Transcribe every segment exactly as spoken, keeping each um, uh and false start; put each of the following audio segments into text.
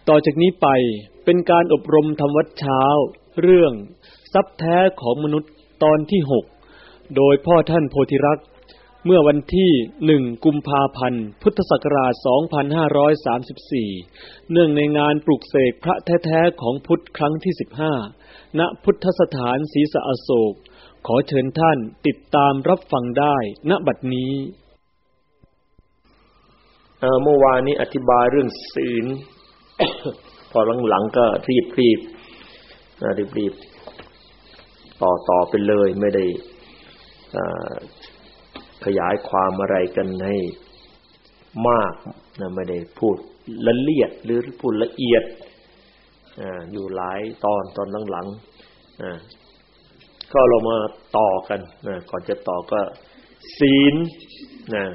ต่อจากนี้ไปเป็นการอบรมธรรมวัดเช้าเรื่องทรัพย์แท้ของมนุษย์ตอนที่หกโดยพ่อท่านโพธิรักษ์เมื่อวันที่หนึ่งกุมภาพันธ์พุทธศักราชสองพันห้าร้อยสามสิบสี่เนื่องในงานปลุกเสกพระแท้ๆของพุทธครั้งที่สิบห้าณพุทธสถานศรีสะอโศกขอเชิญท่านติดตามรับฟังได้ณบัดนี้เอ่อเมื่อวานนี้อธิบายเรื่องศีล พอหลังๆก็รีบๆนะรีบๆต่อต่อไปเลยไม่ได้ขยายความอะไรกันให้มากนะไม่ได้พูดละเอียดหรือพูดละเอียดอ่าอยู่หลายตอนตอนหลังๆอ่าก็เรามาต่อกันนะก่อนจะต่อก็ศีลนะ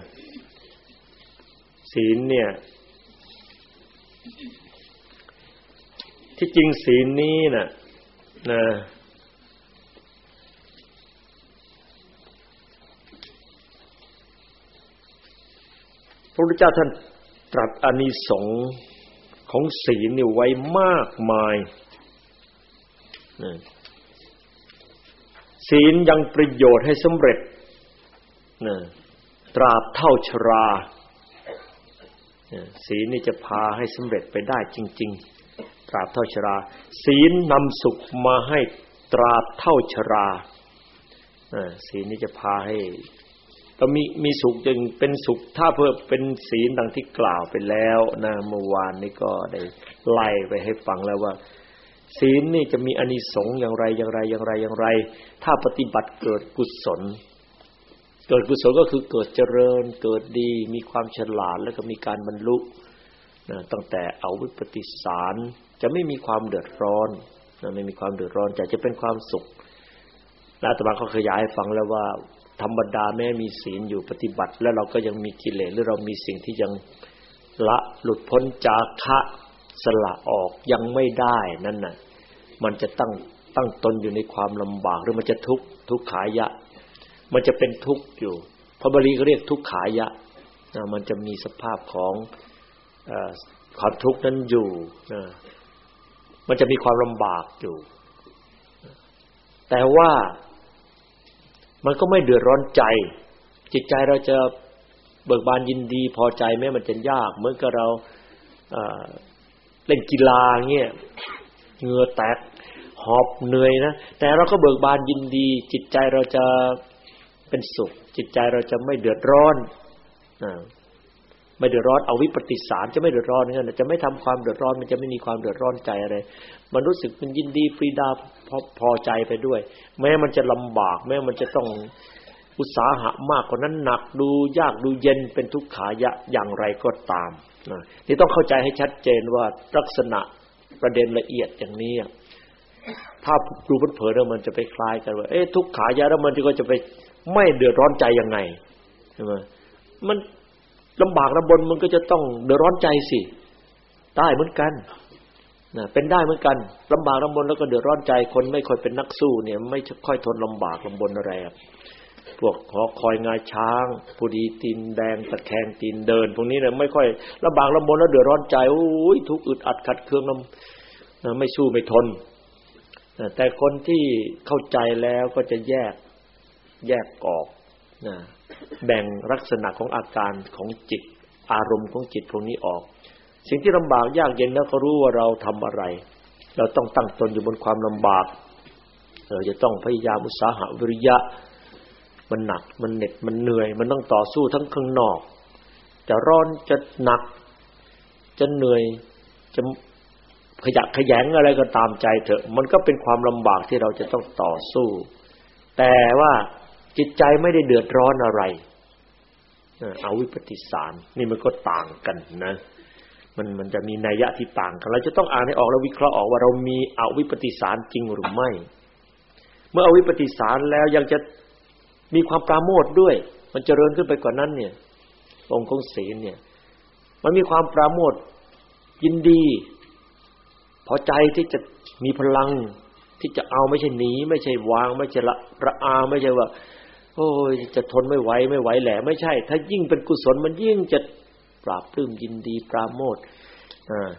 ศีลเนี่ยที่จริงศีลนี้น่ะนะพระพุทธเจ้าท่านตรัสอานิสงส์ของศีลนี่ไว้มากมายนะศีลยังประโยชน์ให้สำเร็จนะตราบเท่าชราศีลนี่จะพาให้สำเร็จไปได้จริงๆตราบเท่าชราศีลนำสุขมาให้ตราบเท่าชราศีลนี่จะพาให้ก็มีมีสุขจึงเป็นสุขถ้าเพื่อเป็นศีลดังที่กล่าวไปแล้วนะเมื่อวานนี้ก็ได้ไล่ไปให้ฟังแล้วว่าศีลนี่จะมีอานิสงส์อย่างไรอย่างไรอย่างไรอย่างไรถ้าปฏิบัติเกิดกุศลเกิดกุศลก็คือเกิดเจริญเกิดดีมีความฉลาดแล้วก็มีการบรรลุนะตั้งแต่เอาวิปฏิสารจะไม่มีความเดือดร้อนนะไม่มีความเดือดร้อนจะจะเป็นความสุขและอาตมาก็ขยายให้ฟังแล้วว่าธรรมดาแม้มีศีลอยู่ปฏิบัติแล้วเราก็ยังมีกิเลสหรือเรามีสิ่งที่ยังละหลุดพ้นจาคะสละออกยังไม่ได้นั่นน่ะมันจะตั้งตั้งตนอยู่ในความลำบากหรือมันจะทุกข์ทุกขายะมันจะเป็นทุกข์อยู่พระบาลีก็เรียกทุกขายะนะมันจะมีสภาพของเอ่อความทุกข์นั้นอยู่นะมันจะมีความลำบากอยู่แต่ว่ามันก็ไม่เดือดร้อนใจจิตใจเราจะเบิกบานยินดีพอใจแม้มันจะยากเหมือนกับเราเอ่อเล่นกีฬาเงี้ยเหงื่อแตกหอบเหนื่อยนะแต่เราก็เบิกบานยินดีจิตใจเราจะเป็นสุขจิตใจเราจะไม่เดือดร้อนนะไม่เดือดร้อนเอาวิปฏิสารจะไม่เดือดร้อนงั้นจะไม่ทำความเดือดร้อนมันจะไม่มีความเดือดร้อนใจอะไรมันรู้สึกมันยินดีปรีดาพอพอใจไปด้วยแม้มันจะลำบากแม้มันจะต้องอุตสาหะมากกว่านั้นหนักดูยากดูเย็นเป็นทุกขายะอย่างไรก็ตามนะนี่ต้องเข้าใจให้ชัดเจนว่าลักษณะประเด็นละเอียดอย่างนี้ถ้าดูเผลอๆแล้วมันจะไปคล้ายกันว่าเอ๊ะทุกขายะแล้วมันก็จะไปไม่เดือดร้อนใจยังไงใช่ไหมมันลำบากลำบนมันก็จะต้องเดือดร้อนใจสิได้เหมือนกันนะเป็นได้เหมือนกันลำบากลำบนแล้วก็เดือดร้อนใจคนไม่ค่อยเป็นนักสู้เนี่ยไม่ค่อยทนลำบากลำบนอะไรพวกขอคอยงาช้างผู้ดีตีนแดงตะแคงตีนเดินพวกนี้เนี่ยไม่ค่อยลำบากลำบนแล้วเดือดร้อนใจโอ้ยทุกข์อึดอัดขัดเคืองนะไม่สู้ไม่ทนแต่คนที่เข้าใจแล้วก็จะแยกแยกออกนะแบ่งลักษณะของอาการของจิตอารมณ์ของจิตพวกนี้ออกสิ่งที่ลำบากยากเย็นแล้วก็รู้ว่าเราทำอะไรเราต้องตั้งตนอยู่บนความลำบากเราจะต้องพยายามอุตสาหะวิริยะมันหนักมันเหน็ดมันเหนื่อยมันต้องต่อสู้ทั้งข้างนอกจะร้อนจะหนักจะเหนื่อยจะขยักขยงอะไรก็ตามใจเถอะมันก็เป็นความลำบากที่เราจะต้องต่อสู้แต่ว่าจิตใจไม่ได้เดือดร้อนอะไรเอาวิปฏิสารนี่มันก็ต่างกันนะมันมันจะมีนัยยะที่ต่างกันเราจะต้องอ่านให้ออกแล้ววิเคราะห์ออกว่าเรามีอวิปฏิสารจริงหรือไม่เมื่ออวิปฏิสารแล้วยังจะมีความปราโมทย์ด้วยมันเจริญขึ้นไปกว่านั้นเนี่ยองค์ของศีลเนี่ยมันมีความปราโมทย์ยินดีพอใจที่จะมีพลังที่จะเอาไม่ใช่หนีไม่ใช่วางไม่ใช่ละระอาไม่ใช่ว่าโอ้ยจะทนไม่ไหวไม่ไหวแหละไม่ใช่ถ้ายิ่งเป็นกุศลมันยิ่งจะปราบปลื้มยินดีปราโมทย์อ่า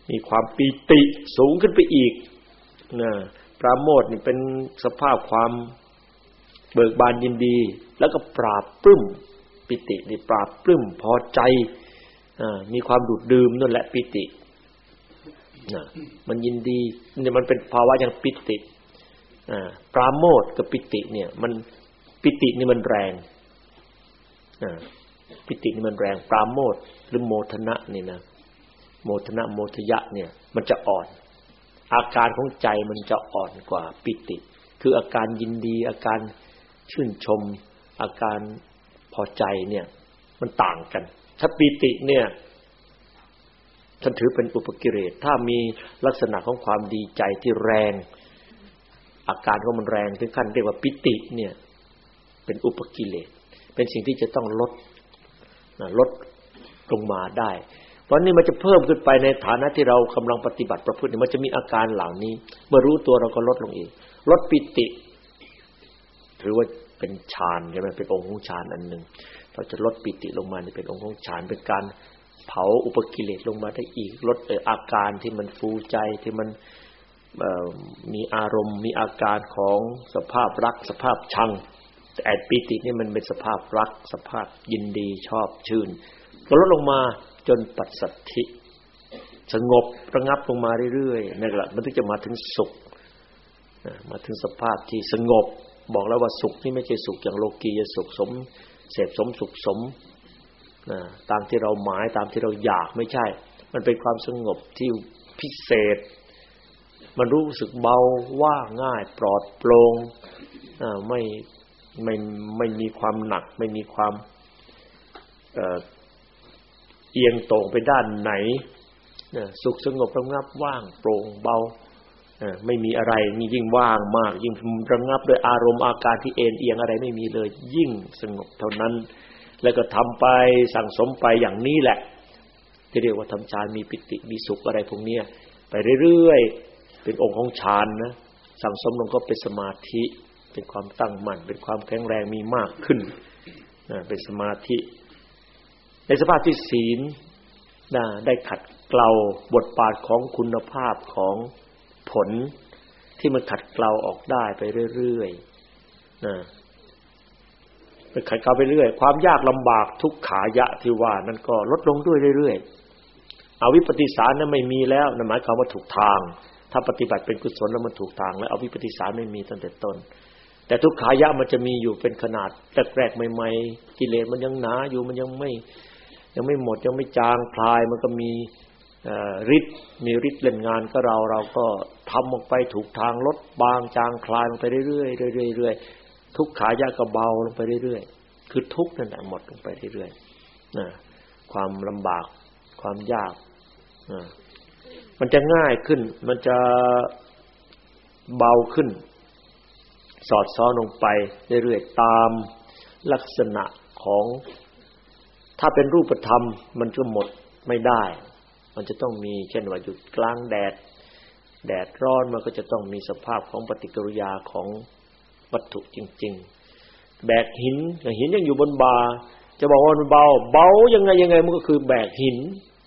มีความปีติสูงขึ้นไปอีกนะปราโมทย์นี่เป็นสภาพความเบิกบานยินดีแล้วก็ปราบปลื้มปิตินี่ปราบปลื้มพอใจอ่ามีความดูดดื่มนั่นแหละปิตินะมันยินดีเนี่ยมันเป็นภาวะอย่างปิติอ่าปราโมทย์กับปิติเนี่ยมันปิตินี่มันแรงอ่าปิตินี่มันแรงปราโมทย์หรือโมทนะนี่นะโมทนะโมทยะเนี่ยมันจะอ่อนอาการของใจมันจะอ่อนกว่าปิติคืออาการยินดีอาการชื่นชมอาการพอใจเนี่ยมันต่างกันถ้าปิติเนี่ยท่านถือเป็นอุปกิเลสถ้ามีลักษณะของความดีใจที่แรงอาการของมันแรงถึงขั้นเรียกว่าปิติเนี่ยเป็นอุปกิเลสเป็นสิ่งที่จะต้องลดลดลงมาได้เพราะนี่มันจะเพิ่มขึ้นไปในฐานะที่เรากำลังปฏิบัติประพฤติมันจะมีอาการเหล่านี้เมื่อรู้ตัวเราก็ลดลงอีกลดปิติถือว่าเป็นฌานใช่ไหมเป็นองค์ของฌานอันหนึ่งเราจะลดปิติลงมานี่เป็นองค์ของฌานเป็นการเผาอุปกิเลสลงมาได้อีกลดอาการที่มันฟูใจที่มันมีอารมณ์มีอาการของสภาพรักสภาพชังแต่ปิตินี่มันเป็นสภาพรักสภาพยินดีชอบชื่นก็ลดลงมาจนปัสสัทธิสงบระงับลงมาเรื่อยๆนั่นแหละมันถึงจะมาถึงสุขมาถึงสภาพที่สงบบอกแล้วว่าสุขนี่ไม่ใช่สุขอย่างโลกียสุขสมเสพสมสุขสมตามที่เราหมายตามที่เราอยากไม่ใช่มันเป็นความสงบที่พิเศษมันรู้สึกเบาว่างง่ายปลอดโปร่งไม่ไม่ไม่มีความหนักไม่มีความเอ่อเอียงตรงไปด้านไหนสุขสงบระงับว่างโปร่งเบาไม่มีอะไรนี่ยิ่งว่างมากยิ่งระงับด้วยอารมณ์อาการที่เอ็นเอียงอะไรไม่มีเลยยิ่งสงบเท่านั้นแล้วก็ทำไปสั่งสมไปอย่างนี้แหละที่เรียกว่าทำฌานมีปิติมีสุขอะไรพวกนี้ไปเรื่อยๆเป็นองค์ของฌานนะสั่งสมลงก็เป็นสมาธิเป็นความตั้งมั่นเป็นความแข็งแรงมีมากขึ้นเป็นสมาธิในสภาพที่ศีลได้ขัดเกลาบทบาทของคุณภาพของผลที่มันขัดเกลาออกได้ไปเรื่อยๆนะไปขัดเกลาไปเรื่อยความยากลำบากทุกขายะที่ว่านั้นก็ลดลงด้วยเรื่อยๆอวิปปิสารนั้นไม่มีแล้วนั่นหมายความว่าถูกทางถ้าปฏิบัติเป็นกุศลแล้วมันถูกทางแล้วอวิปปิสารไม่มีตั้งแต่ต้นแต่ทุกขายะมันจะมีอยู่เป็นขนาดแรกๆใหม่ๆกิเลสมันยังหนาอยู่มันยังไม่ยังไม่หมดยังไม่จางคลายมันก็มีฤทธิ์มีฤทธิ์เล่นงานก็เราเราก็ทำออกไปถูกทางลดบางจางคลายลงไปเรื่อยๆเรื่อยๆทุกขายะก็เบาลงไปเรื่อยๆคือทุกข์นั่นแหละหมดลงไปเรื่อยๆนะความลำบากความยากนะมันจะง่ายขึ้นมันจะเบาขึ้นสอดซ้อนลงไปเรื่อยๆตามลักษณะของถ้าเป็นรูปธรรมมันก็หมดไม่ได้มันจะต้องมีเช่นว่าอยู่กลางแดดแดดร้อนมันก็จะต้องมีสภาพของปฏิกิริยาของวัตถุจริงๆแบกหินหินยังอยู่บนบ่าจะบอกว่ามันเบาเบายังไงยังไงมันก็คือแบกหิน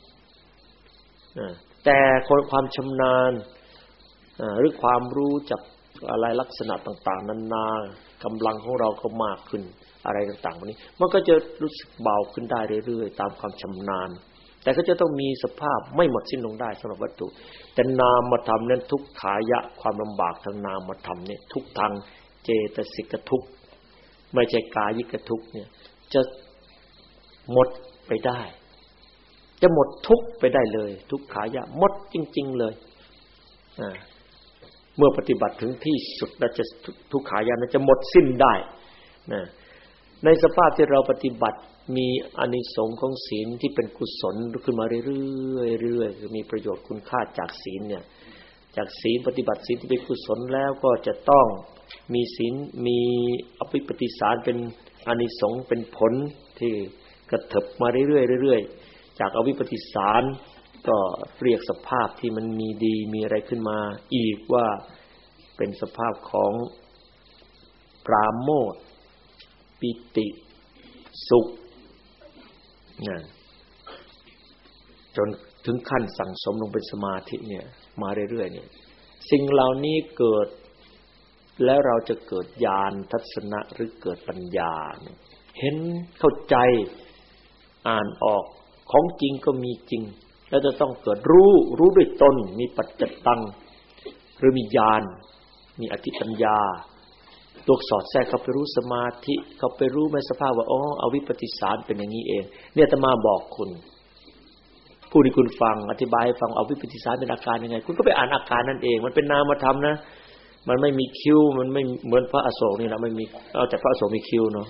แต่คนความชำนาญหรือความรู้จักอะไรลักษณะต่างๆนานากำลังของเราก็มากขึ้นอะไรต่างๆพวกนี้มันก็จะรู้สึกเบาขึ้นได้เรื่อยๆตามความชำนาญแต่ก็จะต้องมีสภาพไม่หมดสิ้นลงได้สำหรับวัตถุแต่นามธรรมนั้นทุกขายะความลำบากทางนามธรรมเนี่ยทุกทางเจตสิกทุกข์ไม่ใช่กายิกทุกข์เนี่ยจะหมดไปได้จะหมดทุกข์ไปได้เลยทุกขายะหมดจริงๆเลยอ่าเมื่อปฏิบัติถึงที่สุดแล้วจะทุกขายะนั้นจะหมดสิ้นได้นะในสภาพที่เราปฏิบัติมีอานิสงส์ของศีลที่เป็นกุศลขึ้นมาเรื่อยๆเรื่อยๆคือมีประโยชน์คุณค่าจากศีลเนี่ยจากศีลปฏิบัติศีลที่เป็นกุศลแล้วก็จะต้องมีศีลมีอภิปฏิสารเป็นอานิสงส์เป็นผลที่กระเถิบมาเรื่อยๆเรื่อยๆจากอวิปฏิสารก็เรียกสภาพที่มันมีดีมีอะไรขึ้นมาอีกว่าเป็นสภาพของปราโมทย์ปิติสุขนะจนถึงขั้นสั่งสมลงเป็นสมาธิเนี่ยมาเรื่อยๆเนี่ยสิ่งเหล่านี้เกิดแล้วเราจะเกิดญาณทัศนะหรือเกิดปัญญาเห็นเข้าใจอ่านออกของจริงก็มีจริงแล้วจะต้องเกิดรู้รู้ด้วยตนมีปัจจตังหรือมีญาณมีอธิปัญญาตัวสอดแทรกเข้าไปรู้สมาธิเข้าไปรู้ในสภาพว่าอ๋ออวิปปิสารเป็นอย่างนี้เองเนี่ยอาตมาบอกคุณผู้ที่คุณฟังอธิบายให้ฟังอวิปปิสารเป็นอาการยังไงคุณก็ไปอ่านอาการนั่นเองมันเป็นนามธรรมนะมันไม่มีคิ้วมันไม่เหมือนพระอโศกนี่นะไม่มีเอาแต่พระอโศกมีคิ้วเนาะ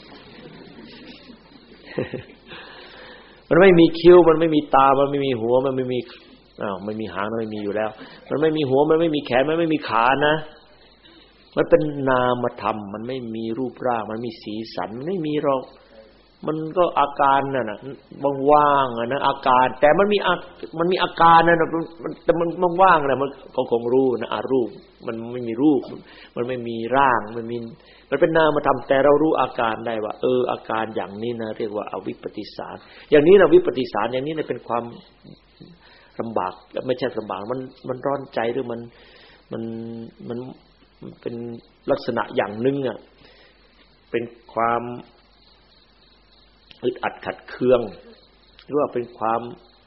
มันไม่มีคิ้วมันไม่มีตามันไม่มีหัวมันไม่มีอ้าวไม่มีหางมันไม่มีอยู่แล้วมันไม่มีหัวมันไม่มีแขนมันไม่มีขานะมันเป็นนามธรรมมันไม่มีรูปร่างมันมีสีสันมันไม่มีหรอกมันก็อาการนั่นน่ะว่างๆอ่ะนะอาการแต่มันมีมันมีอาการนั่นน่ะมันแต่มันว่างๆน่ะมันก็คงรู้นะอารูปมันไม่มีรูปมันไม่มีร่างมันมีมันเป็นนามธรรมแต่เรารู้อาการได้ว่าเอออาการอย่างนี้นะเรียกว่าอวิปปิสารอย่างนี้นะวิปปิสารอย่างนี้นะเป็นความลำบากไม่ใช่ลำบากมันมันร้อนใจหรือมันมันมันเป็นลักษณะอย่างนึงอ่ะเป็นความอึดอัดขัดเคืองหรือว่าเป็นความ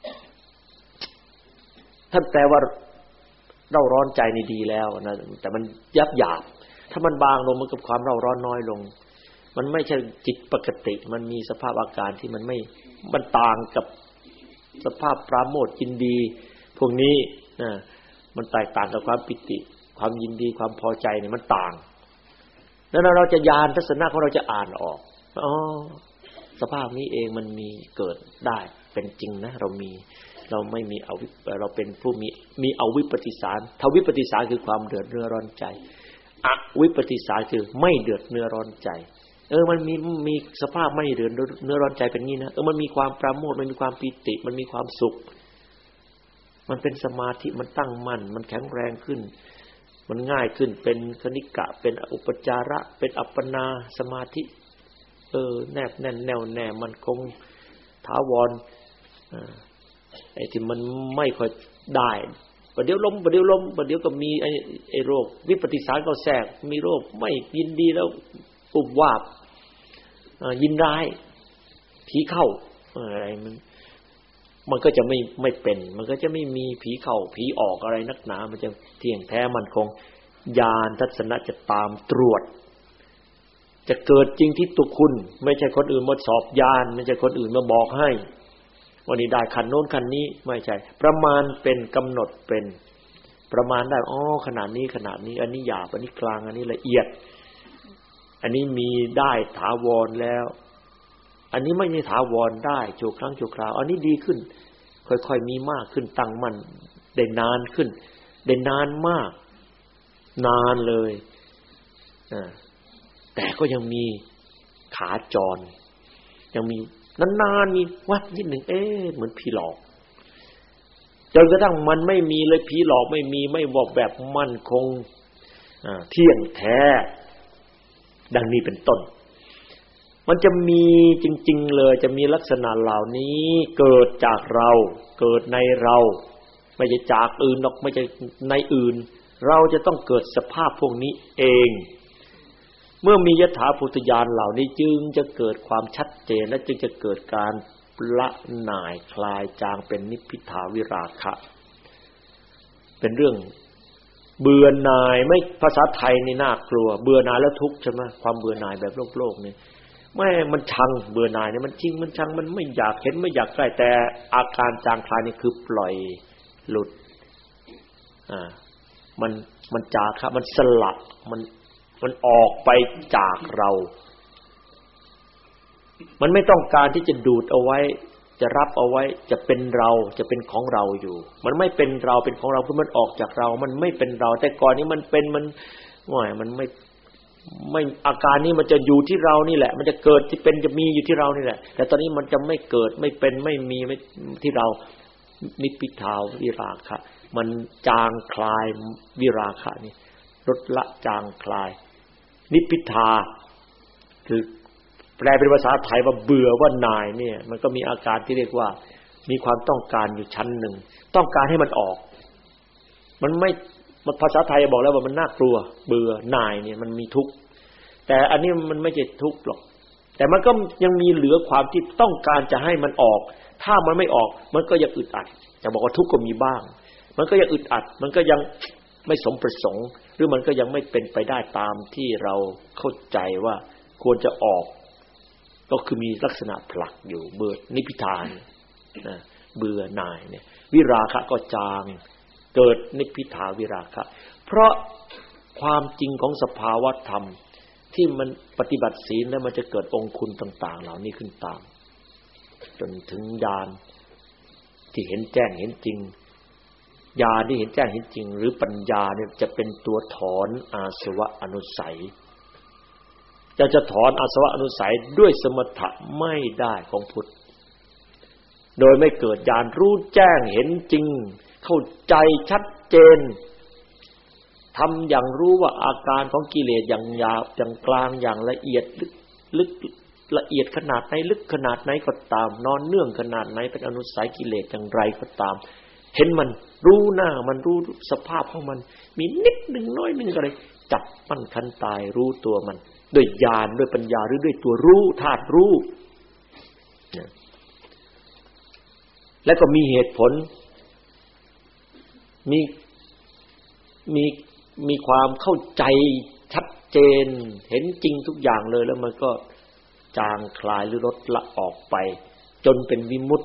ท่านแปลว่าเราร้อนใจนี่ดีแล้วนะแต่มันยับหยาบถ้ามันบางลงมันกับความเราร้อนน้อยลงมันไม่ใช่จิตปกติมันมีสภาพอาการที่มันไม่มันต่างกับสภาพปราโมทย์ยินดีพวกนี้นะมันแตกต่างกับความปิติความยินดีความพอใจเนี่ยมันต่างแล้วเราจะญาณทัศนะของเราจะอ่านออกอ๋อสภาพนี้เองมันมีเกิดได้เป็นจริงนะเรามีเราไม่มีอวิปเราเป็นผู้มีมีอวิปปิสารทวิปปิสารคือความเดือดเนื้อร้อนใจอวิปปิสารคือไม่เดือดเนื้อร้อนใจเออมันมีมีสภาพไม่เดือดเนื้อร้อนใจเป็นงี้นะเออมันมีความปราโมทย์มันมีความปิติมันมีความสุขมันเป็นสมาธิมันตั้งมั่นมันแข็งแรงขึ้นมันง่ายขึ้นเป็นคณิกะเป็นอุปจาระเป็นอัปปนาสมาธิเออแนบแน่นแน่วแน่มันคงถาวรอ่าไอ้ที่มันไม่ค่อยได้ประเดี๋ยวล้มประเดี๋ยวล้มประเดี๋ยวก็มีไอ้ไอ้โรควิปฏิสารก็แทรกมีโรคไม่ยินดีแล้วอุบวาบอ่ายินร้ายผีเข้าอะไรมันมันก็จะไม่ไม่เป็นมันก็จะไม่มีผีเข้าผีออกอะไรนักหนามันจะเที่ยงแท้มันคงญาณทัศนะจะตามตรวจจะเกิดจริงที่ตัวคุณไม่ใช่คนอื่นมาสอบญาณไม่ใช่คนอื่นมาบอกให้วันนี้ได้ขันโน้นขันนี้ไม่ใช่ประมาณเป็นกำหนดเป็นประมาณได้อ๋อขนาดนี้ขนาดนี้อันนี้หยาบอันนี้กลางอันนี้ละเอียดอันนี้มีได้ถาวรแล้วอันนี้ไม่มีถาวรได้ชั่วครั้งชั่วคราวอันนี้ดีขึ้นค่อยๆมีมากขึ้นตั้งมั่นได้นานขึ้นได้นานมากนานเลยอ่าแต่ก็ยังมีขาจรยังมีนานๆมีวัดนิดหนึ่งเอ๊ะเหมือนผีหลอกจนกระทั่งมันไม่มีเลยผีหลอกไม่มีไม่บอกแบบมั่นคงอ่าเที่ยงแท้ดังนี้เป็นต้นมันจะมีจริงๆเลยจะมีลักษณะเหล่านี้เกิดจากเราเกิดในเราไม่ใช่จากอื่นหรอกไม่ใช่ในอื่นเราจะต้องเกิดสภาพพวกนี้เองเมื่อมียถาภูตญาณเหล่านี้จึงจะเกิดความชัดเจนและจึงจะเกิดการละหน่ายคลายจางเป็นนิพพิทาวิราคะเป็นเรื่องเบื่อหน่ายไม่ภาษาไทยนี่น่ากลัวเบื่อหน่ายแล้วทุกข์ใช่ไหมความเบื่อหน่ายแบบโลกโลกนี่ไม่มันชังเบื่อหน่ายเนี่ยมันจริงมันชังมันไม่อยากเห็นไม่อยากใกล้แต่อาการจางคลายนี่คือปล่อยหลุดอ่ามันมันจางครับมันสลัดมันมันออกไปจากเรามันไม่ต้องการที่จะดูดเอาไว้จะรับเอาไว้จะเป็นเราจะเป็นของเราอยู่มันไม่เป็นเราเป็นของเราคือมันออกจากเรามันไม่เป็นเราแต่ก่อนนี้มันเป็นมันว่ามันไม่ไม่อาการนี้มันจะอยู่ที่เรานี่แหละมันจะเกิดที่เป็นจะมีอยู่ที่เรานี่แหละแต่ตอนนี้มันจะไม่เกิดไม่เป็นไม่มีไม่ที่เรานิพพิทาวิราคะมันจางคลายวิราคะนี่ลดละจางคลายนิพพิทาคือแปลเป็นภาษาไทยว่าเบื่อว่าหน่ายเนี่ยมันก็มีอาการที่เรียกว่ามีความต้องการอยู่ชั้นหนึ่งต้องการให้มันออกมันไม่ภาษาไทยบอกแล้วว่ามันน่ากลัวเบื่อหน่ายเนี่ยมันมีทุกข์แต่อันนี้มันไม่ใช่ทุกข์หรอกแต่มันก็ยังมีเหลือความที่ต้องการจะให้มันออกถ้ามันไม่ออกมันก็ยังอึดอัดจะบอกว่าทุกข์ก็มีบ้างมันก็ยังอึดอัดมันก็ยังไม่สมประสงค์หรือมันก็ยังไม่เป็นไปได้ตามที่เราเข้าใจว่าควรจะออกก็คือมีลักษณะผลักอยู่เบื่อนิพพิทานนะเบื่อหน่ายเนี่ยวิราคะก็จางเกิดนิพพิทาวิราคะเพราะความจริงของสภาวะธรรมที่มันปฏิบัติศีลแล้วมันจะเกิดองค์คุณต่างๆเหล่านี้ขึ้นตามจนถึงญาณที่เห็นแจ้งเห็นจริงญาณที่เห็นแจ้งเห็นจริงหรือปัญญาเนี่ยจะเป็นตัวถอนอาสวะอนุสัยจะจะถอนอาสวะอนุสัยด้วยสมถะไม่ได้ของพุทธโดยไม่เกิดญาณรู้แจ้งเห็นจริงเข้าใจชัดเจนทำอย่างรู้ว่าอาการของกิเลสอย่างหยาบอย่างกลางอย่างละเอียดลึกลึกละเอียดขนาดไหนลึกขนาดไหนก็ตามนอนเนื่องขนาดไหนเป็นอนุสัยกิเลสอย่างไรก็ตามเห็นมันรู้หน้ามันรู้สภาพของมันมีนิดหนึ่งน้อยหนึ่งอะไรจับมันคันตายรู้ตัวมันด้วยญาณด้วยปัญญาหรือด้วยตัวรู้ธาตุรู้แล้วก็มีเหตุผลมีมีมีความเข้าใจชัดเจนเห็นจริงทุกอย่างเลยแล้วมันก็จางคลายหรือลดละออกไปจนเป็นวิมุตติ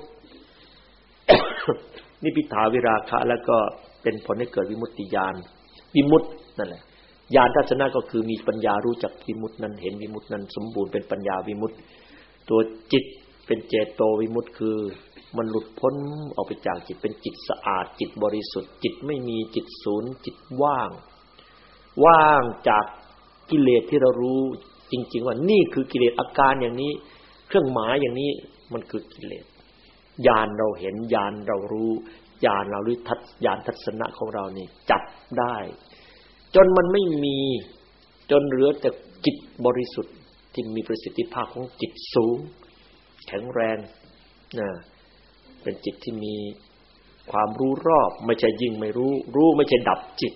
นิพพิทาวิราคะแล้วก็เป็นผลให้เกิดวิมุตติญาณวิมุตตินั่นแหละญาณทัศนะก็คือมีปัญญารู้จักวิมุตตินั้นเห็นวิมุตตินั้นสมบูรณ์เป็นปัญญาวิมุตติตัวจิตเป็นเจโตวิมุตติคือมันหลุดพ้นออกไปจากจิตเป็นจิตสะอาดจิตบริสุทธิ์จิตไม่มีจิตศูนย์จิตว่างว่างจากกิเลสที่เรารู้จริงๆว่านี่คือกิเลสอาการอย่างนี้เครื่องหมายอย่างนี้มันคือกิเลสญาณเราเห็นญาณเรารู้ญาณเราหรือทัศญาณทัศนะของเรานี่จับได้จนมันไม่มีจนเหลือแต่จิตบริสุทธิ์ที่มีประสิทธิภาพของจิตสูงแข็งแรงนะเป็นจิตที่มีความรู้รอบไม่ใช่ยิ่งไม่รู้รู้ไม่ใช่ดับจิต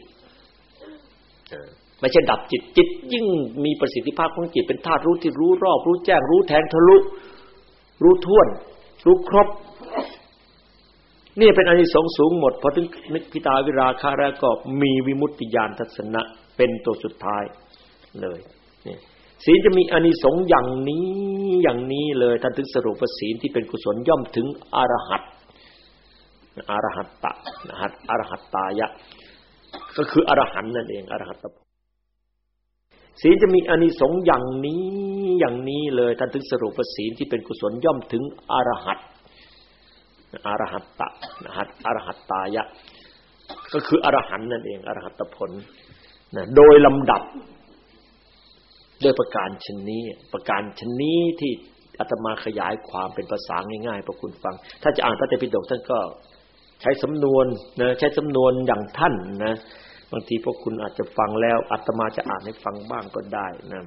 ไม่ใช่ดับจิตจิตยิ่งมีประสิทธิภาพของจิตเป็นธาตุรู้ที่รู้รอบรู้แจ้งรู้แทงทะลุรู้ท่วนรู้ครบนี่เป็นอานิสงส์สูงหมดพอถึงนิพพิทาวิราคะแล้วก็มีวิมุตติญาณทัศนะเป็นตัวสุดท้ายเลยนี่ศีลจะมีอานิสงส์อย่างนี้อย่างนี้เลยท่านถึงสรุปว่าศีลที่เป็นกุศลย่อมถึงอรหัตอรหัตตะนะฮะอรหัตตายะก็คืออรหันต์นั่นเองอรหัตตะศีลจะมีอานิสงส์อย่างนี้อย่างนี้เลยท่านถึงสรุปว่าศีลที่เป็นกุศลย่อมถึงอรหัตอรหัตตะนะฮะอรหัตตายะก็คืออรหันต์นั่นเองอรหัตผลนะโดยลำดับโดยประการชนนี้ประการชนนี้ที่อาตมาขยายความเป็นภาษาง่ายๆพวกคุณฟังถ้าจะอ่านพระไตรปิฎกท่านก็ใช้สำนวนนะใช้สำนวนอย่างท่านนะบางทีพวกคุณอาจจะฟังแล้วอาตมาจะอ่านให้ฟังบ้างก็ได้นะ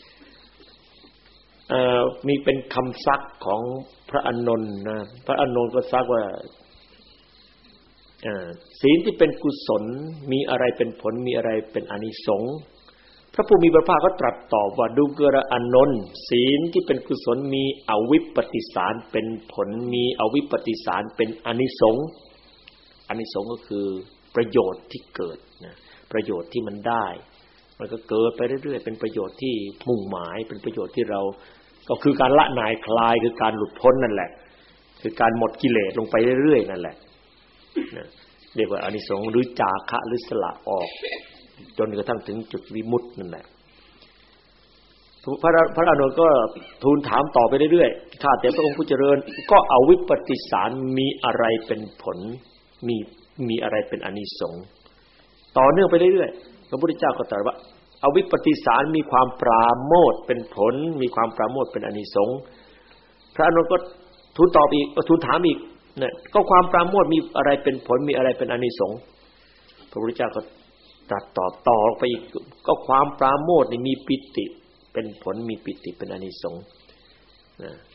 เอ่อมีเป็นคำซักของพระอานนท์นะพระอานนท์ก็ซักว่าเอ่อศีลที่เป็นกุศลมีอะไรเป็นผลมีอะไรเป็นอานิสงส์พระผู้มีพระภาคก็ตรัสตอบว่าดูกระอานนท์ศีลที่เป็นกุศลมีอวิปปิสารเป็นผลมีอวิปปิสารเป็นอานิสงส์อานิสงส์ก็คือประโยชน์ที่เกิดนะประโยชน์ที่มันได้มันก็เกิดไปเรื่อยๆเป็นประโยชน์ที่มุ่งหมายเป็นประโยชน์ที่เราก็คือการละหน่ายคลายคือการหลุดพ้นนั่นแหละคือการหมดกิเลสลงไปเรื่อยๆนั่นแหละนะเรียกว่าอานิสงส์หรือจาคะหรือสละออกจนกระทั่งถึงจุดวิมุตตินั่นแหละพระพระอานนท์ก็ทูลถามต่อไปเรื่อยๆข้าแต่พระองค์ผู้เจริญก็อวิปปิสารมีอะไรเป็นผลมีมีอะไรเป็นอานิสงส์ต่อเนื่องไปเรื่อยๆพระพุทธเจ้าก็ตรัสว่าอวิปปิสารมีความปราโมทย์เป็นผลมีความปราโมทย์เป็นอานิสงส์พระอานนท์ก็ทูลตอบอีกทูลถามอีกเนี่ยก็ความปราโมทย์มีอะไรเป็นผลมีอะไรเป็นอานิสงส์พระพุทธเจ้าก็ตรัสตอบต่อไปอีกก็ความปราโมทย์นี่มีปิติเป็นผลมีปิติเป็นอานิสงส์นะ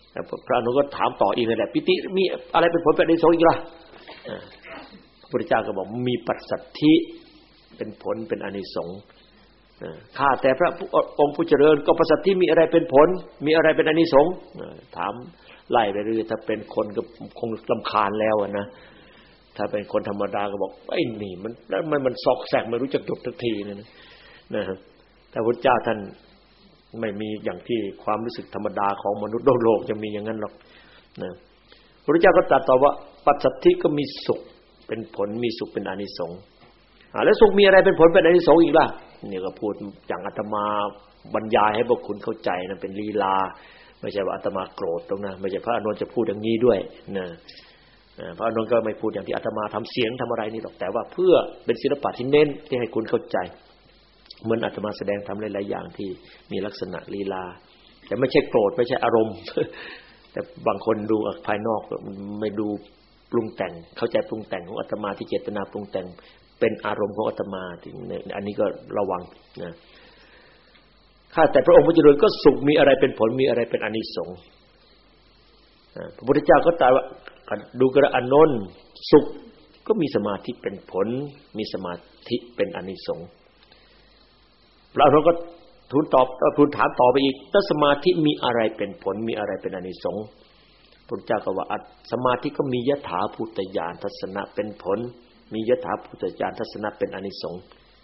พระอนุก็ถามต่ออีกนั่นแหละปิติมีอะไรเป็นผลเป็นอานิสงส์อีกล่ะพระพุทธเจ้าก็บอกมีปัสสัทธิเป็นผลเป็นอานิสงส์ข้าแต่พระองค์ผู้เจริญก็ปัสสัทธิมีอะไรเป็นผลมีอะไรเป็นอานิสงส์ถามไล่ไปเรื่อยถ้าเป็นคนก็คงรำคาญแล้วนะถ้าเป็นคนธรรมดาก็บอกไอ้นี่มันแล้วมันมันซอกแซกไม่รู้จักจบสักทีนะนะครับแต่พระพุทธเจ้าท่านไม่มีอย่างที่ความรู้สึกธรรมดาของมนุษย์โลกจะมีอย่างนั้นหรอกนะพระพุทธเจ้าก็ตรัสต่อว่าปัสสัทธิก็มีสุขเป็นผลมีสุขเป็นอานิสงส์อ่าแล้วสุขมีอะไรเป็นผลเป็นอานิสงส์อีกล่ะนี่ก็พูดอย่างอาตมาบรรยายให้พวกคุณเข้าใจนะเป็นลีลาไม่ใช่ว่าอาตมาโกรธตรงนั้นไม่ใช่พระอานนท์จะพูดอย่างนี้ด้วยนะพระอานนท์ก็ไม่พูดอย่างที่อาตมาทำเสียงทำอะไรนี่หรอกแต่ว่าเพื่อเป็นศิลปะที่เน้นที่ให้คุณเข้าใจเหมือนอาตมาแสดงทำหลายๆอย่างที่มีลักษณะลีลาแต่ไม่ใช่โกรธไม่ใช่อารมณ์แต่บางคนดูภายนอกไม่ดูปรุงแต่งเข้าใจปรุงแต่งของอาตมาที่เจตนาปรุงแต่งเป็นอารมณ์ของอาตมาอันนี้ก็ระวังนะข้าแต่พระองค์ผู้เจริญก็สุขมีอะไรเป็นผลมีอะไรเป็นอานิสงส์พระพุทธเจ้าก็ตรัสว่าดูกระอานนท์สุขก็มีสมาธิเป็นผลมีสมาธิเป็นอานิสงส์เราเราก็ทูลตอบทูลถามต่อไปอีกถ้าสมาธิมีอะไรเป็นผลมีอะไรเป็นอานิสงส์พระพุทธเจ้าก็ว่าสมาธิก็มียถาภูตญาณทัศนะเป็นผลมียถาภูตญาณทัศนะเป็นอานิสงส์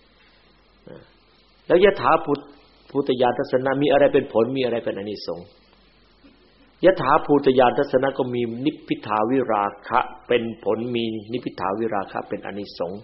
แล้วยถาภูภูตญาณทัศนะมีอะไรเป็นผลมีอะไรเป็นอานิสงส์ยถาภูตญาณทัศนะก็มีนิพพิทาวิราคะเป็นผลมีนิพพิทาวิราคะเป็นอานิสงส์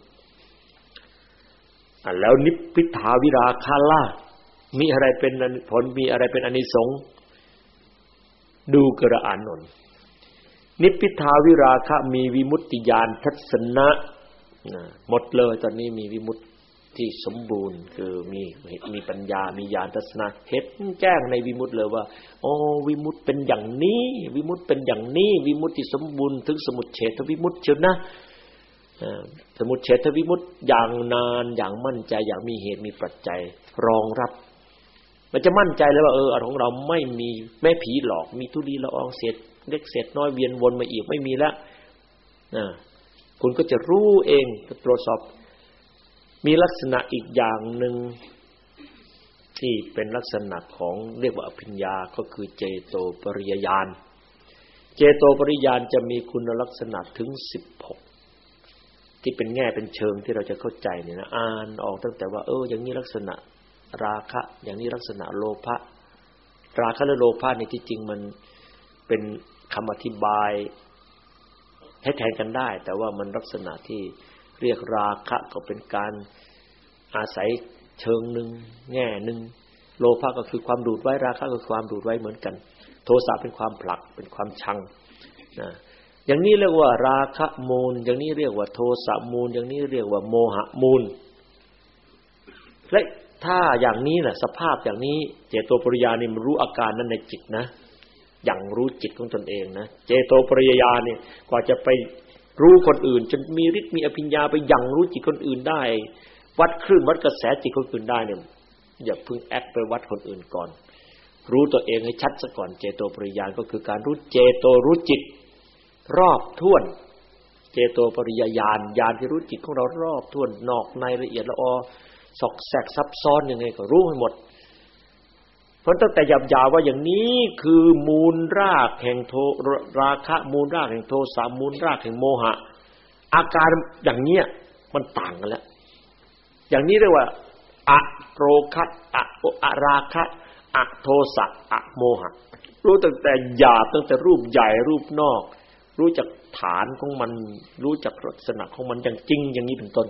อ่ะแล้วนิพพิทาวิราคะล่ะมีอะไรเป็นผลมีอะไรเป็นอานิสงส์ดูกระอานนท์นิพพิทาวิราคะมีวิมุตติญาณทัศนะหมดเลยตอนนี้มีวิมุตติที่สมบูรณ์คือมีมีปัญญามีญาณทัศนะเห็นแจ้งในวิมุตติเลยว่าอ๋อวิมุตติเป็นอย่างนี้วิมุตติเป็นอย่างนี้วิมุตติที่สมบูรณ์ถึงสมุจเฉทวิมุตติเชียวนะสมุจเฉทวิมุตติอย่างนานอย่างมั่นใจอย่างมีเหตุมีปัจจัยรองรับมันจะมั่นใจเลยว่าเออของเราไม่มีแม่ผีหลอกมีทุลีละอองเศษเล็กเศษน้อยเวียนวนมาอีกไม่มีแล้วนะคุณก็จะรู้เองตรวจสอบมีลักษณะอีกอย่างหนึ่งที่เป็นลักษณะของเรียกว่าอภิญญาก็คือเจโตปริยญาณเจโตปริยญาณจะมีคุณลักษณะถึงสิบหกที่เป็นแง่เป็นเชิงที่เราจะเข้าใจเนี่ยนะอ่านออกตั้งแต่ว่าเอออย่างนี้ลักษณะราคะอย่างนี้ลักษณะโลภะราคะและโลภะนี่ที่จริงมันเป็นคำอธิบายให้แทนกันได้แต่ว่ามันลักษณะที่เรียกราคะก็เป็นการอาศัยเชิงหนึ่งแง่หนึ่งโลภะก็คือความดูดไว้ราคะก็คือความดูดไว้เหมือนกันโทสะเป็นความผลักเป็นความชังนะอย่างนี้เรียกว่าราคะมูลอย่างนี้เรียกว่าโทสะมูลอย่างนี้เรียกว่าโมหะมูลและถ้าอย่างนี้น่ะสภาพอย่างนี้เจโตปริยญาณนี่มันรู้อาการนั้นในจิตนะอย่างรู้จิตของตนเองนะเจโตปริยญาณนี่กว่าจะไปรู้คนอื่นจนมีฤทธิ์มีอภิญญาไปยังรู้จิตคนอื่นได้วัดคลื่นวัดกระแสจิตคนอื่นได้เนี่ยอย่าเพิ่งแอคไปวัดคนอื่นก่อนรู้ตัวเองให้ชัดซะก่อนเจโตปริยญาณก็คือการรู้เจโตรู้จิตรอบถ้วนเจโตปริยญาณญาณที่รู้จิตของเรารอบถ้วนนอกในละเอียดละออซอกแซกซับซ้อนยังไงก็รู้ให้หมดเพราะตั้งแต่หยาบๆว่าอย่างนี้คือมูลรากแห่งโทราคะมูลรากแห่งโทสะมูลรากแห่งโมหะอาการอย่างเนี้ยมันต่างกันแล้วอย่างนี้เรียกว่าอะโรคะอะอะราคะอะโทสะอะโมหะรู้ตั้งแต่หยาบตั้งแต่รูปใหญ่รูปนอกรู้จักฐานของมันรู้จักลักษณะของมันอย่างจริงอย่างนี้เป็นต้น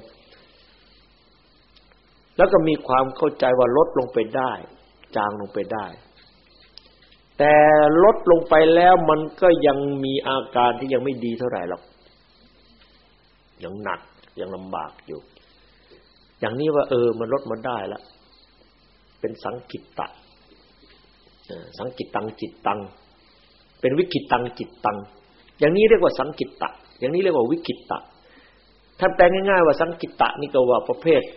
แล้วก็มีความเข้าใจว่าลดลงไปได้จางลงไปได้แต่ลดลงไปแล้วมันก็ยังมีอาการที่ยังไม่ดีเท่าไหร่หรอกยังหนักยังลำบากอยู่อย่างนี้ว่าเออมันลดมาได้แล้วเป็นสังกิตตะสังกิตตังจิตตังเป็นวิกิตตังจิตตังอย่างนี้เรียกว่าสังกิตตะอย่างนี้เรียกว่าวิกิตตะถ้าแปลง่ายๆว่าสังกิตตะนี่ก็ว่าประเภท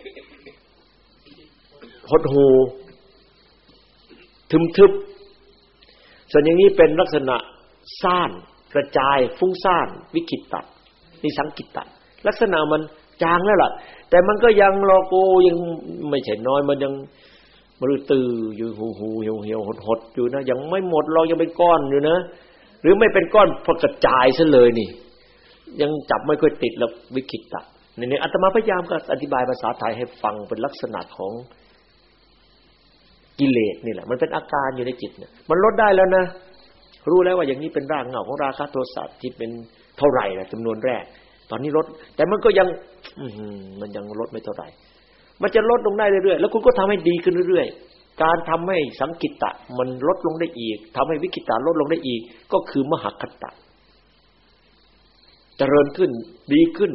หดหูทึมทึบสส่วนอย่างนี้เป็นลักษณะซ่านกระจายฟุ้งซ่านวิคิตตะนี่สังกิตตะลักษณะมันจางแล้วล่ะแต่มันก็ยังรอโกยังไม่ใช่น้อยมันยังมรือตื้ออยู่หูหูเหี่ยวเหี่ยวหดๆอยู่นะยังไม่หมดเรายังเป็นก้อนอยู่นะหรือไม่เป็นก้อนพอกระจายซะเลยนี่ยังจับไม่ค่อยติดแล้ววิคิตตะนี่อาตมาพยายามก็อธิบายภาษาไทยให้ฟังเป็นลักษณะของกิเลสนี่แหละมันเป็นอาการอยู่ในจิตเนี่ยมันลดได้แล้วนะรู้แล้วว่าอย่างนี้เป็นรากเหง้าของราคะโทสะที่เป็นเท่าไหร่นะจำนวนแรกตอนนี้ลดแต่มันก็ยังมันยังลดไม่เท่าไหร่มันจะลดลงได้เรื่อยๆแล้วคุณก็ทำให้ดีขึ้นเรื่อยๆการทำให้สังกิตตะมันลดลงได้อีกทำให้วิคิตตะลดลงได้อีกก็คือมหคตะเจริญขึ้นดีขึ้น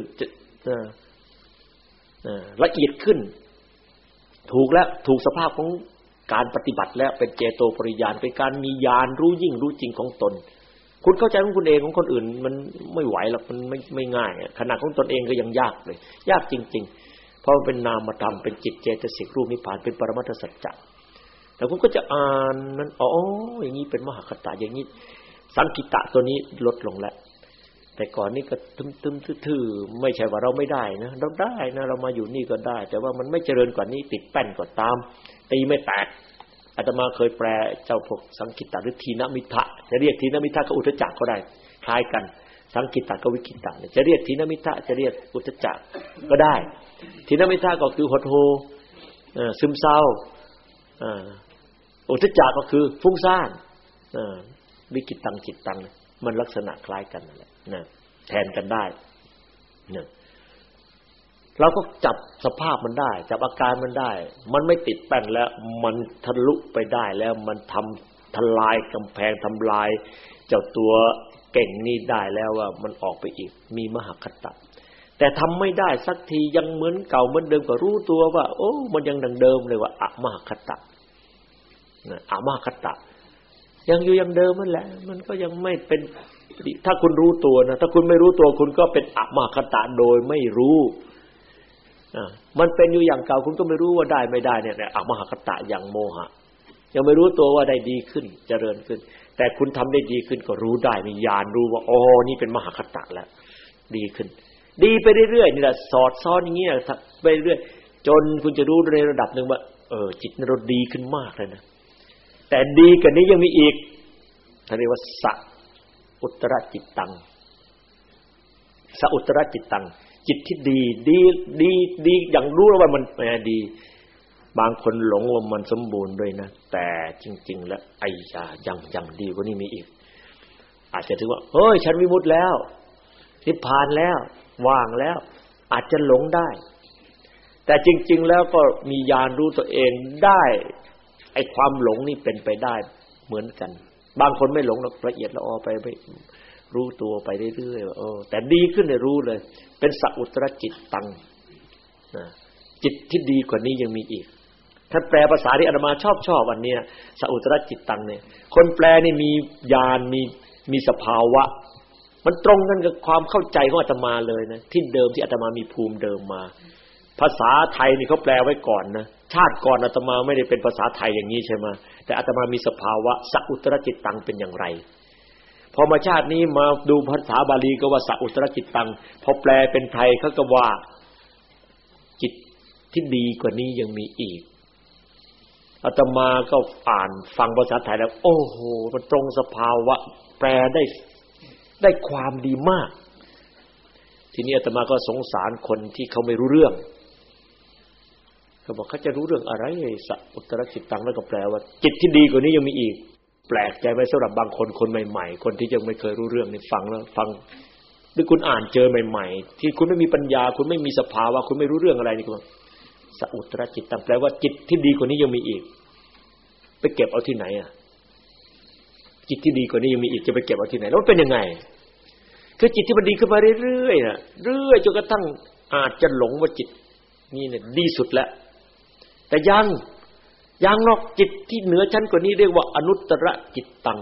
ละเอียดขึ้นถูกแล้วถูกสภาพของการปฏิบัติแล้วเป็นเจโตปริญาณเป็นการมีญาณรู้ยิ่งรู้จริงของตนคุณเข้าใจของคุณเองของคนอื่นมันไม่ไหวหรอกมันไม่ไม่ง่ายขนาดของตนเองก็ยังยากเลยยากจริงๆเพราะมันเป็นนามธรรมเป็นจิตเจตสิกรูปนิพพานเป็นปรมัตถสัจจะแต่คุณก็จะอ่านมันอ๋ออย่างนี้เป็นมหคตะอย่างนี้สังกิตตะตัวนี้ลดลงแล้วแต่ก่อนนี่ก็ทึมๆทื่อๆไม่ใช่ว่าเราไม่ได้นะเราได้นะเรามาอยู่นี่ก็ได้แต่ว่ามันไม่เจริญกว่านี้ติดแป้นก็ตามตีไม่แตกอาตมาเคยแปลเจ้าพวกสังกิตตะหรือทีนมิทธะจะเรียกทีนมิทธะกับอุทธัจจะก็ได้คล้ายกันสังกิตตะกับวิคิตตะจะเรียกทีนมิทธะจะเรียกอุทธัจจะก็ได้ทีนมิทธะก็คือหดหู่เอ่อซึมเศร้าเอ่ออุทธัจจะก็คือฟุ้งซ่านเอ่อวิคิตตังจิตตังมันลักษณะคล้ายกันนั่นแหละนะแทนกันได้นะเราก็จับสภาพมันได้จับอาการมันได้มันไม่ติดแป้นแล้วมันทะลุไปได้แล้วมันทำทลายกำแพงทำลายเจ้าตัวเก่งนี่ได้แล้วว่ามันออกไปอีกมีมหคตะแต่ทำไม่ได้สักทียังเหมือนเก่าเหมือนเดิมก็รู้ตัวว่าโอ้มันยังดังเดิมเลยว่าอะมหคตะนะอะมหคตะยังอยู่อย่างเดิมนั่นแหละมันก็ยังไม่เป็นถ้าคุณรู้ตัวนะถ้าคุณไม่รู้ตัวคุณก็เป็นอะมหคตะโดยไม่รู้อ่ามันเป็นอยู่อย่างเก่าคุณก็ไม่รู้ว่าได้ไม่ได้เนี่ยอะมหคตะอย่างโมหะยังไม่รู้ตัวว่าได้ดีขึ้นเจริญขึ้นแต่คุณทำได้ดีขึ้นก็รู้ได้มีญาณรู้ว่าอ๋อนี่เป็นมหคตะแล้วดีขึ้นดีไปเรื่อยๆนี่แหละสอดซ้อนอย่างเงี้ยไปเรื่อยจนคุณจะรู้ในระดับนึงว่าเออจิตเราดีขึ้นมากเลยนะแต่ดีกว่านี้ยังมีอีกเขาเรียกว่าสะอุตรจิตตังสะอุตรจิตตังจิตที่ดีดีดีดีอย่างรู้ว่ามันดีบางคนหลงว่ามันสมบูรณ์ด้วยนะแต่จริงๆแล้วไอ้ยายังยังดีกว่านี้มีอีกอาจจะถือว่าเฮ้ยฉันวิมุตติแล้วนิพพานแล้วว่างแล้วอาจจะหลงได้แต่จริงๆแล้วก็มีญาณรู้ตัวเองได้ไอ้ความหลงนี่เป็นไปได้เหมือนกันบางคนไม่หลงหรอกละเอียดละออไปไปรู้ตัวไปเรื่อยๆว่าเออแต่ดีขึ้นเนี่ยรู้เลยเป็นสัอุตรจิตตังนะจิตที่ดีกว่านี้ยังมีอีกถ้าแปลภาษาที่อาตมาชอบชอบอันเนี้ยสัอุตรจิตตังเนี่ยคนแปลนี่มีญาณมีมีสภาวะมันตรงกันกับความเข้าใจของอาตมาเลยนะที่เดิมที่อาตมามีภูมิเดิมมาภาษาไทยนี่เขาแปลไว้ก่อนนะชาติก่อนอาตมาไม่ได้เป็นภาษาไทยอย่างนี้ใช่ไหมแต่อาตมามีสภาวะสัอุตรจิตตังเป็นอย่างไรพอมาชาตินี้มาดูภาษาบาลีก็ว่าสัอุตรจิตตังพอแปลเป็นไทยเขาก็ว่าจิตที่ดีกว่านี้ยังมีอีกอาตมาก็อ่านฟังภาษาไทยแล้วโอ้โหมันตรงสภาวะแปลได้ได้ความดีมากทีนี้อาตมาก็สงสารคนที่เขาไม่รู้เรื่องเขาบอกเขาจะรู้เรื่องอะไรสัอุตรจิตตังแล้วก็แปลว่าจิตที่ดีกว่านี้ยังมีอีกแปลกใจไหมสำหรับบางคนคนใหม่ๆคนที่ยังไม่เคยรู้เรื่องนี่ฟังแล้วฟังหรือคุณอ่านเจอใหม่ๆที่คุณไม่มีปัญญาคุณไม่มีสภาวะคุณไม่รู้เรื่องอะไรนี่ก็สัอุตรจิตตังแปลว่าจิตที่ดีกว่านี้ยังมีอีกไปเก็บเอาที่ไหนอ่ะจิตที่ดีกว่านี้ยังมีอีกจะไปเก็บเอาที่ไหนแล้วมันเป็นยังไงคือจิตที่มันดีขึ้นมาเรื่อยๆน่ะเรื่อยจนกระทั่งอาจจะหลงว่าจิตนี่เนี่ยดีสุดแล้วแต่ยังยังนอกจิตที่เหนือชั้นกว่านี้เรียกว่าอนุตตรจิตตัง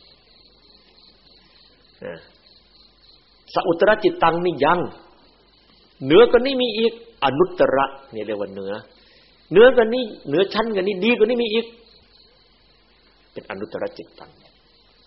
สัอุตรจิตตังนี่ยังเหนือกว่านี้มีอีกอนุตตรนี่เรียกว่าเหนือเหนือกว่านี้เหนือชั้นกว่านี้ดีกว่านี้มีอีกเป็นอนุตตรจิตตัง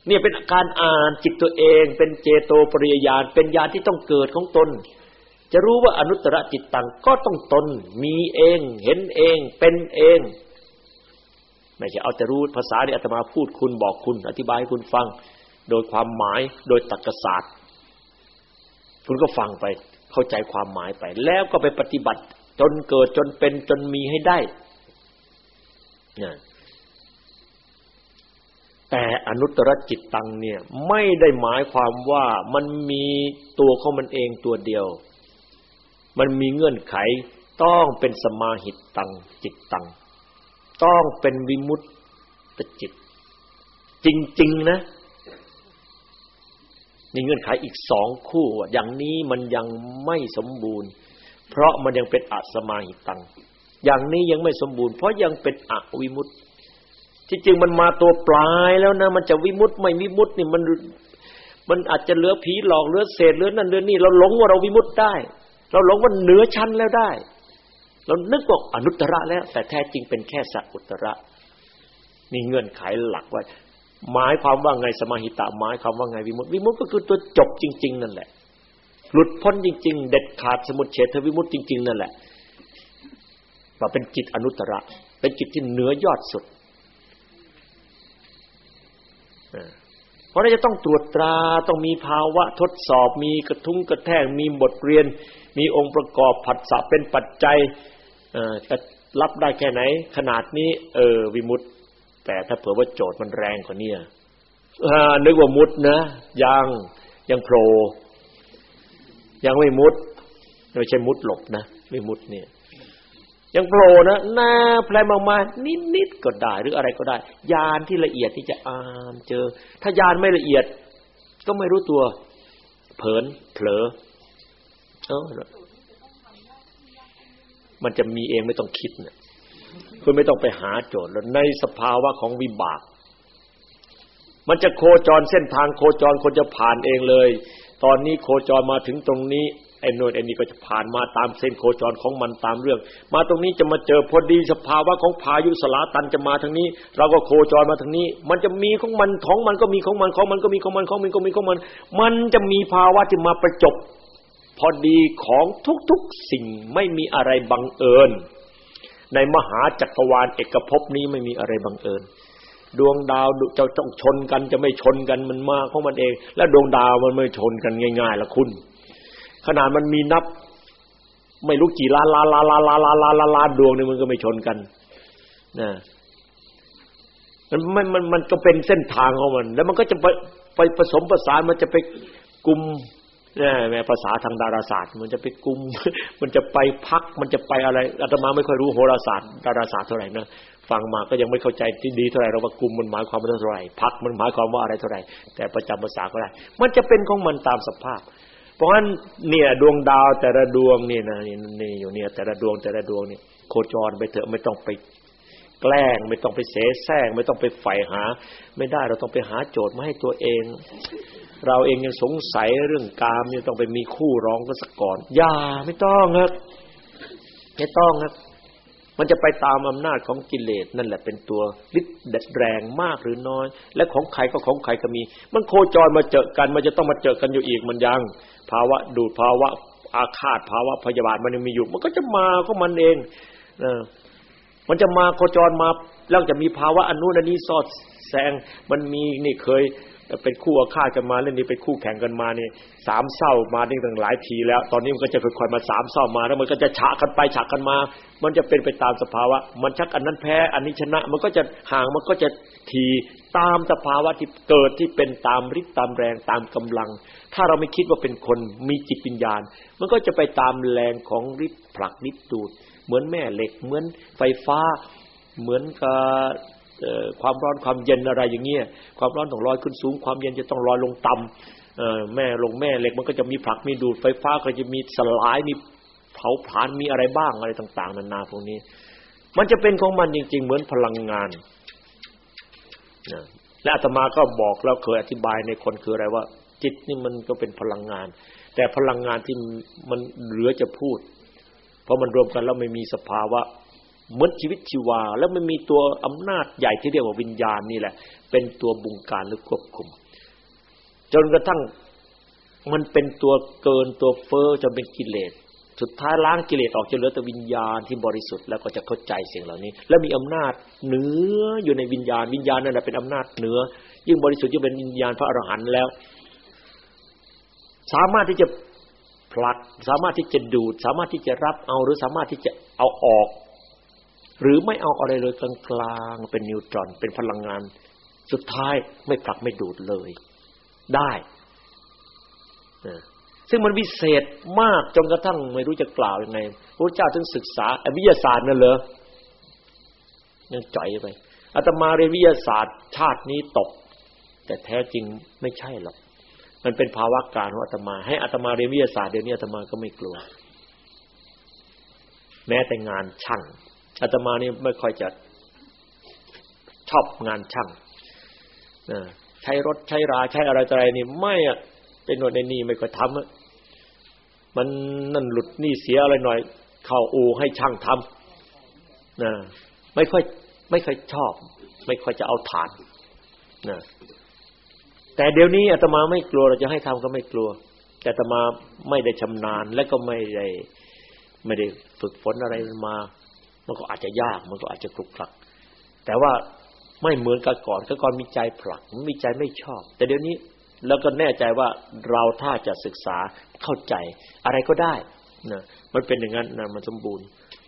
เนี่ยเป็นการอ่านจิตตัวเองเป็นเจโตปริยญาณเป็นญาณที่ต้องเกิดของตนจะรู้ว่าอนุตตรจิตตังก็ต้องตนมีเองเห็นเองเป็นเองไม่ใช่เอาแต่รู้ภาษาที่อาตมาพูดคุณบอกคุณอธิบายให้คุณฟังโดยความหมายโดยตรรกศาสตร์คุณก็ฟังไปเข้าใจความหมายไปแล้วก็ไปปฏิบัติจนเกิดจนเป็นจนมีให้ได้นะแต่อนุตตรจิตตังเนี่ยไม่ได้หมายความว่ามันมีตัวของมันเองตัวเดียวมันมีเงื่อนไขต้องเป็นสมาหิตตังจิตตังต้องเป็นวิมุตติจิตจริงๆนะนี่เงื่อนไขอีกสองคู่อย่างนี้มันยังไม่สมบูรณ์เพราะมันยังเป็นอสมาหิตตังอย่างนี้ยังไม่สมบูรณ์เพราะยังเป็นอวิมุตติที่จริงมันมาตัวปลายแล้วนะมันจะวิมุตติไม่วิมุตตินี่มันมันอาจจะเหลือผีหลอกเหลือเศษเหลือนั่นเหลือนี่เราหลงว่าเราวิมุตติได้เราหลงว่าเหนือชั้นแล้วได้เรานึกว่าอนุตตรแล้วแต่แท้จริงเป็นแค่สัอุตตระนี่เงื่อนไขหลักว่าหมายความว่าไงสมาหิตะหมายความว่าไงวิมุตติวิมุตติก็คือตัวจบจริงๆนั่นแหละหลุดพ้นจริงๆเด็ดขาดสมุจเฉทวิมุตติจริงๆนั่นแหละว่าเป็นจิตอนุตตระเป็นจิตที่เหนือยอดสุดเพราะเราจะต้องตรวจตราต้องมีภาวะทดสอบมีกระทุ้งกระแทกมีบทเรียนมีองค์ประกอบผัสสะเป็นปัจจัยเอ่อจะรับได้แค่ไหนขนาดนี้เออวิมุตติแต่ถ้าเผื่อว่าโจทย์มันแรงกว่านี้อ่านึกว่ามุตนะยังยังโผล่ยังไม่มุตไม่ใช่มุตหลบนะไม่มุตเนี่ยยังโผล่นะหน้าแพรมออกมานิดๆก็ได้หรืออะไรก็ได้ญาณที่ละเอียดที่จะอ่านเจอถ้าญาณไม่ละเอียดก็ไม่รู้ตัวเผลอเผลอเออมันจะมีเองไม่ต้องคิดนะคุณไม่ต้องไปหาโจทย์แล้วในสภาวะของวิบากมันจะโคจรเส้นทางโคจรคนจะผ่านเองเลยตอนนี้โคจรมาถึงตรงนี้ไอ้โน่นไอ้นี่ก็จะผ่านมาตามเส้นโคจรของมันตามเรื่องมาตรงนี้จะมาเจอพอดีสภาวะของพายุสลาตันจะมาทางนี้เราก็โคจรมาทางนี้มันจะมีของมันของมันก็มีของมันของมันก็มีของมันของมันก็มีของมันมันจะมีภาวะที่มาประจบพอดีของทุกๆสิ่งไม่มีอะไรบังเอิญในมหาจักรวาลเอกภพนี้ไม่มีอะไรบังเอิญดวงดาวจะต้องชนกันจะไม่ชนกันมันมาของมันเองและดวงดาวมันไม่ชนกันง่ายๆละคุณขนาดมันมีนับไม่รู้กี่ล้านล้านล้านล้านล้านล้านล้านล้านล้านดวงนี่มันก็ไม่ชนกันนะมันมันมันมันก็เป็นเส้นทางของมันแล้วมันก็จะไปไปผสมผสานมันจะไปกุมเนี่ยแม่ภาษาทางดาราศาสตร์มันจะไปกุมมันจะไปพักมันจะไปอะไรอาตมาไม่ค่อยรู้โหราศาสตร์ดาราศาสตร์เท่าไหร่นะฟังมาก็ยังไม่เข้าใจที่ดีเท่าไหร่เราว่ากุมมันหมายความว่าเท่าไหร่พักมันหมายความว่าอะไรเท่าไหร่แต่ประจำภาษาก็ได้มันจะเป็นของมันตามสภาพเพราะฉะนั้นเนี่ยดวงดาวแต่ละดวงนี่นะนี่อยู่เนี่ยแต่ละดวงแต่ละดวงนี่โคจรไปเถอะไม่ต้องไปแกล้งไม่ต้องไปเสแสร้งไม่ต้องไปใฝ่หาไม่ได้เราต้องไปหาโจทย์มาให้ตัวเองเราเองยังสงสัยเรื่องกามเนี่ยต้องไปมีคู่ร้องกันสักก่อนอย่าไม่ต้องครับไม่ต้องครับมันจะไปตามอำนาจของกิเลสนั่นแหละเป็นตัวฤทธิ์เด็ดแรงมากหรือน้อยและของใครก็ของใครก็มีมันโคจรมาเจอกันมันจะต้องมาเจอกันอยู่อีกมันยังภาวะดูดภาวะอาฆาตภาวะพยาบาทมันยังมีอยู่มันก็จะมาของมันเองเออมันจะมาโคจรมาแล้วจะมีภาวะอนุนันนี้สอดแซงมันมีนี่เคยเป็นคู่อาฆาตกันมาเรื่องนี้เป็นคู่แข่งกันมานี่สามเศร้ามาได้ตั้งหลายทีแล้วตอนนี้มันก็จะค่อยๆมาสามเศร้ามาแล้วมันก็จะฉะกันไปฉะกันมามันจะเป็นไปตามสภาวะมันชักอันนั้นแพ้อันนี้ชนะมันก็จะห่างมันก็จะทีตามสภาวะที่เกิดที่เป็นตามฤทธิ์ตามแรงตามกำลังถ้าเราไม่คิดว่าเป็นคนมีจิตวิญญาณมันก็จะไปตามแรงของฤทธิ์ผลักฤทธิ์ดูดเหมือนแม่เหล็กเหมือนไฟฟ้าเหมือนกับความร้อนความเย็นอะไรอย่างเงี้ยความร้อนต้องลอยขึ้นสูงความเย็นจะต้องลอยลงต่ำแม่ลงแม่เหล็กมันก็จะมีผลักมีดูดไฟฟ้าก็จะมีสลายมีเผาผลาญมีอะไรบ้างอะไรต่างๆนานาพวกนี้มันจะเป็นของมันจริงๆเหมือนพลังงานและอาตมาก็บอกแล้วเคยอธิบายในคนคืออะไรว่าจิตนี่มันก็เป็นพลังงานแต่พลังงานที่มันเหลือจะพูดเพราะมันรวมกันแล้วไม่มีสภาวะเหมือนชีวิตชีวาแล้วมันมีตัวอำนาจใหญ่ที่เรียกว่าวิญญาณนี่แหละเป็นตัวบงการหรือควบคุมจนกระทั่งมันเป็นตัวเกินตัวเฟ้อจนเป็นกิเลสสุดท้ายล้างกิเลสออกจะเหลือแต่วิญญาณที่บริสุทธิ์แล้วก็จะเข้าใจสิ่งเหล่านี้และมีอำนาจเหนืออยู่ในวิญญาณวิญญาณนั่นแหละเป็นอำนาจเหนือยิ่งบริสุทธิ์ยิ่งเป็นวิญญาณพระอรหันต์แล้วสามารถที่จะผลักสามารถที่จะดูดสามารถที่จะรับเอาหรือสามารถที่จะเอาออกหรือไม่เอาอะไรเลยกลางๆเป็นนิวตรอนเป็นพลังงานสุดท้ายไม่ผลักไม่ดูดเลยได้ซึ่งมันวิเศษมากจนกระทั่งไม่รู้จะกล่าวยังไงพระเจ้าถึงศึกษาวิทยาศาสตร์นั่นเหรอยังจ่อยไปอาตมาเรียนวิทยาศาสตร์ชาตินี้ตกแต่แท้จริงไม่ใช่หรอกมันเป็นภาวะการของอาตมาให้อาตมาเรียนวิทยาศาสตร์เดี๋ยวนี้อาตมาก็ไม่กลัวแม้แต่งานช่างอาตมานี่ไม่ค่อยจะชอบงานช่างใช้รถใช้ราใช้อะไรต่ออะไรนี่ไม่อะเป็นโน่นในนี่ไม่ค่อยทำมันนั่นหลุดนี่เสียอะไรหน่อยเข้าอู่ให้ช่างทำนะไม่ค่อยไม่ค่อยชอบไม่ค่อยจะเอาฐานนะแต่เดี๋ยวนี้อาตมาไม่กลัวเราจะให้ทำก็ไม่กลัวแต่อาตมาไม่ได้ชำนาญและก็ไม่ได้ไม่ได้ฝึกฝนอะไรมามันก็อาจจะยากมันก็อาจจะคลุกคลักแต่ว่าไม่เหมือนกับก่อนก็ก่อนมีใจผลักมีใจไม่ชอบแต่เดี๋ยวนี้แล้วก็แน่ใจว่าเราถ้าจะศึกษาเข้าใจอะไรก็ได้นะมันเป็นอย่างนั้นนะมันสมบูรณ์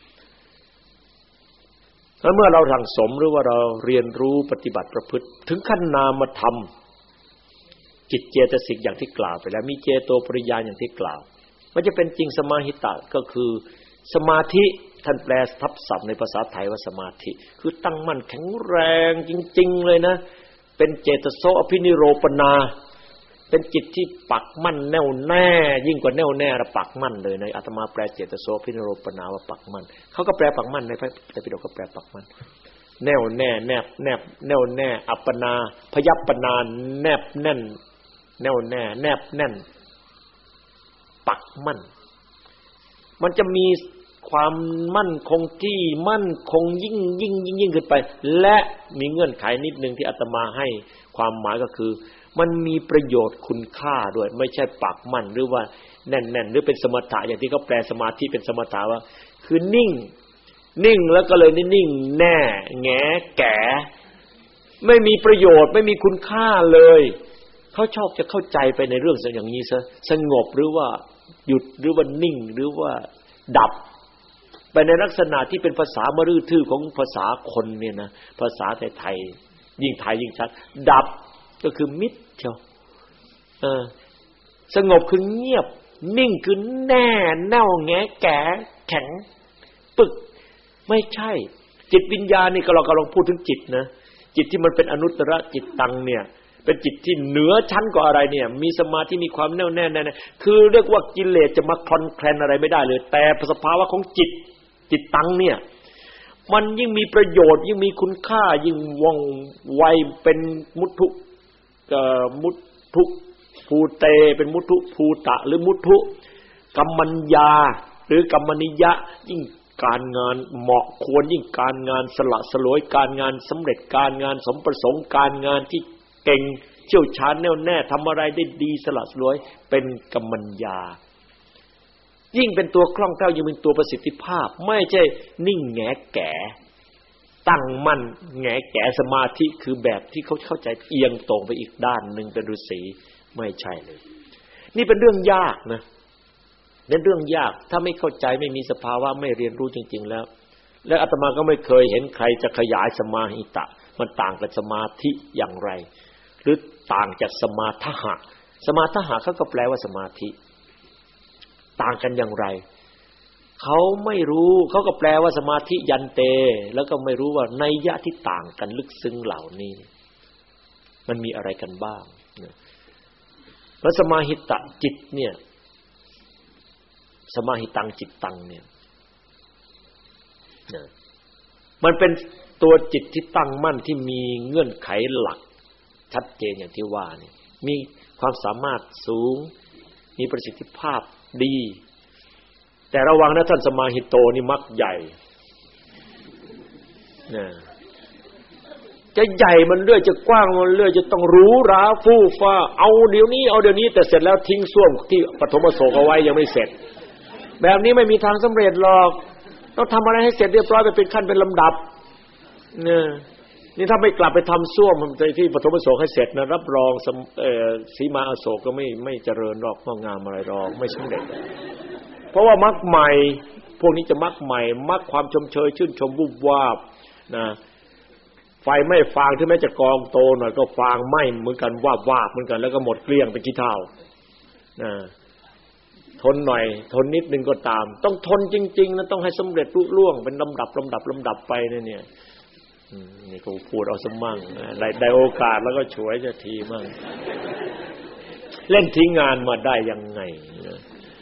แล้วเมื่อเราสั่งสมหรือว่าเราเรียนรู้ปฏิบัติประพฤติถึงขั้นนามธรรมจิตเจตสิกอย่างที่กล่าวไปแล้วมีเจโตปริญาณอย่างที่กล่าวมันจะเป็นจริงสมาหิตะก็คือสมาธิท่านแปลทับศัพท์ในภาษาไทยว่าสมาธิคือตั้งมั่นแข็งแรงจริงๆเลยนะเป็นเจตโสอภินิโรปนาเป็นจิตที่ปักมั่นแน่วแน่ยิ่งกว่าแน่วแน่ระปักมั่นเลยในอาตมาแปลเจตโสอภินิโรปนาว่าปักมั่นเขาก็แปลปักมั่นในพระไตรปิฎกก็แปลปักมั่นแน่วแน่แนบแนบแน่วแน่อัปปนาพยัปปนาแนบแน่นแน่วแน่แนบแน่นปักมั่นมันจะมีความมั่นคงที่มั่นคงยิ่งยิ่งยิ่งยิ่งขึ้นไปและมีเงื่อนไขนิดนึงที่อาตมาให้ความหมายก็คือมันมีประโยชน์คุณค่าด้วยไม่ใช่ปักมั่นหรือว่าแน่นๆหรือเป็นสมถะอย่างที่เขาแปลสมาธิเป็นสมถะว่าคือนิ่งนิ่งแล้วก็เลยนิ่งแน่แง่แก่ไม่มีประโยชน์ไม่มีคุณค่าเลยเขาชอบจะเข้าใจไปในเรื่องอย่างนี้ซะสงบหรือว่าหยุดหรือว่านิ่งหรือว่าดับไปในลักษณะที่เป็นภาษามฤทื่อของภาษาคนเนี่ยนะภาษาไทยยิ่งไทยยิ่งชัดดับก็คือมิดเชียวเออสงบคือเงียบนิ่งคือแน่แน่วแงแก่แข็งปึกไม่ใช่จิตวิญญาณนี่ก็เรากำลังพูดถึงจิตนะจิตที่มันเป็นอนุตตรจิตตังเนี่ยเป็นจิตที่เหนือชั้นกว่าอะไรเนี่ยมีสมาธิมีความแน่วแน่แน่คือเรียกว่ากิเลสจะมาคลอนแคลนอะไรไม่ได้เลยแต่สภาวะของจิตจิตตังเนี่ยมันยิ่งมีประโยชน์ยิ่งมีคุณค่ายิ่งว่องไวเป็นมุทุเอ่อมุทุภูเตเป็นมุทุภูตะหรือมุทุกัมมัญญาหรือกัมมนิยะยิ่งการงานเหมาะควรยิ่งการงานสละสลวยการงานสำเร็จการงานสมประสงค์การงานที่เก่งเชี่ยวชาญแน่วแน่ทำอะไรได้ดีสละสลวยเป็นกัมมัญญายิ่งเป็นตัวคล่องแคล่วยิ่งเป็นตัวประสิทธิภาพไม่ใช่นิ่งแงแก่ตั้งมั่นแงแก่สมาธิคือแบบที่เขาเข้าใจเอียงตรงไปอีกด้านนึงเป็นฤาษีไม่ใช่เลยนี่เป็นเรื่องยากนะเป็นเรื่องยากถ้าไม่เข้าใจไม่มีสภาวะไม่เรียนรู้จริงๆแล้วและอาตมาก็ไม่เคยเห็นใครจะขยายสมาหิตะมันต่างกับสมาธิอย่างไรหรือต่างจากสมาทหะสมาทหะเขาก็แปลว่าสมาธิต่างกันอย่างไรเขาไม่รู้เขาก็แปลว่าสมาธิยันเตแล้วก็ไม่รู้ว่านัยยะที่ต่างกันลึกซึ้งเหล่านี้มันมีอะไรกันบ้างแล้วสมาหิตะจิตเนี่ยสมาหิตังจิตตังเนี่ยมันเป็นตัวจิตที่ตั้งมั่นที่มีเงื่อนไขหลักชัดเจนอย่างที่ว่านี่มีความสามารถสูงมีประสิทธิภาพดีแต่ระวังนะท่านสมาหิโตนี่มักใหญ่นะจะใหญ่มันเรื่อยจะกว้างมันเรื่อยจะต้องหรูหราฟู่ฟ้าเอาเดี๋ยวนี้เอาเดี๋ยวนี้แต่เสร็จแล้วทิ้งส้วมที่ปฐมอโศกเอาไว้ยังไม่เสร็จแบบนี้ไม่มีทางสำเร็จหรอกต้องทำอะไรให้เสร็จเรียบร้อยไปเป็นขั้นเป็นลำดับเนี่ยนี่ถ้าไม่กลับไปทำส้วมที่ปฐมอโศกให้เสร็จนะรับรองเอ่อสีมาอโศกก็ไม่ไม่เจริญหรอกงอกงามอะไรหรอกไม่สำเร็จเพราะว่ามรรคใหม่พวกนี้จะมรรคใหม่มรรคความชมเชยชื่นชมวุบวาบนะไฟไม่ฟางถึงแม้จะกองโตหน่อยก็ฟางไหม้เหมือนกันวาบวาบเหมือนกันแล้วก็หมดเกลี้ยงเป็นขี้เถ้านะทนหน่อยทนนิดนึงก็ตามต้องทนจริงๆนะต้องให้สำเร็จลุล่วงเป็นลำดับลำดับลำดับไปนะเนี่ยนี่ก็พูดเอาสมั่งได้ได้โอกาสแล้วก็ฉวยจะทีมั่งเล่นทิ้งงานมาได้ยังไงนะ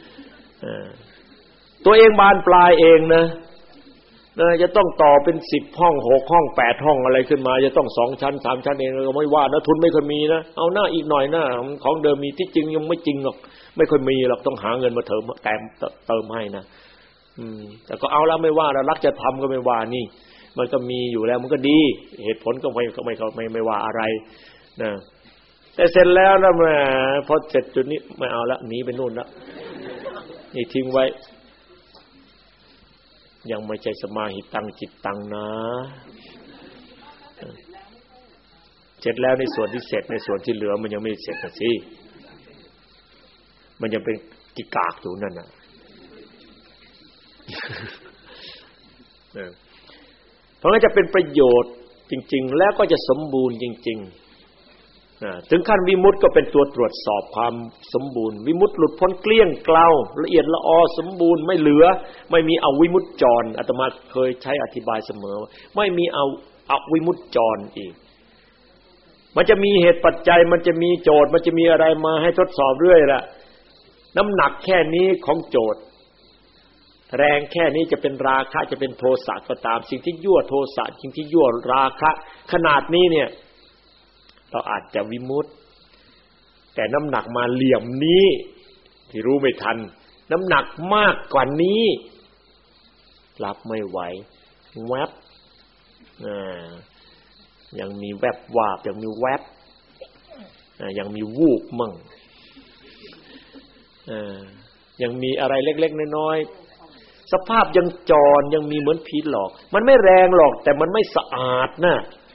ตัวเองบานปลายเองนะนะจะต้องต่อเป็นสิบห้องหกห้องแปดห้องอะไรขึ้นมาจะต้องสองชั้นสามชั้นเองก็ไม่ว่านะทุนไม่ค่อยมีนะเอาหน้าอีกหน่อยหน้าของเดิมมีที่จริงยังไม่จริงหรอกไม่ค่อยมีหรอกต้องหาเงินมาเติมแต้มเติมให้นะอืมแต่ก็เอาแล้วไม่ว่าแล้วรักจะทำก็ไม่ว่านี่มันก็มีอยู่แล้วมันก็ดีเหตุผลก็ไม่ไม่ไม่ไม่ว่าอะไรนะแต่เสร็จแล้วนะแหมพอเสร็จจุดนี้ไม่เอาละหนีไปนู่นละนี่ทิ้งไว้ยังไม่ใช่สมาหิตังจิตตังนะเสร็จแล้วในส่วนที่เสร็จในส่วนที่เหลือมันยังไม่เสร็จนะสิมันยังเป็นกิกากอยู่นั่นน่ะเพราะงั้นจะเป็นประโยชน์จริงๆแล้วก็จะสมบูรณ์จริงๆถึงขั้นวิมุตติก็เป็นตัวตรวจสอบความสมบูรณ์วิมุตติหลุดพ้นเกลี้ยงเกลาละเอียดละออสมบูรณ์ไม่เหลือไม่มีอวิมุตติจรอาตมาเคยใช้อธิบายเสมอไม่มีเอาอวิมุตติจรอีกมันจะมีเหตุปัจจัยมันจะมีโจทย์มันจะมีอะไรมาให้ทดสอบเรื่อยละน้ำหนักแค่นี้ของโจทย์แรงแค่นี้จะเป็นราคะจะเป็นโทสะก็ตามสิ่งที่ยั่วโทสะสิ่งที่ยั่วราคะขนาดนี้เนี่ยเราอาจจะวิมุตติแต่น้ำหนักมาเหลี่ยมนี้ที่รู้ไม่ทันน้ำหนักมากกว่านี้รับไม่ไหวแวบอ่ายังมีแวบวาบยังมีแวบอ่ายังมีวูบมั่งอ่ายังมีอะไรเล็กๆน้อยๆสภาพยังจรยังมีเหมือนผีหลอกมันไม่แรงหรอกแต่มันไม่สะอาดนะ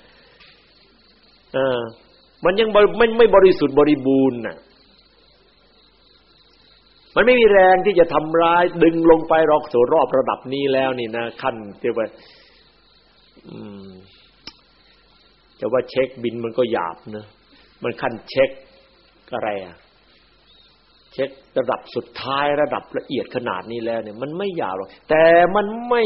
อ่ามันยังไม่ไม่บริสุทธิ์บริบูรณ์น่ะมันไม่มีแรงที่จะทำร้ายดึงลงไปรอกสู่รอบระดับนี้แล้วนี่นะขั้นที่ว่าอืมแต่ว่าเช็คบินมันก็หยาบนะมันขั้นเช็คอะไรอ่ะเช็คระดับสุดท้ายระดับละเอียดขนาดนี้แล้วเนี่ยมันไม่หยาบหรอกแต่มันไม่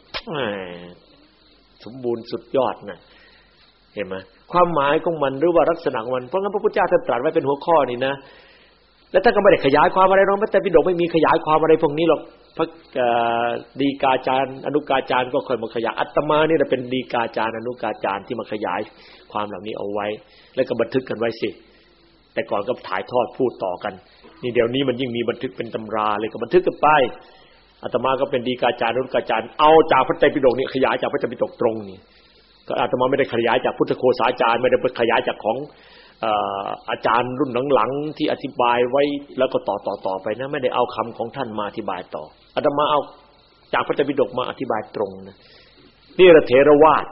สมบูรณ์สุดยอดนะเห็นไหมความหมายของมันหรือว่าลักษณะของมันเพราะงั้นพระพุทธเจ้าท่านตรัสไว้เป็นหัวข้อนี่นะแล้วท่านก็ไม่ได้ขยายความอะไรหรอกพระไตรปิฎกไม่มีขยายความอะไรพวกนี้หรอกพระดีกาจารย์อนุกาจารย์ก็ค่อยมาขยายอาตมานี่แหละเป็นดีกาจารย์อนุกาจารย์ที่มาขยายความเหล่านี้เอาไว้แล้วก็บันทึกกันไว้สิแต่ก่อนก็ถ่ายทอดพูดต่อกันนี่เดี๋ยวนี้มันยิ่งมีบันทึกเป็นตำราเลยก็บันทึกกันไปอาตมาก็เป็นดีกาจารย์อนุกาจารย์เอาจากพระไตรปิฎกนี่ขยายจากพระไตรปิฎกตรงนี่ก็อาตมาไม่ได้ขยายจากพุทธโฆษาจารย์ไม่ได้ขยายจากของอาจารย์รุ่นหลังๆที่อธิบายไว้แล้วก็ต่อๆๆไปนะไม่ได้เอาคำของท่านมาอธิบายต่ออาตมาเอาจากพระไตรปิฎกมาอธิบายตรงนะนี่แหละเถรวาท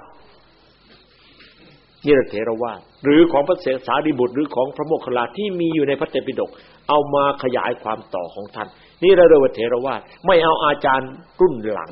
นี่แหละเถรวาทหรือของพระเสสารีบุตรหรือของพระโมคคัลลาที่มีอยู่ในพระไตรปิฎกเอามาขยายความต่อของท่านนี่เราเรียกว่าเถรวาทไม่เอาอาจารย์รุ่นหลัง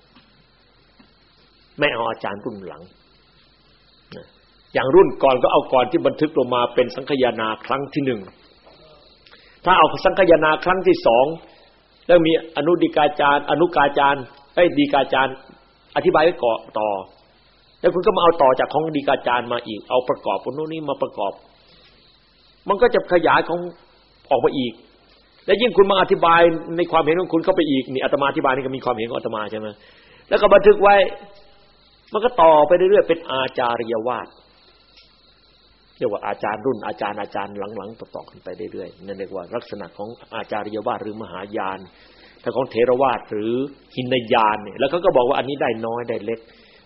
ไม่เอาอาจารย์รุ่นหลังอย่างรุ่นก่อนก็เอาก่อนที่บันทึกลงมาเป็นสังคายนาครั้งที่หนึ่งถ้าเอาสังคายนาครั้งที่สองแล้วมีอนุดีกาจารย์อนุกาจารย์ไอ้ดีกาจารย์อธิบายไว้ก่อต่อแล้วคุณก็มาเอาต่อจากของดีกาจารย์มาอีกเอาประกอบพวกนู้นนี่มาประกอบมันก็จะขยายของออกมาอีกแล้วยิ่งคุณมาอธิบายในความเห็นของคุณเข้าไปอีกนี่อาตมาอธิบายนี่ก็มีความเห็นของอาตมาใช่ไหมแล้วก็บันทึกไว้มันก็ต่อไปเรื่อยๆเป็นอาจาริยวาทเรียกว่าอาจารย์รุ่นอาจารย์อาจารย์หลังๆต่อๆกันไปเรื่อยๆนั่นเรียกว่าลักษณะของอาจาริยวาทหรือมหายานถ้าของเถรวาทหรือหินยานเนี่ยแล้วเขาก็บอกว่าอันนี้ได้น้อยได้เล็ก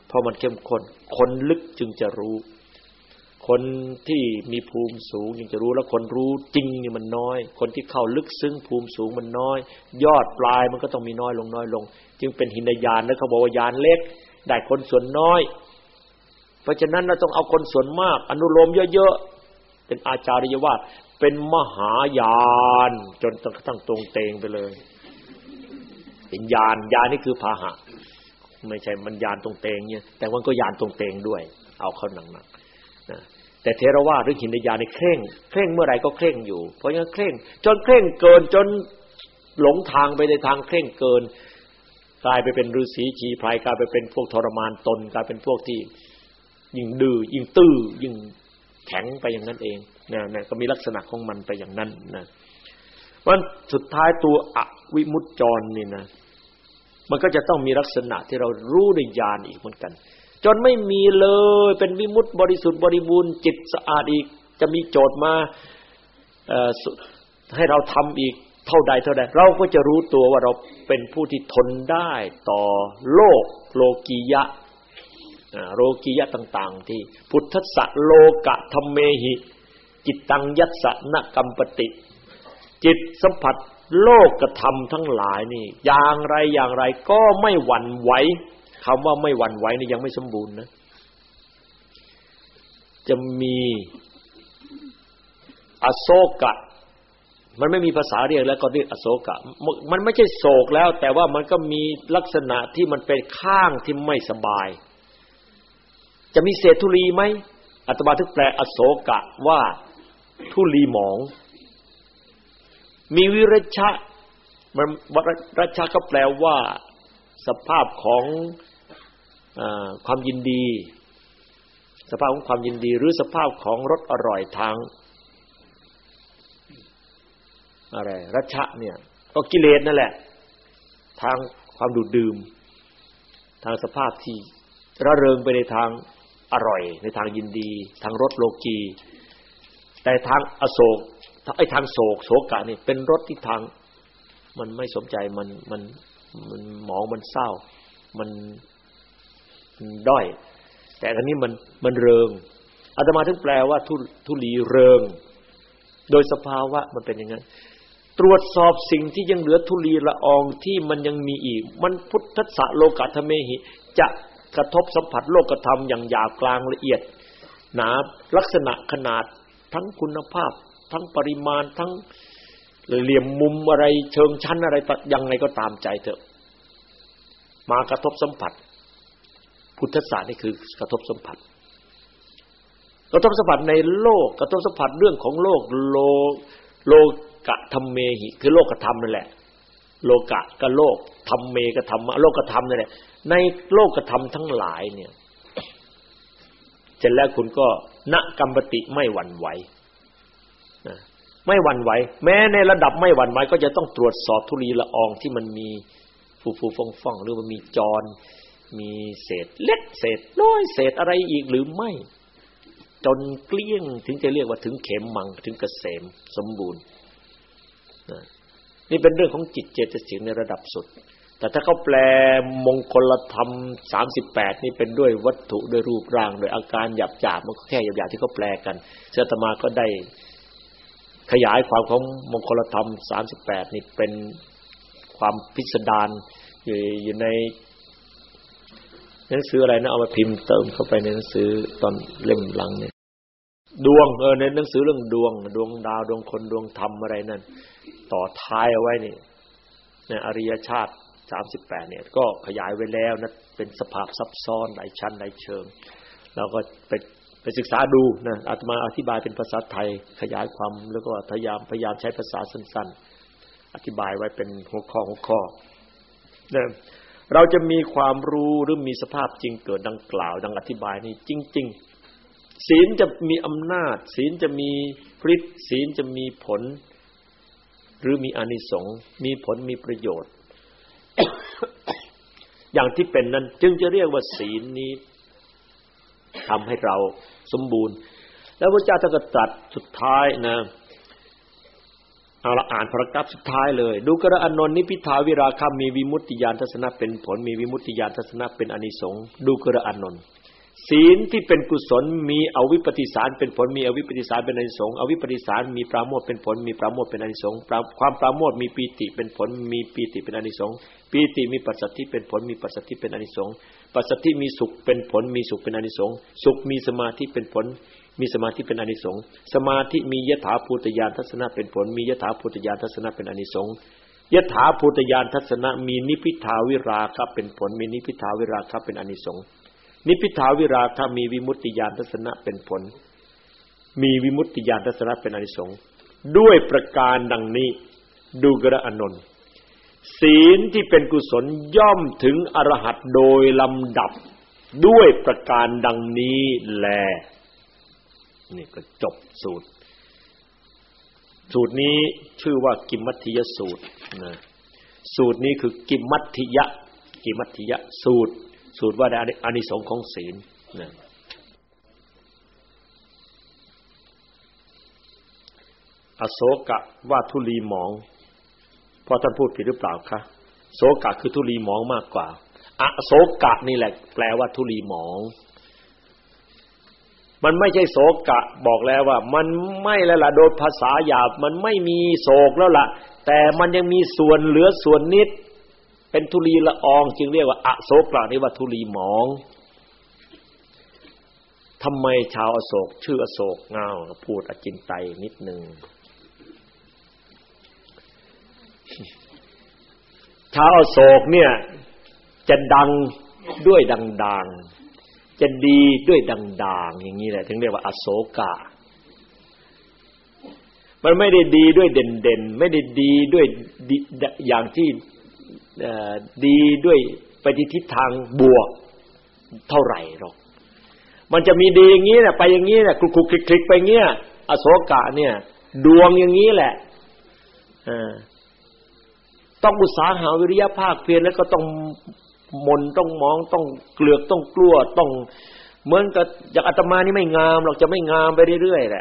เพราะมันเข้มข้นคนลึกจึงจะรู้คนที่มีภูมิสูงจึงจะรู้แล้วคนรู้จริงนี่มันน้อยคนที่เข้าลึกซึ้งภูมิสูงมันน้อยยอดปลายมันก็ต้องมีน้อยลงน้อยลงจึงเป็นหินญาณแล้วเขาบอกว่าญาณเล็กได้คนส่วนน้อยเพราะฉะนั้นเราต้องเอาคนส่วนมากอนุโลมเยอะๆเป็นอาจารย์ว่าเป็นมหายานจนต้องตั้งตรงเตงไปเลยเป็นญาณญาณนี่คือพาหะไม่ใช่มันญาณตรงเตงเนี่ยแต่มันก็ญาณตรงเตงด้วยเอาเข้าหนักๆนะแต่เทรวาสหรือหินญาณนี่เคร่งเคร่งเมื่อไหร่ก็เคร่งอยู่เพราะงั้นเคร่งจนเคร่งเกินจนหลงทางไปในทางเคร่งเกินกลายไปเป็นฤาษีชีพรายกลายไปเป็นพวกทรมานตนกลายเป็นพวกที่ยิ่งดื้อยิ่งตื้อยิ่งแข็งไปอย่างนั้นเองนะนะก็มีลักษณะของมันไปอย่างนั้นนะวันสุดท้ายตัวอวิมุตติจรนี่นะมันก็จะต้องมีลักษณะที่เรารู้ในญาณอีกเหมือนกันจนไม่มีเลยเป็นวิมุตติบริสุทธิ์บริบูรณ์จิตสะอาดอีกจะมีโจทย์มาเอ่อให้เราทำอีกเท่าใดเท่าใดเราก็จะรู้ตัวว่าเราเป็นผู้ที่ทนได้ต่อโลกโลกียะโลกียะต่างๆที่พุทธัสสะโลกะธัมเมหิจิตตังยัสสะนกัมปติจิตสัมผัสโลกธรรมทั้งหลายนี่อย่างไรอย่างไรก็ไม่หวั่นไหวคำว่าไม่หวั่นไหวนี่ยังไม่สมบูรณ์นะจะมีอโศกะมันไม่มีภาษาเรียกแล้วก็เรียกอโศกะมันไม่ใช่โศกแล้วแต่ว่ามันก็มีลักษณะที่มันเป็นข้างที่ไม่สบายจะมีเศษธุลีไหมอาตมาถึงแปลอโศกะว่าธุลีหมองมีวิริชะมันวิริชะก็แปลว่าสภาพของเอ่อความยินดีสภาพของความยินดีหรือสภาพของรสอร่อยทางอะไรรัชะเนี่ยก็กิเลสนั่นแหละทางความดูดดื่มทางสภาพที่ระเริงไปในทางอร่อยในทางยินดีทางรสโลกีแต่ทางอโศกไอ้ทางโศกโศกะนี่เป็นรสที่ทางมันไม่สมใจมันมันมันหมองมันเศร้ามันด้อยแต่อันนี้มันมันเริงอาตมาถึงแปลว่าทุทุลีเริงโดยสภาวะมันเป็นอย่างนั้นตรวจสอบสิ่งที่ยังเหลือทุลีละอองที่มันยังมีอีกมันพุทธัสสะโลกะธัมเมหิจะกระทบสัมผัสโลกธรรมอย่างหยาบกลางละเอียดหนาลักษณะขนาดทั้งคุณภาพทั้งปริมาณทั้งเหลี่ยมมุมอะไรเชิงชั้นอะไรยังไงก็ตามใจเถอะมากระทบสัมผัสพุทธศาสตร์นี่คือกระทบสัมผัสกระทบสัมผัสในโลกกระทบสัมผัสเรื่องของโลกโลโลกะธัมเมหิคือโลกธรรมนั่นแหละโลกะก็โลกธัมเมก็ธรรมะโลกธรรมนั่นแหละในโลกธรรมทั้งหลายเนี่ยเสร็จแล้วคุณก็ณกัมปติไม่หวั่นไหวไม่หวั่นไหวแม้ในระดับไม่หวั่นไหวก็จะต้องตรวจสอบธุลีละอองที่มันมีฟูๆฟ่องๆหรือมันมีจรมีเศษเล็กเศษน้อยเศษอะไรอีกหรือไม่จนเกลี้ยงถึงจะเรียกว่าถึงเข็มมังถึงเกษมสมบูรณ์นี่เป็นเรื่องของจิตเจตสิกในระดับสุดแต่ถ้าเขาแปลมงคลธรรมสามสิบแปดนี่เป็นด้วยวัตถุด้วยรูปร่างด้วยอาการหยาบๆมันก็แค่หยาบๆที่เขาแปลกันอาตมาก็ได้ขยายความของมงคลธรรมสามสิบแปดนี่เป็นความพิสดารอยู่อยู่ในหนังสืออะไรนะเอามาพิมพ์เติมเข้าไปในหนังสือตอนเล่มหลังเนี่ยดวงเออในหนังสือเรื่องดวงดวงดาวดวงคนดวงธรรมอะไรนั่นต่อท้ายเอาไว้นี่ในอริยชาติสามสิบแปดเนี่ยก็ขยายไว้แล้วนะเป็นสภาพซับซ้อนหลายชั้นหลายเชิงเราก็ไปไปศึกษาดูนะอาตมาอธิบายเป็นภาษาไทยขยายความแล้วก็พยายามพยายามใช้ภาษาสั้นๆอธิบายไว้เป็นหัวข้อหัวข้อนะเราจะมีความรู้หรือมีสภาพจริงเกิดดังกล่าวดังอธิบายนี้จริงๆศีลจะมีอำนาจศีลจะมีฤทธิ์ศีลจะมีผลหรือมีอานิสงส์มีผลมีประโยชน์ อย่างที่เป็นนั้นจึงจะเรียกว่าศีลนี้ทำให้เราสมบูรณ์แล้วพระเจ้าท่านก็ตรัสสุดท้ายนะเอาละอ่านพารากราฟสุดท้ายเลยดูกระอานนท์นิพพิทาวิราคะมีวิมุตติญาณทัศนะเป็นผลมีวิมุตติญาณทัศนะเป็นอานิสงส์ดูกระอานนท์ศีลที่เป็นกุศลมีอวิปปิสารเป็นผลมีอวิปปิสารเป็นอานิสงส์อวิปปิสารมีปราโมทย์เป็นผลมีปราโมทย์เป็นอานิสงส์ความปราโมทย์มีปีติเป็นผลมีปีติเป็นอานิสงส์ปีติมีปัสสัทธิเป็นผลมีปัสสัทธิเป็นอานิสงส์ปัสสัทธิมีสุขเป็นผลมีสุขเป็นอานิสงส์สุขมีสมาธิเป็นผลมีสมาธิเป็นอานิสงส์สมาธิมียถาภูตญาณทัศนะเป็นผลมียถาภูตญาณทัศนะเป็นอานิสงส์ยถาภูตญาณทัศนะมีนิพพิทาวิราคะเป็นผลมีนิพพิทาวิราคะเป็นอานิสงส์นิพพิทาวิราคะมีวิมุตติญาณทัศนะเป็นผลมีวิมุตติญาณทัศนะเป็นอานิสงส์ด้วยประการดังนี้ดูกระอานนท์ศีลที่เป็นกุศลย่อมถึงอรหัตโดยลำดับด้วยประการดังนี้แลนี่ก็จบสูตรสูตรนี้ชื่อว่ากิมมัฏฐิยสูตรนะสูตรนี้คือกิมมัฏฐิยะกิมมัฏฐิยะสูตรสูตรว่าในอานิสงส์ของศีลนะอโศกะว่าทุลีหมองพอท่านพูดผิดหรือเปล่าคะโศกะคือทุลีหมองมากกว่าอโศกะนี่แหละแปลว่าทุลีหมองมันไม่ใช่โศกะบอกแล้วว่ามันไม่แล้วล่ะโดยภาษาหยาบมันไม่มีโศกแล้วล่ะแต่มันยังมีส่วนเหลือส่วนนิดเป็นทุลีละอองจึงเรียกว่าอโศกะนี่ว่าทุลีหมองทำไมชาวอโศกชื่ออโศกเงาพูดอจินไตยนิดนึงชาวอโศกเนี่ยจะดังด้วยดังๆจะดีด้วยดังๆอย่างนี้แหละถึงเรียกว่าอโศกะมันไม่ได้ดีด้วยเด่นๆไม่ได้ดีด้วยอย่างที่ดีด้วยไปทิศทางบวกเท่าไหร่หรอกมันจะมีดีอย่างนี้แหละไปอย่างนี้แหละคลุกๆคลิกๆไปเงี้ยอโศกะเนี่ยดวงอย่างนี้แหละอ่าต้องอุตสาหะวิริยะภาคเพียรแล้วก็ต้องมนต้องมองต้องเกลือกต้องกลัวต้องเหมือนกับอย่างอาตมานี่ไม่งามหรอกจะไม่งามไปเรื่อยๆแหละ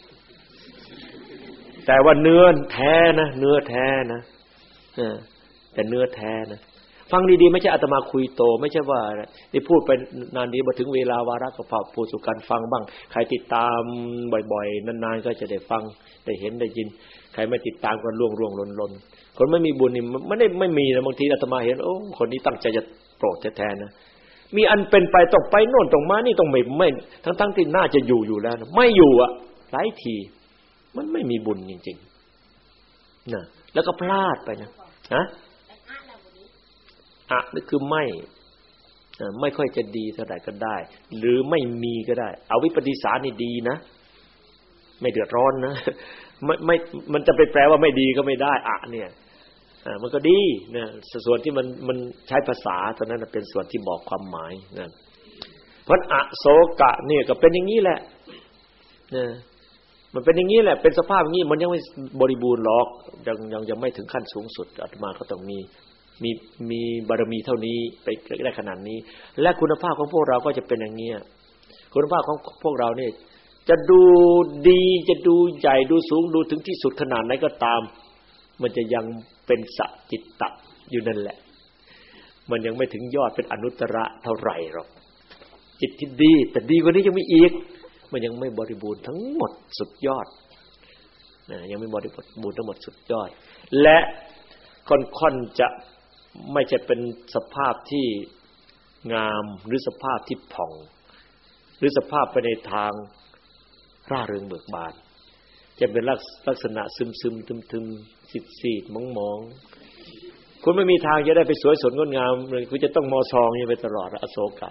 แต่ว่าเนื้อแท้นะเนื้อแท้นะเออแต่เนื้อแท้นะฟังดีๆไม่ใช่อาตมาคุยโตไม่ใช่ว่านี่พูดไปนานดีมาถึงเวลาวาระก็พอพูดสู่กันฟังบ้างใครติดตามบ่อยๆนานๆก็จะได้ฟังได้เห็นได้ยินใครไม่ติดตามก็ล่วงๆลนๆคนไม่มีบุญนี่ไม่ได้ไม่มีนะบางทีอาตมาเห็นโอ้คนนี้ตั้งใจจะโปรดแท้ๆนะมีอันเป็นไปต้องไปโน่นต้องมานี่ต้องไม่ไม่ทั้งๆที่น่าจะอยู่อยู่แล้วนะไม่อยู่อ่ะหลายทีมันไม่มีบุญจริงๆนะแล้วก็พลาดไปนะฮะอะนี่คือไม่ไม่ค่อยจะดีเท่าไหร่ก็ได้หรือไม่มีก็ได้อวิปปิสารนี่ดีนะไม่เดือดร้อนนะไม่ไม่มันจะไปแปลว่าไม่ดีก็ไม่ได้อะเนี่ยอ่ามันก็ดีนะส่วนที่มันมันใช้ภาษาเท่านั้นเป็นส่วนที่บอกความหมายนะเพราะอโศกะเนี่ยก็เป็นอย่างนี้แหละนะมันเป็นอย่างนี้แหละเป็นสภาพอย่างนี้มันยังไม่บริบูรณ์หรอกยังยังยังไม่ถึงขั้นสูงสุดอาตมาก็ต้องมีมีมีบารมีเท่านี้ไปได้ขนาดนี้และคุณภาพของพวกเราก็จะเป็นอย่างนี้คุณภาพของพวกเราเนี่ยจะดูดีจะดูใหญ่ดูสูงดูถึงที่สุดขนาดไหนก็ตามมันจะยังเป็นสัจจิตตะอยู่นั่นแหละมันยังไม่ถึงยอดเป็นอนุตตระเท่าไหร่หรอกจิตที่ดีแต่ดีกว่านี้ยังมีอีกมันยังไม่บริบูรณ์ทั้งหมดสุดยอดนะยังไม่บริบูรณ์ทั้งหมดสุดยอดและค่อนๆจะไม่ใช่เป็นสภาพที่งามหรือสภาพที่ผ่องหรือสภาพไปในทางร่าเริงเบิกบานจะเป็นลักษณะซึมๆทึมๆซีดๆมองๆคุณไม่มีทางจะได้ไปสวยสดงดงามเลยคุณจะต้องมอซองอย่างไปตลอดอโศกะ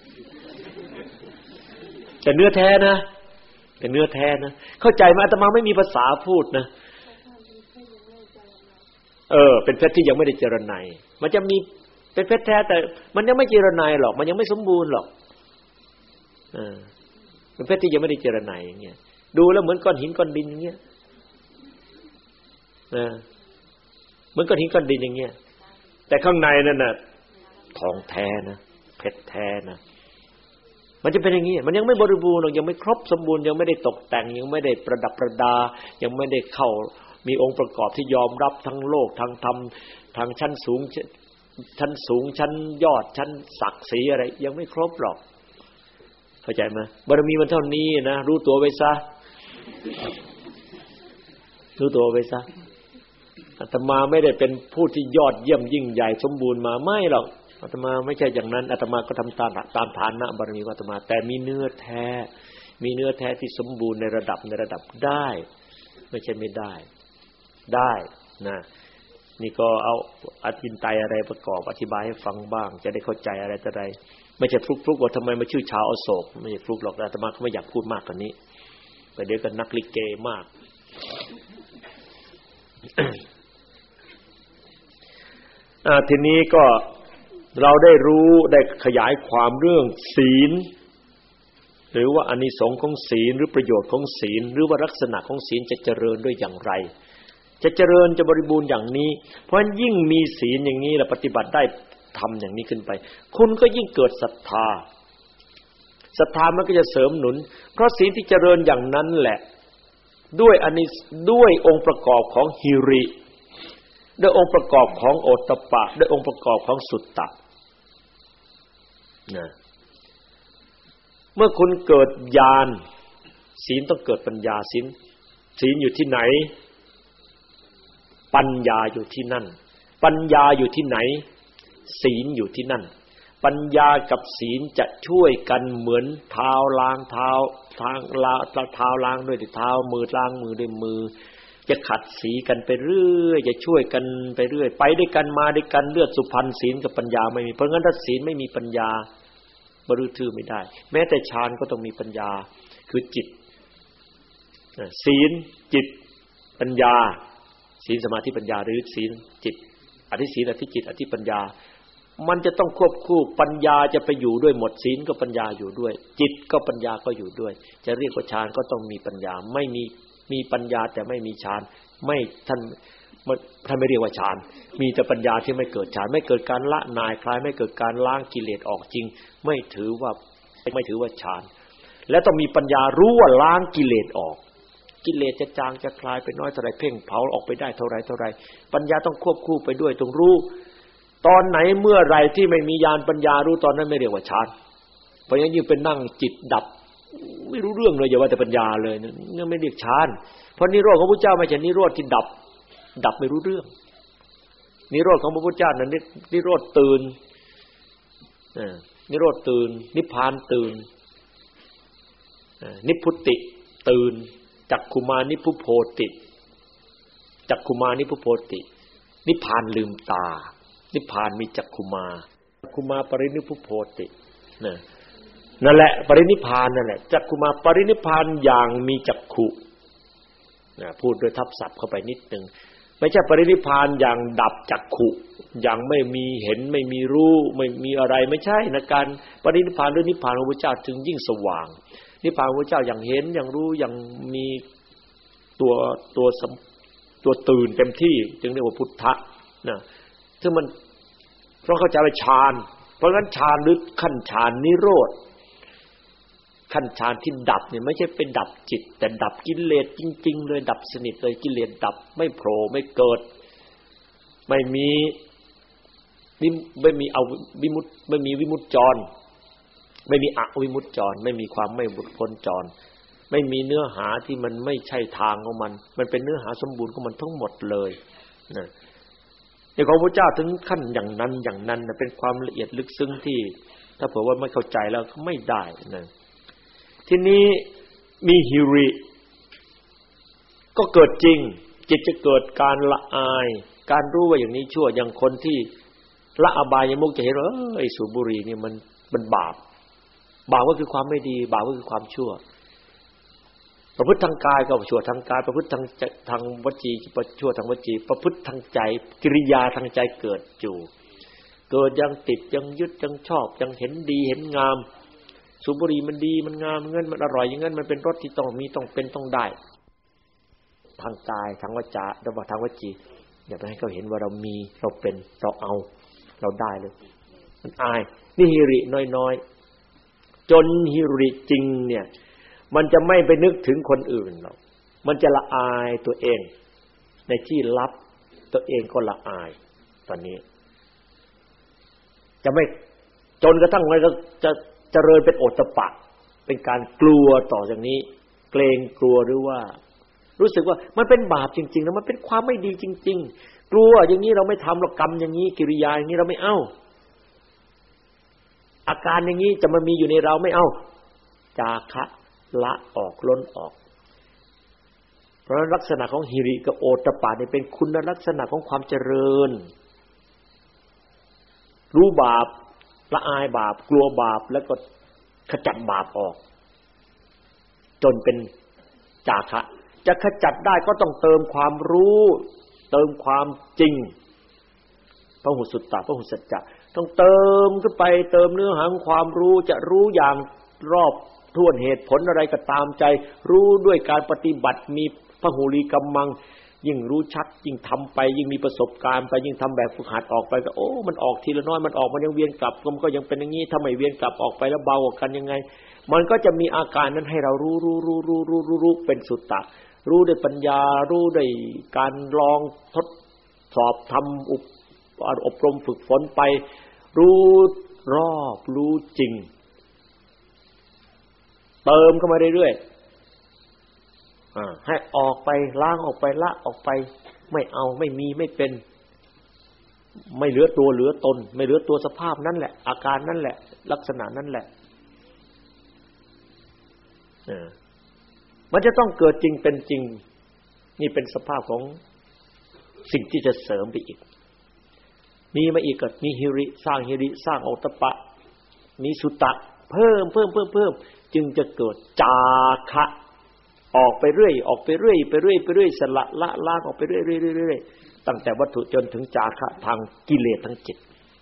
แต่เนื้อแท้นะแต่เนื้อแท้นะเข้าใจไหมอาตมาไม่มีภาษาพูดนะเออเป็นเพชรที่ยังไม่ได้เจรไนมันจะมีเป็นเพชรแท้แต่มันยังไม่เจรไนหรอกมันยังไม่สมบูรณ์หรอกเออเป็นเพชรที่ยังไม่ได้เจรไนอย่างเงี้ยดูแล้วเหมือนก้อนหินก้อนดินอย่างเงี้ยเออเหมือนก้อนหินก้อนดินอย่างเงี้ยแต่ข้างในนั่นน่ะทองแท้นะเพชรแท้นะมันจะเป็นอย่างงี้มันยังไม่บริบูรณ์หรอกยังไม่ครบสมบูรณ์ยังไม่ได้ตกแต่งยังไม่ได้ประดับประดายังไม่ได้เข้ามีองค์ประกอบที่ยอมรับทั้งโลกทางธรรมทางชั้นสูงชั้นสูงชั้นยอดชั้นศักดิ์ศรีอะไรยังไม่ครบหรอกเข้าใจไหมบารมีมันเท่านี้นะรู้ตัวไว้ซะรู้ตัวไว้ซะอาตมาไม่ได้เป็นผู้ที่ยอดเยี่ยมยิ่งใหญ่สมบูรณ์มาไม่หรอกอาตมาไม่ใช่อย่างนั้นอาตมาก็ทำตามตามฐานะบารมีของอาตมาแต่มีเนื้อแท้มีเนื้อแท้ที่สมบูรณ์ในระดับในระดับได้ไม่ใช่ไม่ได้ได้นะนี่ก็เอาอธินไตยอะไรประกอบอธิบายให้ฟังบ้างจะได้เข้าใจอะไรต่ออะไรไม่ใช่ฟลุกๆว่าทำไมมาชื่อชาวอโศกไม่ใช่ฟลุกหรอกอาตมาก็ไม่อยากพูดมากกว่านี้ไปเดี๋ยวกันนักลิเกมากอ่าทีนี้ก็เราได้รู้ได้ขยายความเรื่องศีลหรือว่าอานิสงส์ของศีลหรือประโยชน์ของศีลหรือว่าลักษณะของศีลจะเจริญด้วยอย่างไรจะเจริญจะบริบูรณ์อย่างนี้เพราะฉะนั้นยิ่งมีศีลอย่างนี้และปฏิบัติได้ทำอย่างนี้ขึ้นไปคุณก็ยิ่งเกิดศรัทธาศรัทธามันก็จะเสริมหนุนเพราะศีลที่เจริญอย่างนั้นแหละด้วยอานิด้วยองค์ประกอบของหิริด้วยองค์ประกอบของโอตตัปปะด้วยองค์ประกอบของสุตตะนะเมื่อคุณเกิดญาณศีลต้องเกิดปัญญาศีลศีลอยู่ที่ไหนปัญญาอยู่ที่นั่นปัญญาอยู่ที่ไหนศีลอยู่ที่นั่นปัญญากับศีลจะช่วยกันเหมือนเท้าล้างเท้าทางล้างเท้าล้างด้วยเท้ามือล้างมือด้วยมือจะขัดสีกันไปเรื่อยจะช่วยกันไปเรื่อยไปด้วยกันมาด้วยกันเลือดสุพรรณศีลกับปัญญาไม่มีเพราะงั้นถ้าศีลไม่มีปัญญาบรรลุธรรมไม่ได้แม้แต่ฌานก็ต้องมีปัญญาคือจิตศีลจิตปัญญาศีลสมาธิปัญญาหรือศีลจิตอธิศีลอธิจิตอธิปัญญามันจะต้องควบคู่ปัญญาจะไปอยู่ด้วยหมดศีลก็ปัญญาอยู่ด้วยจิตก็ปัญญาก็อยู่ด้วยจะเรียกว่าฌานก็ต้องมีปัญญาไม่มีมีปัญญาแต่ไม่มีฌานไม่ท่านท่านไม่เรียกว่าฌานมีแต่ปัญญาที่ไม่เกิดฌานไม่เกิดการละนายคลายไม่เกิดการล้างกิเลสออกจริงไม่ถือว่าไม่ถือว่าฌานและต้องมีปัญญารู้ว่าล้างกิเลสออกกิเลสจะจางจะคลายไปน้อยเท่าไรเพ่งเผาออกไปได้เท่าไรเท่าไรปัญญาต้องควบคู่ไปด้วยต้องรู้ตอนไหนเมื่อไรที่ไม่มีญาณปัญญารู้ตอนนั้นไม่เรียกว่าฌานเพราะงั้นยิ่งเป็นนั่งจิตดับไม่รู้เรื่องเลยอย่าว่าแต่ปัญญาเลยนั่นไม่เรียกฌานเพราะนิโรธของพระเจ้าไม่ใช่นิโรธที่ดับดับไม่รู้เรื่องนิโรธของพระพุทธเจ้านั้นนิโรธตื่นนิโรธตื่นนิพพานตื่นนิพพุติตื่นจักขุมานิพุโพติจักขุมานิพุโพตินิพพานลืมตานิพพานมีจักขุมาจักขุมาปรินิพุโพตินะนั่นแหละปรินิพพานนั่นแหละจักขุมาปรินิพพานอย่างมีจักขุนะพูดโดยทับศัพท์เข้าไปนิดนึงไม่ใช่ปรินิพพานอย่างดับจักขุอย่างไม่มีเห็นไม่มีรู้ไม่มีอะไรไม่ใช่นะการปรินิพพานหรือนิพพานของพระเจ้าจึงยิ่งสว่างนิพพานของพระเจ้าอย่างเห็นอย่างรู้อย่างมีตัวตัวตัวตื่นเต็มที่จึงเรียกว่าพุทธะนะซึ่งมันเพราะเข้าใจว่าฌานเพราะงั้นฌานหรือขั้นฌานนิโรธขั้นฌานที่ดับเนี่ยไม่ใช่เป็นดับจิตแต่ดับกิเลสจริงๆเลยดับสนิทเลยกิเลสดับไม่โผล่ไม่เกิดไม่มีไม่มีเอาวิมุตติไม่มีวิมุตติจรไม่มีอวิมุตติจรไม่มีความไม่บุดพ้นจรไม่มีเนื้อหาที่มันไม่ใช่ทางของมันมันเป็นเนื้อหาสมบูรณ์ของมันทั้งหมดเลยนะในของพระเจ้าถึงขั้นอย่างนั้นอย่างนั้นนะเป็นความละเอียดลึกซึ้งที่ถ้าเผื่อว่าไม่เข้าใจแล้วก็ไม่ได้นะทีนี้มีหิริก็เกิดจริงจิตจะเกิดการละอายการรู้ว่าอย่างนี้ชั่วอย่างคนที่ละอบายมุขจะเห็นว่าไอ้สูบบุหรี่นี่มันมันบาปบาปก็คือความไม่ดีบาปก็คือความชั่วประพฤติทางกายก็ชั่วทางกายประพฤติทางทางวจีก็ชั่วทางวจีประพฤติทางใจกิริยาทางใจเกิดอยู่เกิดยังติดยังยึดยังชอบยังเห็นดีเห็นงามสูบบุหรี่มันดีมันงามงั้นมันอร่อยอย่างงั้นมันเป็นรสที่ต้องมีต้องเป็นต้องได้ทางกายทางวจาแล้วก็ทางวจีอย่าไปให้เขาเห็นว่าเรามีเราเป็นเราเอาเราได้เลยมันอายนี่หิริน้อยๆจนหิริจริงเนี่ยมันจะไม่ไปนึกถึงคนอื่นหรอกมันจะละอายตัวเองในที่ลับตัวเองก็ละอายตอนนี้จะไม่จนกระทั่งอะไรก็จะเจริญเป็นโอตตัปปะเป็นการกลัวต่อจากนี้เกรงกลัวหรือว่ารู้สึกว่ามันเป็นบาปจริงๆนะมันเป็นความไม่ดีจริงๆกลัวอย่างนี้เราไม่ทำหรอกกรรมอย่างนี้กิริยาอย่างนี้เราไม่เอาอาการอย่างนี้จะมามีอยู่ในเราไม่เอาจาคะละออกล้นออกเพราะลักษณะของหิริกับโอตตัปปะนี่เป็นคุณลักษณะของความเจริญรู้บาปละอายบาปกลัวบาปแล้วก็ขจัดบาปออกจนเป็นจาคะจะขจัดได้ก็ต้องเติมความรู้เติมความจริงพหุสุตตะพหุสัจจะต้องเติมขึ้นไปเติมเนื้อหาของความรู้จะรู้อย่างรอบถ้วนเหตุผลอะไรก็ตามใจรู้ด้วยการปฏิบัติมีพหุลีกัมมังยิ่งรู้ชัดยิ่งทำไปยิ่งมีประสบการณ์ไปยิ่งทำแบบฝึกหัดออกไปก็โอ้มันออกทีละน้อยมันออกมันยังเวียนกลับมันก็ยังเป็นอย่างนี้ถ้าไม่เวียนกลับออกไปแล้วเบากว่ากันยังไงมันก็จะมีอาการนั้นให้เรารู้รู้รู้รู้รู้รู้รู้เป็นสุตตะรู้ด้วยปัญญารู้ด้วยการลองทดสอบทำอุปอบรมฝึกฝนไปรู้รอบรู้จริงเติมเข้ามาเรื่อยๆอ่าให้ออกไปล้างออกไปละออกไปไม่เอาไม่มีไม่เป็นไม่เหลือตัวเหลือตนไม่เหลือตัวสภาพนั่นแหละอาการนั่นแหละลักษณะนั่นแหละอ่ามันจะต้องเกิดจริงเป็นจริงนี่เป็นสภาพของสิ่งที่จะเสริมไปอีกมีมาอีกก็มีหิริสร้างหิริสร้างโอตตัปปะมีสุตตะเพิ่มเพิ่มเพิ่มเพิ่มจึงจะเกิดจาคะออกไปเรื่อยออกไปเรื่อยไปเรื่อยไปเรื่อยสละละล้างออกไปเรื่อยเรื่อยๆตั้งแต่วัตถุจนถึงจาคะทางกิเลสทั้งจิต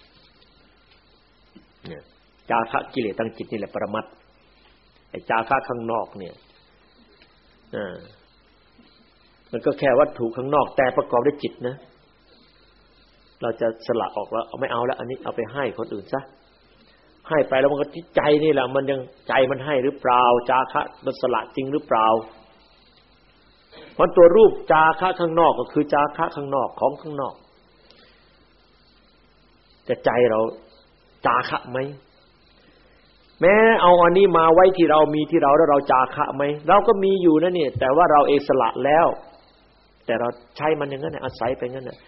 เนี่ยจาคะกิเลสทั้งจิตนี่แหละปรมัตถ์ไอ้จาคะข้างนอกเนี่ยอ่ามันก็แค่วัตถุข้างนอกแต่ประกอบด้วยจิตนะเราจะสละออกแล้วเอาไม่เอาแล้วอันนี้เอาไปให้คนอื่นซะให้ไปแล้วมันก็ที่ใจนี่แหละมันยังใจมันให้หรือเปล่าจาคะมันสละจริงหรือเปล่าเพราะตัวรูปจาคะข้างนอกก็คือจาคะข้างนอกของข้างนอกแต่ใจเราจาคะไหมแม้เอาอันนี้มาไว้ที่เรามีที่เราแล้วเราจาคะไหมเราก็มีอยู่นะเนี่ยแต่ว่าเราเองสละแล้วแต่เราใช้มันอย่างนั้นอาศัยไปงั้นน่ะ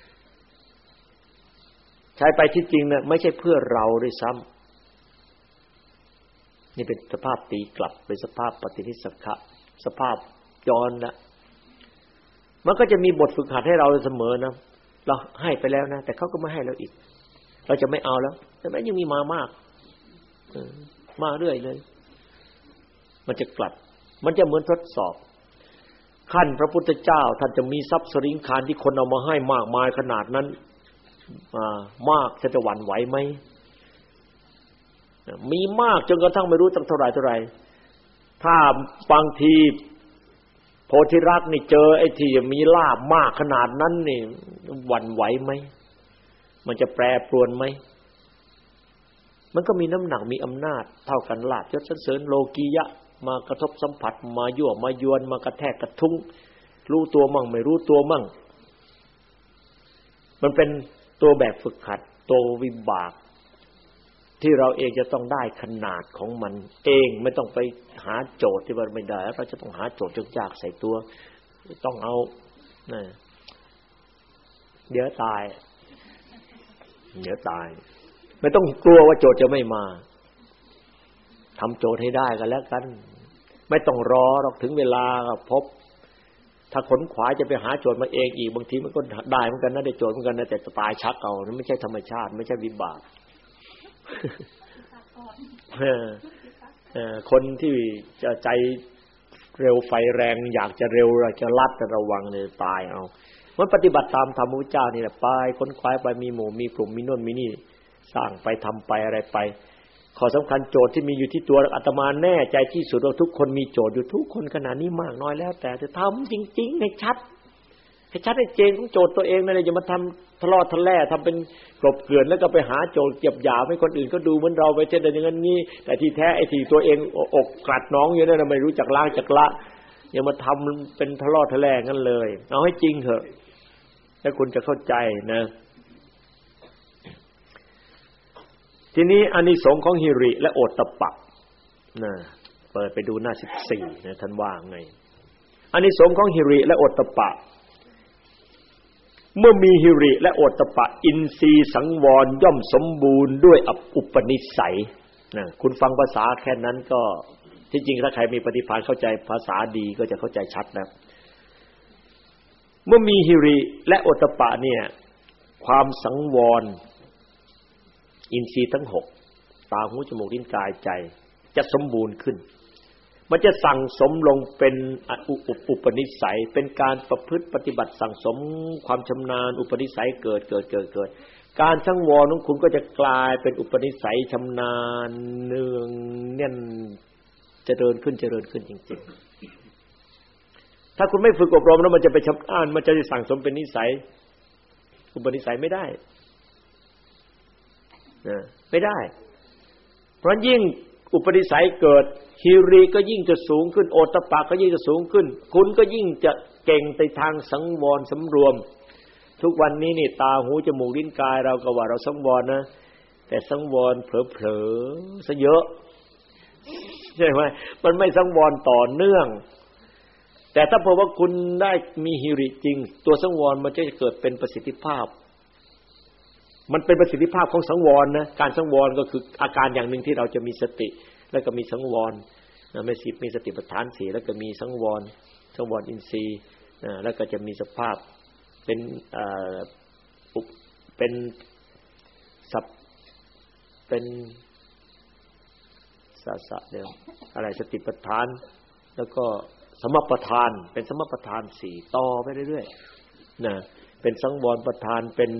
ใช้ไปที่จริงเนี่ยไม่ใช่เพื่อเราด้วยซ้ำนี่เป็นสภาพตีกลับเป็นสภาพปฏินิสสะสภาพย้อนนะมันก็จะมีบทฝึกหัดให้เราเสมอนะเราให้ไปแล้วนะแต่เขาก็ไม่ให้เราอีกเราจะไม่เอาแล้วแต่แม้ยังมีมามากมาเรื่อยเลยมันจะกลับมันจะเหมือนทดสอบขั้นพระพุทธเจ้าท่านจะมีทรัพย์สริงคารที่คนเอามาให้มากมายขนาดนั้นมากจะหวั่นไหวไหมมีมากจนกระทั่งไม่รู้ตั้งเท่าไหร่เท่าไหร่ถ้าบางทีโพธิรักษ์นี่เจอไอ้ที่มีลาภมากขนาดนั้นนี่หวั่นไหวไหมมันจะแปรปรวนไหมมันก็มีน้ำหนักมีอำนาจเท่ากันลาภยศสรรเสริญโลกียะมากระทบสัมผัสมายั่วมายวนมากระแทกกระทุ้งรู้ตัวมั่งไม่รู้ตัวมั่งมันเป็นตัวแบบฝึกหัดตัววิบากที่เราเองจะต้องได้ขนาดของมันเองไม่ต้องไปหาโจทย์ที่ว่าไม่ได้เราจะต้องหาโจทย์ยากๆใส่ตัวต้องเอานะเดี๋ยวตายเดี๋ยวตายไม่ต้องกลัวว่าโจทย์จะไม่มาทำโจทย์ให้ได้กันแล้วกันไม่ต้องรอหรอกถึงเวลาก็พบถ้าขนขวายจะไปหาโจทย์มาเองอีกบางทีมันก็ได้เหมือนกันนะได้โจทย์เหมือนกันนะแต่ตายชักเอานั่นไม่ใช่ธรรมชาติไม่ใช่วิบากคนที่จะใจเร็วไฟแรงอยากจะเร็วอยากจะลัดระวังเลยตายเอามันปฏิบัติตามธรรมพระพุทธเจ้านี่แหละไปค้นคว้าไปมีหมู่มีกลุ่มมีโน่นมีนี่สร้างไปทำไปอะไรไปข้อสำคัญโจทย์ที่มีอยู่ที่ตัวอาตมาแน่ใจที่สุดว่าทุกคนมีโจทย์อยู่ทุกคนขนาดนี้มากน้อยแล้วแต่จะทำจริงๆให้ชัดให้ชัดให้เจนของโจทย์ตัวเองนั่นแหละอย่ามาทำทะเลาะทะแล่ทำเป็นกลบเกลื่อนแล้วก็ไปหาโจทย์เก็บหยาบให้คนอื่นก็ดูเหมือนเราไปเช่นอย่างนั้นนี่แต่ที่แท้ไอ้ที่ตัวเองอกกัดน้องอยู่นั่นไม่รู้จักล้างจักละอย่ามาทำเป็นทะเลาะทะแล่งั้นเลยเอาให้จริงเถอะแล้วคุณจะเข้าใจนะทีนี้อานิสงส์ของหิริและโอตตัปปะนะเปิดไปดูหน้าสิบสี่นะท่านว่าไงอานิสงส์ของหิริและโอตตัปปะเมื่อมีหิริและโอตตัปปะอินทรีย์สังวรย่อมสมบูรณ์ด้วยอุปนิสัยนะคุณฟังภาษาแค่นั้นก็ที่จริงถ้าใครมีปฏิภาณเข้าใจภาษาดีก็จะเข้าใจชัดนะเมื่อมีหิริและโอตตัปปะเนี่ยความสังวรอินทรีย์ทั้งหกตาหูจมูกลิ้นกายใจจะสมบูรณ์ขึ้นมันจะสั่งสมลงเป็นอุปนิสัยเป็นการประพฤติปฏิบัติสั่งสมความชำนาญอุปนิสัยเกิดเกิดเกิดเกิดการสังวรของคุณก็จะกลายเป็นอุปนิสัยชำนาญเนืองแน่นเจริญขึ้นเจริญขึ้นจริงๆถ้าคุณไม่ฝึกอบรมแล้วมันจะไปชำนาญมันจะสั่งสมเป็นนิสัยอุปนิสัยไม่ได้นะไม่ได้เพราะยิ่งอุปนิสัยเกิดหิริก็ยิ่งจะสูงขึ้นโอตตัปปะก็ยิ่งจะสูงขึ้นคุณก็ยิ่งจะเก่งในทางสังวรสำรวมทุกวันนี้นี่ตาหูจมูกลิ้นกายเราก็ว่าเราสังวรนะแต่สังวรเผลอๆซะเยอะใช่ไหมมันไม่สังวรต่อเนื่องแต่ถ้าเพราะว่าคุณได้มีหิริจริงตัวสังวรมันจะเกิดเป็นประสิทธิภาพมันเป็นประสิทธิภาพของสังวรนะการสังวรก็คืออาการอย่างหนึ่งที่เราจะมีสติแล้วก็มีสังวรนะไม่สิมีสติปัฏฐานสี่แล้วก็มีสังวรสังวรอินทรีย์นะแล้วก็จะมีสภาพเป็นเอ่อเป็นสับเป็นสะสะเดียวอะไรสติปัฏฐานแล้วก็สมปัฏฐานเป็นสมปัฏฐานสี่ต่อไปเรื่อยๆนะเป็นสังวรปัฏฐานเป็น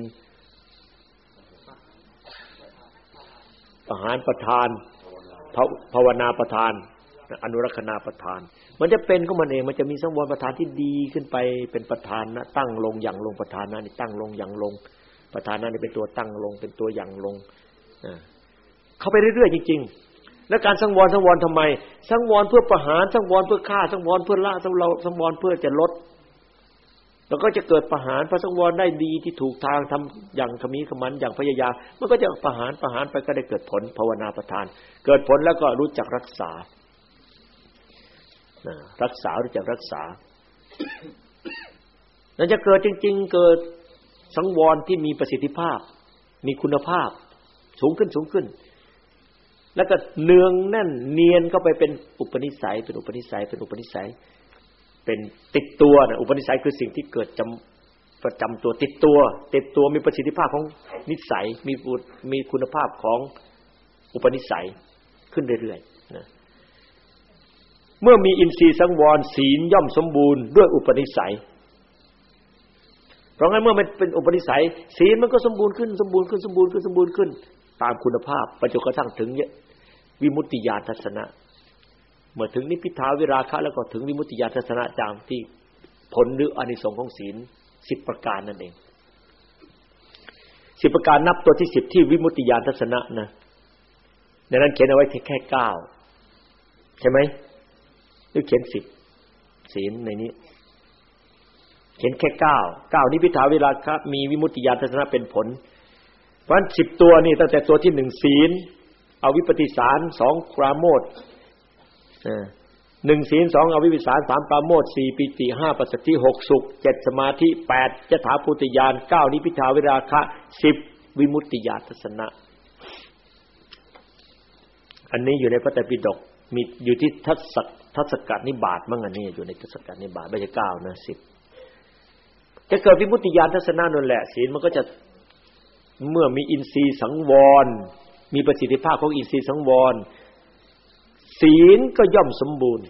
อาหารประทานภาวนาประทานอนุรักษณาประทานมันจะเป็นของมันเองมันจะมีสังวรประทานที่ดีขึ้นไปเป็นประธานนะตั้งลงอย่างลงประธานนะนี่ตั้งลงอย่างลงประธานนะนี่เป็นตัวตั้งลงเป็นตัวอย่างลงเข้าไปเรื่อยๆจริงๆแล้วการสังวรสังวรทำไมสังวรเพื่อประหารสังวรเพื่อฆ่าสังวรเพื่อละสังวรสังวรเพื่อจะลดแล้วก็จะเกิดประหารพระสังวรได้ดีที่ถูกทางทำอย่างขมีขมันอย่างพยายามมันก็จะประหารประหารไปก็ได้เกิดผลภาวนาประทานเกิดผลแล้วก็รู้จักรักษารักษารู้จักรักษาแล้วจะเกิดจริงๆเกิดสังวรที่มีประสิทธิภาพมีคุณภาพสูงขึ้นสูงขึ้นแล้วก็เนืองแน่นเนียนเข้าไปเป็นอุปนิสัยเป็นอุปนิสัยเป็นอุปนิสัยเป็นติดตัวนะอุปนิสัยคือสิ่งที่เกิดจำประจำตัวติดตัวติดตัวมีประสิทธิภาพของนิสัยมีมีคุณภาพของอุปนิสัยขึ้นเรื่อยๆนะเมื่อมีอินทรีย์สังวรศีลย่อมสมบูรณ์ด้วยอุปนิสัยเพราะงั้นเมื่อมันเป็นอุปนิสัยศีลมันก็สมบูรณ์ขึ้นสมบูรณ์ขึ้นสมบูรณ์ขึ้นสมบูรณ์ขึ้นตามคุณภาพไปจนกระทั่งถึงวิมุตติญาณทัศนะเมื่อถึงนิพพิทาวิราคะแล้วก็ถึงวิมุตติญาณทัศนะจามที่ผลหรืออานิสงส์ของศีลสิบประการนั่นเองสิบประการนับตัวที่สิบที่วิมุตติญาณทัศนะนะในนั้นเขียนเอาไว้แค่เก้าใช่ไหมหรือเขียนสิบศีลในนี้เขียนแค่เก้าเก้านิพพิทาวิราคะมีวิมุตติญาณทัศนะเป็นผลเพราะฉะนั้นสิบตัวนี่ตั้งแต่ตัวที่หนึ่งศีลเอาวิปฏิสารสองปราโมทย์หนึ่งศีลสองอวิวิสารสามปราโมทย์สี่ปิติห้าปัสสัทธิหกสุขเจ็ดสมาธิแปดยถาภูตญาณเก้านิพพิทาวิราคะสิบวิมุตติญาณทัศนะอันนี้อยู่ในพระไตรปิฎกมีอยู่ที่ทัศกทัศกนิบาตมั้งอันนี้อยู่ในทัศกนิบาตไม่ใช่เก้านะสิบจะเกิดวิมุตติญาณทัศนะนั่นแหละศีลมันก็จะเมื่อมีอินทรีย์สังวรมีประสิทธิภาพของอินทรีย์สังวรศีลก็ย่อมสมบูรณ์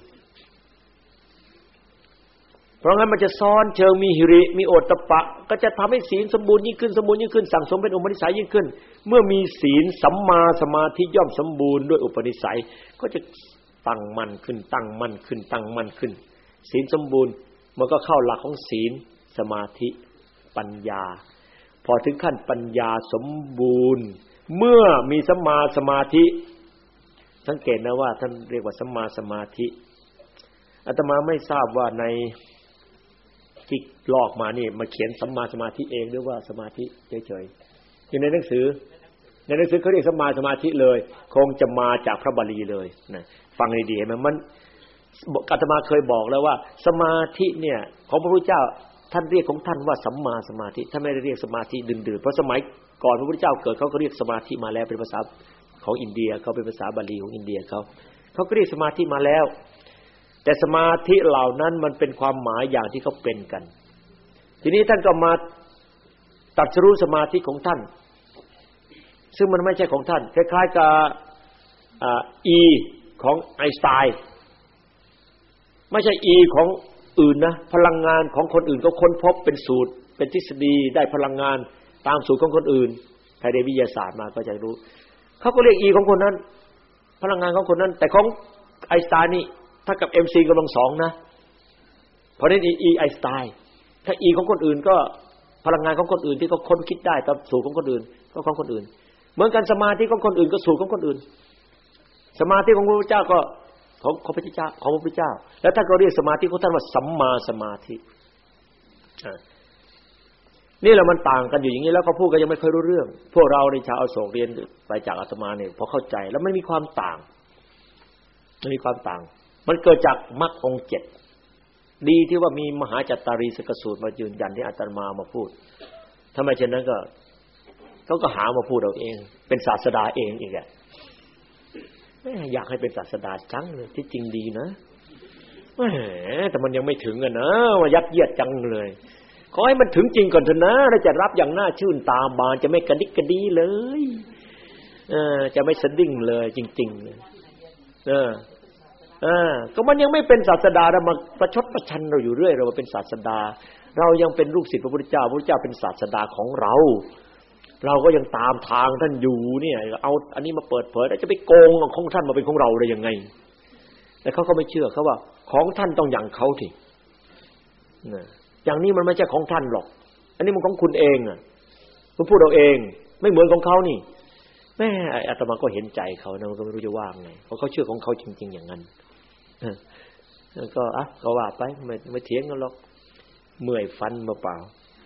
เพราะงั้นมันจะซ้อนเชิงมีหิริมีโอตตัปปะก็จะทำให้ศีลสมบูรณ์ยิ่งขึ้นสมบูรณ์ยิ่งขึ้นสั่งสมเป็นอุปนิสัยยิ่งขึ้นเมื่อมีศีลสัมมาสมาธิย่อมสมบูรณ์ด้วยอุปนิสัยก็จะตั้งมั่นขึ้นตั้งมั่นขึ้นตั้งมั่นขึ้นศีลสมบูรณ์มันก็เข้าหลักของศีลสมาธิปัญญาพอถึงขั้นปัญญาสมบูรณ์เมื่อมีสัมมาสมาธิสังเกตนะว่าท่านเรียกว่าสัมมาสมาธิอาตมาไม่ทราบว่าในที่ลอกมานี่มาเขียนสัมมาสมาธิเองหรือว่าสมาธิเฉยๆอยู่ในหนังสือในหนังสือเขาเรียกสัมมาสมาธิเลยคงจะมาจากพระบาลีเลยนะฟังดีๆเห็นไหมมันอาตมาเคยบอกแล้วว่าสมาธิเนี่ยของพระพุทธเจ้าท่านเรียกของท่านว่าสัมมาสมาธิท่านไม่ได้เรียกสมาธิดื่นๆเพราะสมัยก่อนพระพุทธเจ้าเกิดเขาก็เรียกสมาธิมาแล้วเป็นภาษาของอินเดียเขาเป็นภาษาบาลีของอินเดียเขาเขาก็เรียกสมาธิมาแล้วแต่สมาธิเหล่านั้นมันเป็นความหมายอย่างที่เขาเป็นกันทีนี้ท่านก็มาตรัสรู้สมาธิของท่านซึ่งมันไม่ใช่ของท่านคล้ายๆกับอ่า E ของไอน์สไตน์ไม่ใช่ E ของอื่นนะพลังงานของคนอื่นก็ค้นพบเป็นสูตรเป็นทฤษฎีได้พลังงานตามสูตรของคนอื่นใครเรียนวิทยาศาสตร์มาก็จะรู้เขาก็เรียก E ของคนนั้นพลังงานของคนนั้นแต่ของไอน์สไตน์นี่ถ้ากับ เอ็ม ซี กำลังสองนะเพราะนั้น E ไอน์สไตน์ถ้า E ของคนอื่นก็พลังงานของคนอื่นที่เขาค้นคิดได้ตามสูตรของคนอื่นก็ของคนอื่นเหมือนกันสมาธิของคนอื่นก็สูตรของคนอื่นสมาธิของพระพุทธเจ้าก็ของของพระพุทธเจ้าของพระพุทธเจ้าแล้วท่านก็เรียกสมาธิของท่านว่าสัมมาสมาธินี่แหละมันต่างกันอยู่อย่างนี้แล้วก็พูดก็ยังไม่ค่อยรู้เรื่องพวกเราในชาวอโศกเรียนไปจากอาตมาเนี่ยพอเข้าใจแล้วไม่มีความต่างไม่มีความต่างมันเกิดจากมรรคองค์เจ็ดดีที่ว่ามีมหาจัตตารีสกสูตรมายืนยันที่อาตมามาพูดถ้าไม่เช่นนั้นก็เขาก็หามาพูดเอาเองเป็นศาสดาเองอีกอ่ะอยากให้เป็นศาสดาจังเลยที่จริงดีนะแหมแต่มันยังไม่ถึงอ่ะนะว่ายัดเยียดจังเลยขอให้มันถึงจริงก่อนเถอะนะแล้วจะรับอย่างน่าชื่นตาบานจะไม่กระดิกกระดีเลยเออจะไม่สะดิ้งเลยจริงๆเลยเออเออก็มันยังไม่เป็นศาสดาแล้วมาประชดประชันเราอยู่เรื่อยเราเป็นศาสดาเรายังเป็นลูกศิษย์พระพุทธเจ้าพระพุทธเจ้าเป็นศาสดาของเราเราก็ยังตามทางท่านอยู่เนี่ยเอาอันนี้มาเปิดเผยแล้วจะไปโกงของท่านมาเป็นของเราได้ยังไงแต่เขาก็ไม่เชื่อเขาว่าของท่านต้องอย่างเขาทีนะอย่างนี้มันไม่ใช่ของท่านหรอกอันนี้มันของคุณเองอ่ะคุณพูดเอาเองไม่เหมือนของเขานี่แม่อาตมาก็เห็นใจเขานะมันก็ไม่รู้จะว่าไงเพราะเขาเชื่อของเขาจริงๆอย่างนั้นก็อ่ะก็ว่าไปไม่ไม่เถียงกันหรอกเมื่อยฟันเปล่า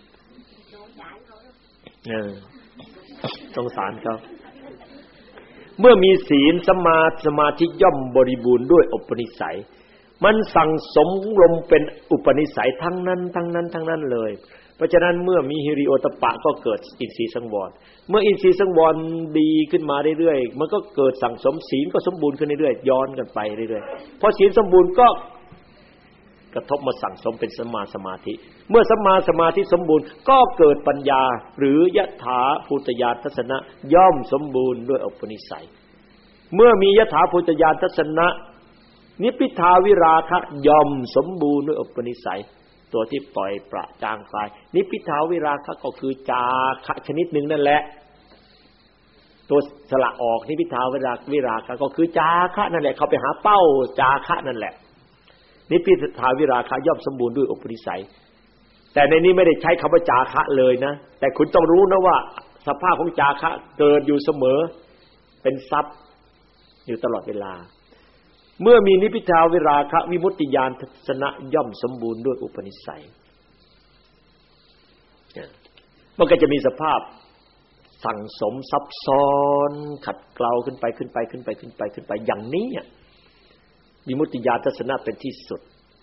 ๆเออสงสารเขาเมื่อมีศีลสมาสมาธิย่อมบริบูรณ์ด้วยอุปนิสัยมันสั่งสมลมเป็นอุปนิสัยทั้งนั้นทั้งนั้นทั้งนั้นเลยเพราะฉะนั้นเมื่อมีหิริโอตปะก็เกิดอินทรีย์สังวรเมื่ออินทรีย์สังวรดีขึ้นมาเรื่อยๆมันก็เกิดสั่งสมศีลก็สมบูรณ์ขึ้นเรื่อยๆย้อนกันไปเรื่อยๆพอศีลสมบูรณ์ก็กระทบมาสั่งสมเป็นสัมมาสมาธิเมื่อสัมมาสมาธิสมบูรณ์ก็เกิดปัญญาหรือยถาภูตญาณทัศนะย่อมสมบูรณ์ด้วยอุปนิสัยเมื่อมียถาภูตญาณทัศนะนิพพิทาวิราคะย่อมสมบูรณ์ด้วยอุปนิสัยตัวที่ปล่อยประจางคลายนิพพิทาวิราคะก็คือจาคะชนิดหนึ่งนั่นแหละตัวสละออกนิพพิทาวิราวิราคะก็คือจาคะนั่นแหละเขาไปหาเป้าจาคะนั่นแหละนิพพิทาวิราคะย่อมสมบูรณ์ด้วยอุปนิสัยแต่ในนี้ไม่ได้ใช้คำว่าจาคะเลยนะแต่คุณต้องรู้นะว่าสภาพของจาคะเกิดอยู่เสมอเป็นทรัพย์อยู่ตลอดเวลาเมื่อมีนิพพิทาวิราคะวิมุตติญาณทัศนะย่อมสมบูรณ์ด้วยอุปนิสัยมันก็จะมีสภาพสั่งสมซับซ้อนขัดเกลาขึ้นไปขึ้นไปขึ้นไปขึ้นไปขึ้นไปอย่างนี้วิมุตติญาณทัศนะเป็นที่สุด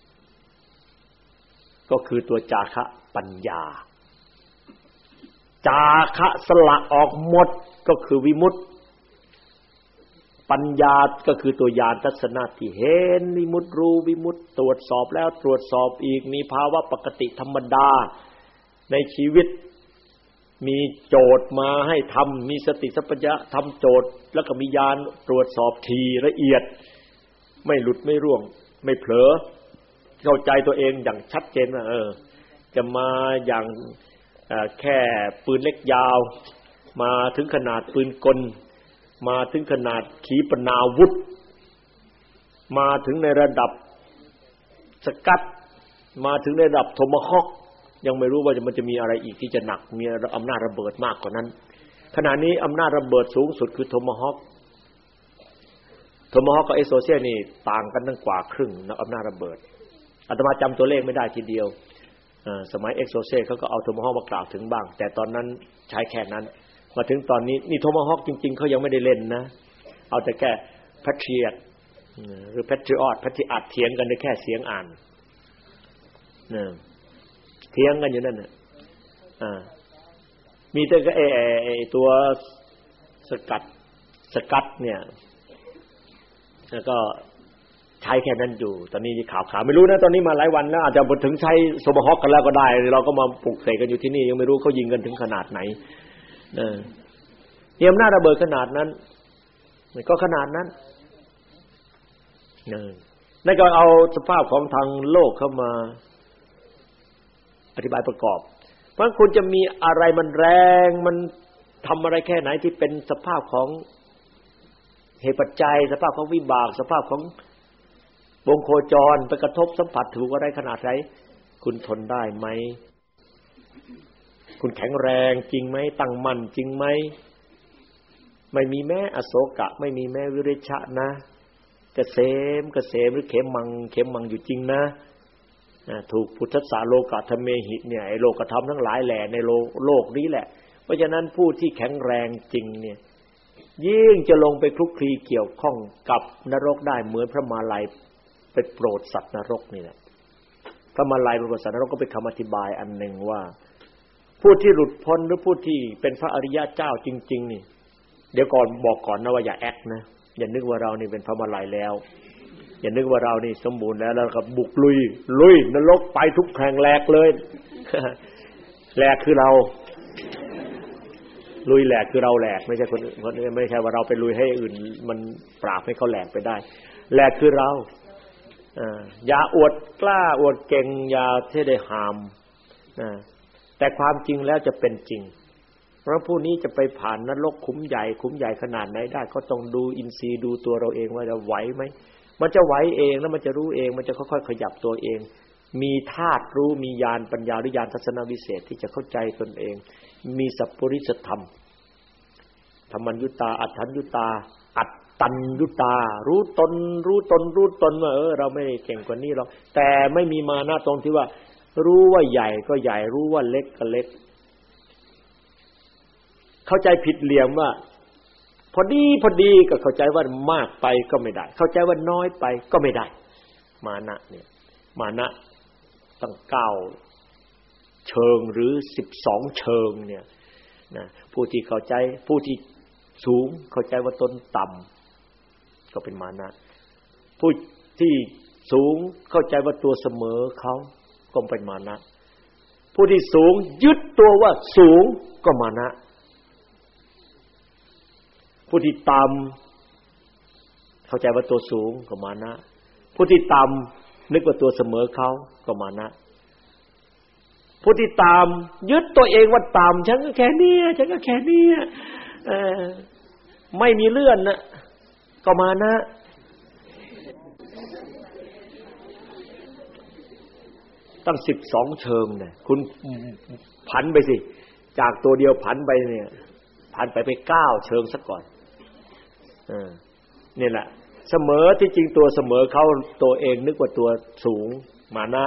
ก็คือตัวจาคะปัญญาจาคะสละออกหมดก็คือวิมุตติปัญญาก็คือตัวญาณทัศนะที่เห็นวิมุตติรู้วิมุตติตรวจสอบแล้วตรวจสอบอีกมีภาวะปกติธรรมดาในชีวิตมีโจทย์มาให้ทำมีสติสัมปชัญญะทำโจทย์แล้วก็มีญาณตรวจสอบทีละเอียดไม่หลุดไม่ร่วงไม่เผลอเข้าใจตัวเองอย่างชัดเจนว่าเออจะมาอย่างแค่ปืนเล็กยาวมาถึงขนาดปืนกลมาถึงขนาดขีปนาวุธมาถึงในระดับสกัดมาถึงในระดับโทมาฮอคยังไม่รู้ว่ามันจะมีอะไรอีกที่จะหนักมีอำนาจระเบิดมากกว่านั้นขณะนี้อำนาจระเบิดสูงสุดคือโทมาฮอคโทมาฮอคกับเอโซเซียนี่ต่างกันตั้งกว่าครึ่งนะอำนาจระเบิดอาตมาจำตัวเลขไม่ได้ทีเดียวสมัยเอ็กโซเซเขาก็เอาโทมาฮอกมากล่าวถึงบ้างแต่ตอนนั้นใช้แค่นั้นมาถึงตอนนี้นี่โทมาฮอกจริงๆเขายังไม่ได้เล่นนะเอาแต่แค่แพทริอตหรือแพทริออตแพทริอัดเถียงกันในแค่เสียงอ่านนะเถียงกันอยู่นั่นน่ะอ่ามีแต่ไอ้ไอ้ตัวสกัดสกัดเนี่ยแล้วก็ใช้แค่นั้นอยู่ตอนนี้ข่าวข่าวไม่รู้นะตอนนี้มาหลายวันแล้วอาจจะถึงใช้โซมาฮอกกันแล้วก็ได้เราก็มาปลุกเสกกันอยู่ที่นี่ยังไม่รู้เขายิงกันถึงขนาดไหนเออเนี่ยอำนาจระเบิดขนาดนั้นมันก็ขนาดนั้นเออนั่นก็เอาสภาพของทางโลกเข้ามาอธิบายประกอบเพราะคุณจะมีอะไรมันแรงมันทำอะไรแค่ไหนที่เป็นสภาพของเหตุปัจจัยสภาพของวิบากสภาพของวงโคจรไปกระทบสัมผัสถูกอะไรขนาดไหนคุณทนได้ไหมคุณแข็งแรงจริงไหมตั้งมั่นจริงไหมไม่มีแม้อโศกะไม่มีแม้วิริชะนะเกษมเกษมหรือเขมังเขมังอยู่จริงนะถูกพุทธศาสโลกธรรมเมหิเนี่ยไอ้โลกธรรมทั้งหลายแหละในโลกโลกนี้แหละเพราะฉะนั้นผู้ที่แข็งแรงจริงเนี่ยยิ่งจะลงไปคลุกคลีเกี่ยวข้องกับนรกได้เหมือนพระมาลัยไปโปรดสัตว์นรกนี่แหละพระมาลัยโปรดสัตว์นรกก็เป็นคำอธิบายอันหนึ่งว่าผู้ที่หลุดพ้นหรือผู้ที่เป็นพระอริยะเจ้าจริงๆนี่เดี๋ยวก่อนบอกก่อนนะว่าอย่าแอคนะอย่านึกว่าเรานี่เป็นพระมาลัยแล้วอย่านึกว่าเรานี่สมบูรณ์แล้วแล้วก็บุกลุยลุยนรกไปทุกแห่งแหลกเลยแหลกคือเราลุยแหลกคือเราแหลกไม่ใช่คนคนอื่นไม่ใช่ว่าเราไปลุยให้อื่นมันปราบให้เขาแหลกไปได้แหลกคือเราอ่าอย่าอวดกล้าอวดเก่งอย่าที่ได้หามอ่าแต่ความจริงแล้วจะเป็นจริงเพราะผู้นี้จะไปผ่านนรกขุมใหญ่ขุมใหญ่ขนาดไหนได้ก็ต้องดูอินทรีย์ดูตัวเราเองว่าจะไหวไหมมันจะไหวเองแล้วมันจะรู้เองมันจะค่อยๆขยับตัวเองมีธาตุรู้มีญาณปัญญาหรือญาณทัศนวิเศษที่จะเข้าใจตนเองมีสัพปริสธรรมธรรมัญญุตาอัฏฐัญญุตาอัตตัญญุตารู้ตนรู้ตนรู้ตนว่าเออเราไม่เก่งกว่านี้หรอกแต่ไม่มีมานะตรงที่ว่ารู้ว่าใหญ่ก็ใหญ่รู้ว่าเล็กก็เล็กเข้าใจผิดเหลี่ยมว่าพอดีพอดีก็เข้าใจว่ามากไปก็ไม่ได้เข้าใจว่าน้อยไปก็ไม่ได้มานะเนี่ยมานะตั้งเก้าเชิงหรือสิบสองเชิงเนี่ยนะผู้ที่เข้าใจผู้ที่สูงเข้าใจว่าตนต่ำก็เป็นมานะผู้ที่สูงเข้าใจว่าตัวเสมอเขาก็เป็นมานะผู้ที่สูงยึดตัวว่าสูงก็มานะผู้ที่ต่ำเข้าใจว่าตัวสูงก็มานะผู้ที่ต่ำนึกว่าตัวเสมอเขาก็มานะผู้ที่ต่ำยึดตัวเองว่าต่ำฉันก็แค่นี้ฉันก็แค่นี้เออไม่มีเลื่อนนะก็มานะตั้งสิบสองเชิงเนี่ยคุณผันไปสิจากตัวเดียวผันไปเนี่ยผันไปไปเก้าเชิงซะก่อนเออนี่แหละเสมอที่จริงตัวเสมอเขาตัวเองนึกว่าตัวสูงมานะ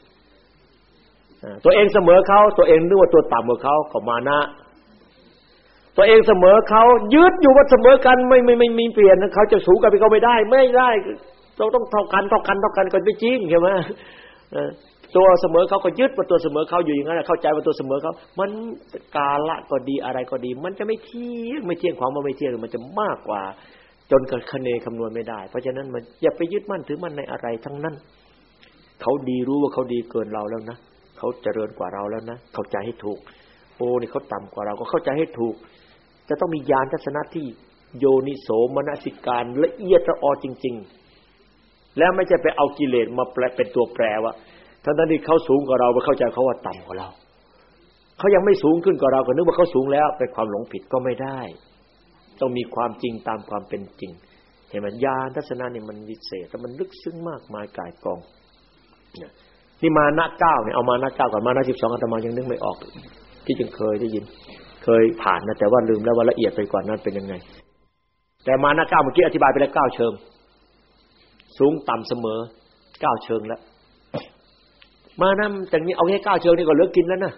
ตัวเองเสมอเขาตัวเองนึกว่าตัวต่ำกว่าเขาก็มานะตัวเองเสมอเขายึดอยู่ว่าเสมอกันไม่ไม่ไม่มีเปลี่ยนเขาจะสูงกันไปเขาไม่ได้ไม่ได้เราต้องเท่ากันเท่ากันเท่ากันกันไม่จริงใช่ไหมตัวเสมอเขาก็ยึดว่าตัวเสมอเขาอยู่อย่างนั้นเข้าใจว่าตัวเสมอเขามันกาละก็ดีอะไรก็ดีมันจะไม่เที่ยงไม่เที่ยงความว่าไม่เที่ยงมันจะมากกว่าจนกันคะเนคำนวณไม่ได้เพราะฉะนั้นมันอย่าไปยึดมั่นถือมั่นในอะไรทั้งนั้นเขาดีรู้ว่าเขาดีเกินเราแล้วนะเขาเจริญกว่าเราแล้วนะเข้าใจให้ถูกโอ้นี่เขาต่ำกว่าเราก็เข้าใจให้ถูกจะต้องมีญาณทัศนะที่โยนิโสมนสิการละเอียดละออจริงๆแล้วไม่ใช่ไปเอากิเลสมาแปลเป็นตัวแปรว่าทั้งนั้นที่เขาสูงกว่าเราไปเข้าใจเขาว่าต่ำกว่าเราเขายังไม่สูงขึ้นกว่าเราก็นึกว่าเขาสูงแล้วเป็นความหลงผิดก็ไม่ได้ต้องมีความจริงตามความเป็นจริงเห็นไหมญาณทัศนะนี่มันวิเศษแต่มันลึกซึ้งมากมายกายกองนี่มานะเก้าเนี่ยเอามานะเก้ากับมานะสิบสองอาตมายังนึกไม่ออกที่จึงเคยได้ยินเคยผ่านนะแต่ว่าลืมแล้วว่าละเอียดไปกว่านั้นเป็นยังไงแต่มานะเก้าเมื่อกี้อธิบายไปแล้วเก้าเชิงสูงต่ำเสมอเก้าเชิงแล้วมานะแต่นี้เอาแค่ก้าวเชิงนี่ก็เหลือกินแล้วนะ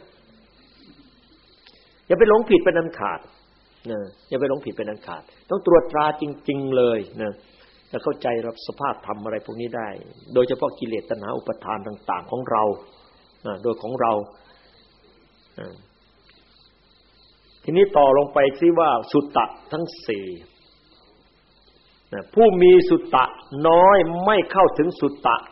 อย่าไปหลงผิดเป็นอันขาดนะอย่าไปหลงผิดเป็นอันขาดต้องตรวจตราจริงๆเลยนะจะเข้าใจรับสภาพธรรมอะไรพวกนี้ได้โดยเฉพาะกิเลสตัณหาอุปทานต่างๆของเรานะโดยของเราทีนี้ต่อลงไปซิว่าสุตตะทั้งสี่นะผู้มีสุตตะน้อยไม่เข้าถึงสุตตะ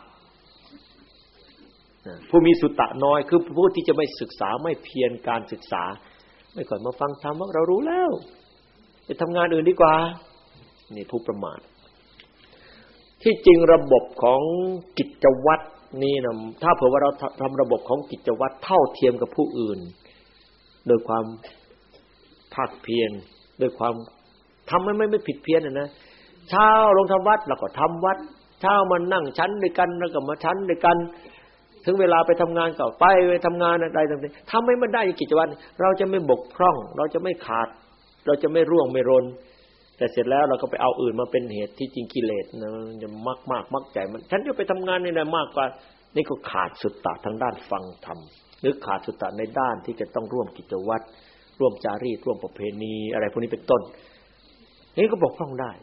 นะผู้มีสุตตะน้อยคือผู้ที่จะไม่ศึกษาไม่เพียรการศึกษาไม่ก่อนมาฟังธรรมว่าเรารู้แล้วไปทำงานอื่นดีกว่านี่ผู้ประมาทที่จริงระบบของกิจวัตรนี่นะถ้าเผื่อว่าเราทำระบบของกิจวัตรเท่าเทียมกับผู้อื่นโดยความภาคเพียรโดยความทำไม่ไม่ไม่ผิดเพี้ยนนะเช้าลงทำวัดแล้วก็ทำวัดเช้ามานั่งชั้นด้วยกันแล้วก็มาชั้นด้วยกันถึงเวลาไปทำงานก็ไปไปทำงานอะไรต่างๆทำให้มันได้กิจวัตรเราจะไม่บกพร่องเราจะไม่ขาดเราจะไม่ร่วงไม่รนแต่เสร็จแล้วเราก็ไปเอาอื่นมาเป็นเหตุที่จริงกิเลสนะจะมากมากมักใจมันฉันจะไปทำงานนี่นะมากกว่านี่ก็ขาดสุตตะทางด้านฟังธรรมหรือขาดสุตตะในด้านที่จะต้องร่วมกิจวัตรร่วมจารีตร่วมประเพณีอะไรพวกนี้เป็นต้นนี่ก็บกพร่องได้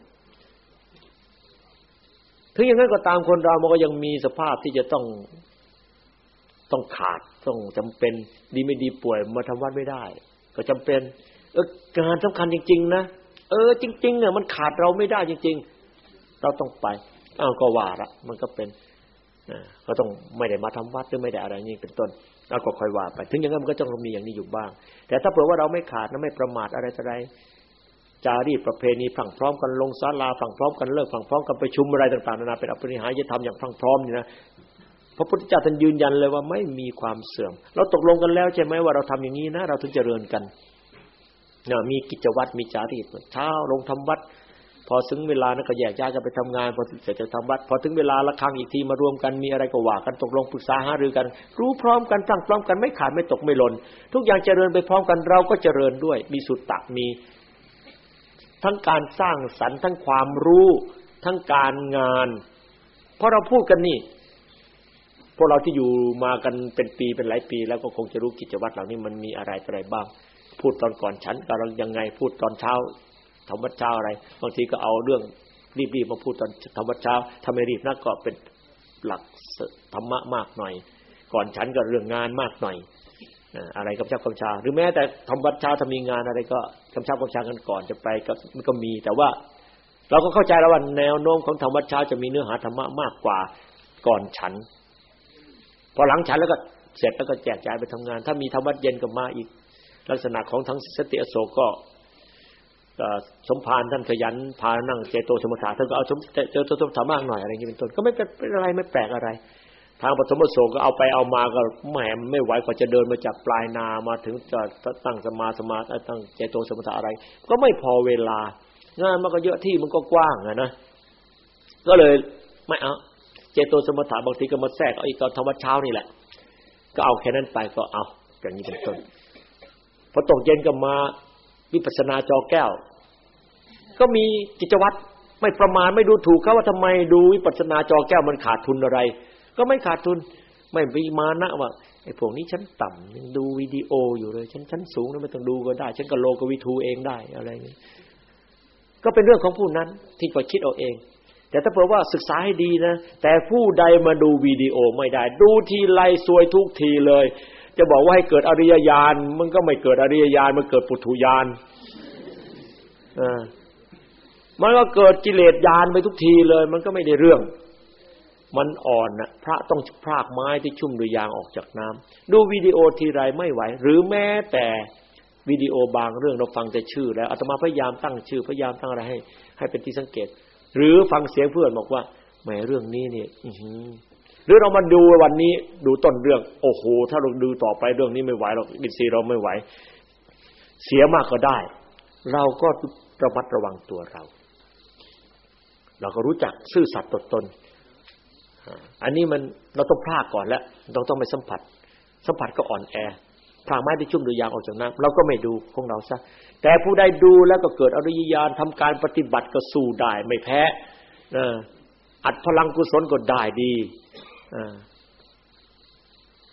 ถึงอย่างนั้นก็ตามคนเรามันก็ยังมีสภาพที่จะต้องต้องขาดต้องจำเป็นดีไม่ดีป่วยมาทำวัดไม่ได้ก็จำเป็นเอองานสำคัญจริงๆนะเออจริงๆเนี่ยมันขาดเราไม่ได้จริงๆเราต้องไปอ้าวก็ว่าละมันก็เป็นอ่าก็ต้องไม่ได้มาทำวัดหรือไม่ได้อะไรนี่เป็นต้นเราก็ค่อยว่าไปถึงอย่างนั้นมันก็ต้องมีอย่างนี้อยู่บ้างแต่ถ้าเผื่อว่าเราไม่ขาดนะไม่ประมาทอะไรต่ออะไรจารีตประเพณีพรั่งพร้อมกันลงศาลาพรั่งพร้อมกันเลิกพรั่งพร้อมกันประชุมอะไรต่างๆนานาเป็นอภินิหารธรรมอย่างพรั่งพร้อมนี่นะพระพุทธเจ้าท่านยืนยันเลยว่าไม่มีความเสื่อมเราตกลงกันแล้วใช่ไหมว่าเราทำอย่างนี้นะเราถึงเจริญกันเนี่ยมีกิจวัตรมีจารีตเช้าลงทำวัดพอถึงเวลานั้นก็แยกย้ายกันไปทำงานพอเสร็จจะทำวัดพอถึงเวลาละครั้งอีกทีมารวมกันมีอะไรก็ว่ากันตกลงปรึกษาหารือกันรู้พร้อมกันตั้งพร้อมกันไม่ขาดไม่ตกไม่หล่นทุกอย่างเจริญไปพร้อมกันเราก็เจริญด้วยมีสุตตะมีทั้งการสร้างสรรค์ทั้งความรู้ทั้งการงานเพราะเราพูดกันนี่พวกเราที่อยู่มากันเป็นปีเป็นหลายปีแล้วก็คงจะรู้กิจวัตรเหล่านี้มันมีอะไรอะไรบ้างพูดตอนก่อนฉันก็ยังไงพูดตอนเช้าทำวัดเช้าอะไรบางทีก็เอาเรื่องรีบๆมาพูดตอนทำวัดเช้าถ้าไม่รีบนักก็เป็นหลักธรรมะมากหน่อยก่อนฉันก็เรื่องงานมากหน่อยอะไรกับเจ้ากำชาหรือแม้แต่ทำวัดเช้าถ้ามีงานอะไรก็กำชับกำชากันก่อนจะไปก็มันก็มีแต่ว่าเราก็เข้าใจแล้วว่าแนวโน้มของธรรมวัดเช้าจะมีเนื้อหาธรรมะมากกว่าก่อนฉันพอหลังฉันแล้วก็เสร็จแล้วก็แจกจ่ายไปทำงานถ้ามีธรรมวัดเย็นก็มาอีกลักษณะของทั้งสติอโศกก็สมภารท่านขยันพานั่งเจโตสมถะท่านก็เอาเจโตสมถะมากหน่อยอะไรอย่างนี้เป็นต้นก็ไม่เป็นอะไรไม่แปลกอะไรทางปฐมอโศกก็เอาไปเอามาก็แหมไม่ไหวกว่าจะเดินมาจากปลายนามาถึงจะตั้งสมาสมาตั้งเจโตสมถะอะไรก็ไม่พอเวลางานมันก็เยอะที่มันก็กว้างอ่ะนะก็เลยไม่เอาเจโตสมถะบางทีก็มาแทรกเอาอีกตอนธรรมะเช้านี่แหละก็เอาแค่นั้นไปก็เอาอย่างนี้เป็นต้นพอตกเย็นก็มาวิปัสสนาจอแก้วก็มีกิจวัตรไม่ประมาณไม่ดูถูกเขาว่าทำไมดูวิปัสสนาจอแก้วมันขาดทุนอะไรก็ไม่ขาดทุนไม่มีมานะว่าไอ้พวกนี้ฉันต่ำยังดูวิดีโออยู่เลยฉันฉันสูงแล้วไม่ต้องดูก็ได้ฉันก็โลกวิทูเองได้อะไรอย่างนี้ก็เป็นเรื่องของผู้นั้นที่ไปคิดเอาเองแต่ถ้าเผื่อว่าศึกษาให้ดีนะแต่ผู้ใดมาดูวิดีโอไม่ได้ดูทีไรซวยทุกทีเลยจะบอกว่าให้เกิดอริยญาณมันก็ไม่เกิดอริยญาณมันเกิดปุถุญาณอ่ามันก็เกิดกิเลสญาณไปทุกทีเลยมันก็ไม่ได้เรื่องมันอ่อนนะพระต้องพรากไม้ที่ชุ่มด้วยยางออกจากน้ำดูวิดีโอทีไรไม่ไหวหรือแม้แต่วิดีโอบางเรื่องเราฟังแต่ชื่อแล้วอาตมาพยายามตั้งชื่อพยายามตั้งอะไรให้ให้เป็นที่สังเกตหรือฟังเสียงเพื่อนบอกว่าแหมเรื่องนี้นี่หรือเรามาดูวันนี้ดูต้นเรื่องโอ้โหถ้าเราดูต่อไปเรื่องนี้ไม่ไหวหรอกอินทรีย์เราไม่ไหวเสียมากก็ได้เราก็ระมัดระวังตัวเราเราก็รู้จักซื่อสัตย์ต่อตนอันนี้มันเราต้องพลากก่อนแล้วเราต้องไปสัมผัสสัมผัสก็อ่อนแอพรากไม้ที่ชุ่มด้วยยางออกจากน้ำเราก็ไม่ดูของเราซะแต่ผู้ใดดูแล้วก็เกิดอริยญาณทำการปฏิบัติก็สู้ได้ไม่แพ้อัดพลังกุศลก็ได้ดี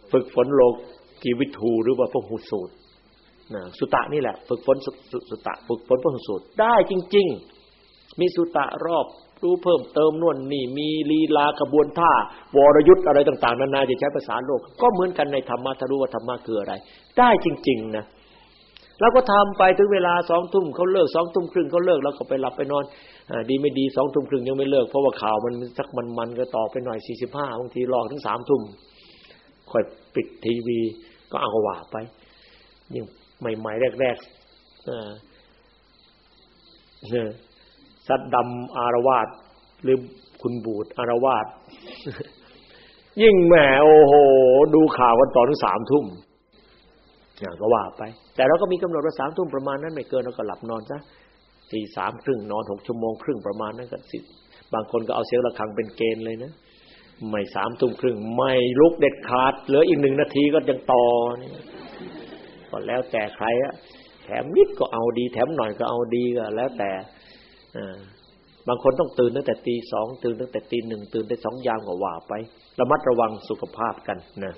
ฝึกฝนโลกีวิถูหรือว่าพหุสูตรนะสุตตะนี่แหละฝึกฝนสุตตะฝึกฝนพหุสูตรได้จริงๆมีสุตตะรอบรู้เพิ่มเติมน่นนี่มีลีลากระบวนท่าวรยุทธ์อะไรต่างๆนานาจะใช้ภาษาโลกก็เหมือนกันในธรรมะถ้ารู้ว่าธรรมะคืออะไรได้จริงๆนะเราก็ทำไปถึงเวลาสองทุ่มเขาเลิกสองทุ่มครึ่งเขาเลิกเราก็ไปหลับไปนอนอ่าดีไม่ดีสองทุ่มครึ่งยังไม่เลิกเพราะว่าข่าวมันสักมันๆก็ต่อไปหน่อยสี่สิบห้าบางทีรอถึงสามทุ่มค่อยปิดทีวีก็เอาว่าไปยิ่งใหม่ๆแรกๆอ่าเนี่ยซัดดำอารวาสหรือคุณบูดอารวาสยิ่งแหมโอ้โหดูข่าวกันตอนถึงสามทุ่มอย่างก็ว่าไปแต่เราก็มีกำหนดว่าสามทุ่มประมาณนั้นไม่เกินเราก็หลับนอนซะตีสามครึ่งนอนหกชั่วโมงครึ่งประมาณนั้นก็สิบางคนก็เอาเสียงระฆังเป็นเกณฑ์เลยนะไม่สามทุ่มครึ่งไม่ลุกเด็ดขาดเหลืออีกหนึ่งนาทีก็ยังต่อนี่ก็แล้วแต่ใครอะแถมนิดก็เอาดีแถมหน่อยก็เอาดีก็แล้วแต่อ่าบางคนต้องตื่นตั้งแต่ตีสองตื่นตั้งแต่ตีหนึ่งตื่นได้สองยามก็ว่าไประมัดระวังสุขภาพกันนะ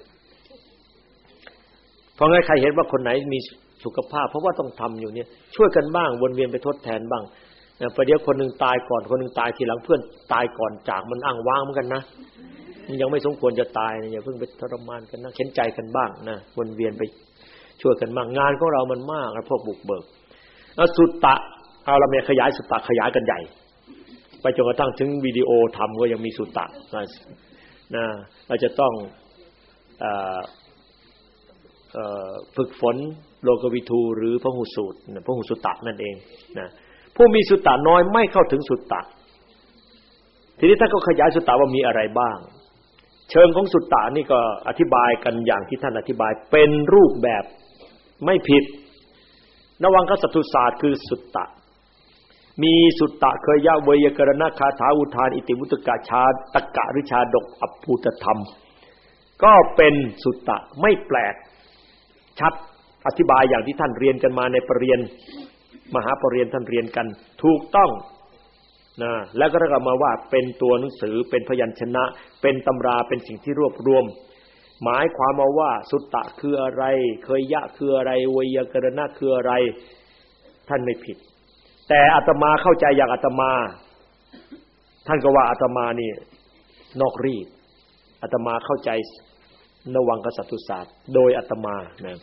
เพราะงั้นใครเห็นว่าคนไหนมีสุขภาพเพราะว่าต้องทำอยู่เนี่ยช่วยกันบ้างวนเวียนไปทดแทนบ้างนะประเดี๋ยวคนนึงตายก่อนคนนึงตายทีหลังเพื่อนตายก่อนจากมันอ้างว้างเหมือนกันนะยังไม่สมควรจะตายนะอย่าเพิ่งไปทรมานกันนะเข็นใจกันบ้างนะวนเวียนไปช่วยกันบ้างงานของเรามันมากนะพวกบุกเบิกแล้วสุตตะเอาเราเนี่ยขยายสุตตะขยายกันใหญ่ไปจนกระทั่งถึงวิดีโอทำก็ยังมีสุตตะนะเราจะต้องเอ่อเอ่อฝึกฝนโลกวิทูหรือพหุสูตรพหุสุตตะนั่นเองนะผู้มีสุตตะน้อยไม่เข้าถึงสุตตะทีนี้ท่านก็ขยายสุตตะว่ามีอะไรบ้างเชิงของสุตตะนี่ก็อธิบายกันอย่างที่ท่านอธิบายเป็นรูปแบบไม่ผิดนวังคสัตถุศาสตร์คือสุตตะมีสุตตะเคยยะเวยกรณคาถาอุทานอิติวุตกะชาตกะหรือชาดกอภูตธรรมก็เป็นสุตตะไม่แปลกชัดอธิบายอย่างที่ท่านเรียนกันมาในปรริญญามหาปรริญญาท่านเรียนกันถูกต้องนะแล้วก็กลับมาว่าเป็นตัวหนังสือเป็นพยัญชนะเป็นตำราเป็นสิ่งที่รวบรวมหมายความมาว่าสุตตะคืออะไรเคยยะคืออะไรเวยกรณะคืออะไรท่านไม่ผิดแต่อาตมาเข้าใจอย่างอาตมาท่านก็ว่าอาตมานี่นอกรีดอาตมาเข้าใจนวังคสัตถุศาสตร์โดยอาตมานะ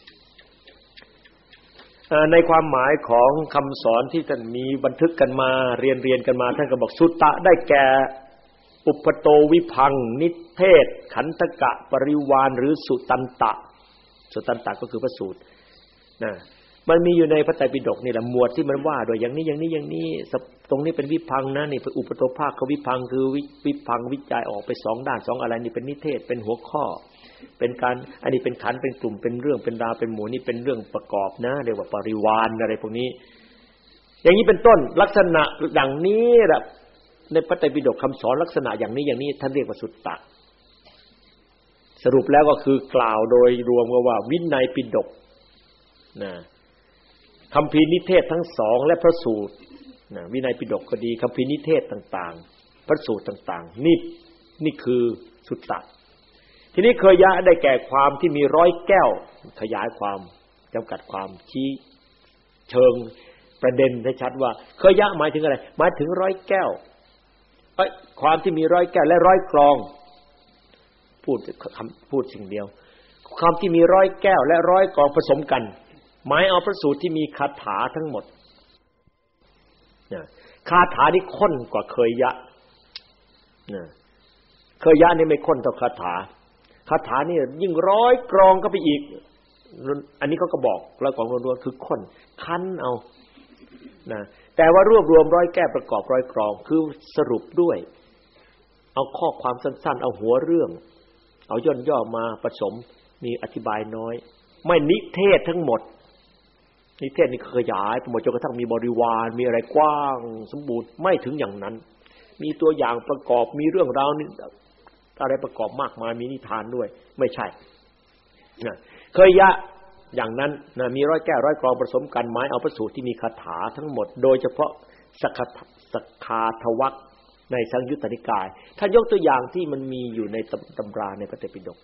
ในความหมายของคำสอนที่ท่านมีบันทึกกันมาเรียนเรียนกันมาท่านก็บอกสุตตะได้แก่อุปโตวิพังนิเทศขันธกะปริวารหรือสุตันตะสุตันตะก็คือพระสูตรนะมันมีอยู่ในพระไตรปิฎกนี่แหละหมวดที่มันว่าโดยอย่างนี้อย่างนี้อย่างนี้ตรงนี้เป็นวิพังนะนี่อุปโตภาควิพังคือวิพังวิจัยออกไปสองด้านสองอะไรนี่เป็นนิเทศเป็นหัวข้อเป็นการอันนี้เป็นขันธ์เป็นกลุ่มเป็นเรื่องเป็นราวเป็นหมู่นี่เป็นเรื่องประกอบนะเรียกว่าปริวารอะไรพวกนี้อย่างนี้เป็นต้นลักษณะอย่างนี้แหละในพระไตรปิฎกคำสอนลักษณะอย่างนี้อย่างนี้ท่านเรียกว่าสุตตะสรุปแล้วก็คือกล่าวโดยรวมว่าวินัยปิฎกนะคัมภีร์นิเทศทั้งสองและพระสูตรนะวินัยปิฎกก็ดีคัมภีร์นิเทศต่างๆพระสูตรต่างๆนี่นี่คือสุตตะทีนี้เคยยะได้แก่ความที่มีร้อยแก้วขยายความจำกัดความชี้เชิงประเด็นให้ชัดว่าเคยยะหมายถึงอะไรหมายถึงร้อยแก้วเอ้ยความที่มีร้อยแก้วและร้อยกรองพูดคำพูดสิ่งเดียวความที่มีร้อยแก้วและร้อยกรองผสมกันหมายเอาพระสูตรที่มีคาถาทั้งหมดนะคาถานี่ข้นกว่าเคยยะนะเคยยะนี่ไม่ข้นเท่าคาถาคาถานี่ยิ่งร้อยกรองก็ไปอีกอันนี้เขาก็บอกร้อยกรองรวมๆคือข้นคั้นเอานะแต่ว่ารวบรวมร้อยแก้วประกอบร้อยกรองคือสรุปด้วยเอาข้อความสั้นๆเอาหัวเรื่องเอาย่นย่อมาผสมมีอธิบายน้อยไม่นิเทศทั้งหมดนิเทศนี่ขยายไปหมดจนกระทั่งมีบริวารมีอะไรกว้างสมบูรณ์ไม่ถึงอย่างนั้นมีตัวอย่างประกอบมีเรื่องราวอะไรประกอบมากมายมีนิทานด้วยไม่ใช่นะเคยยะอย่างนั้นนะมีร้อยแก้วร้อยกรองผสมกันหมายเอาพระสูตรที่มีคาถาทั้งหมดโดยเฉพาะสักสักคาทวรรคในสังยุตตนิกายถ้ายกตัวอย่างที่มันมีอยู่ในตำราในพระไตรปิฎก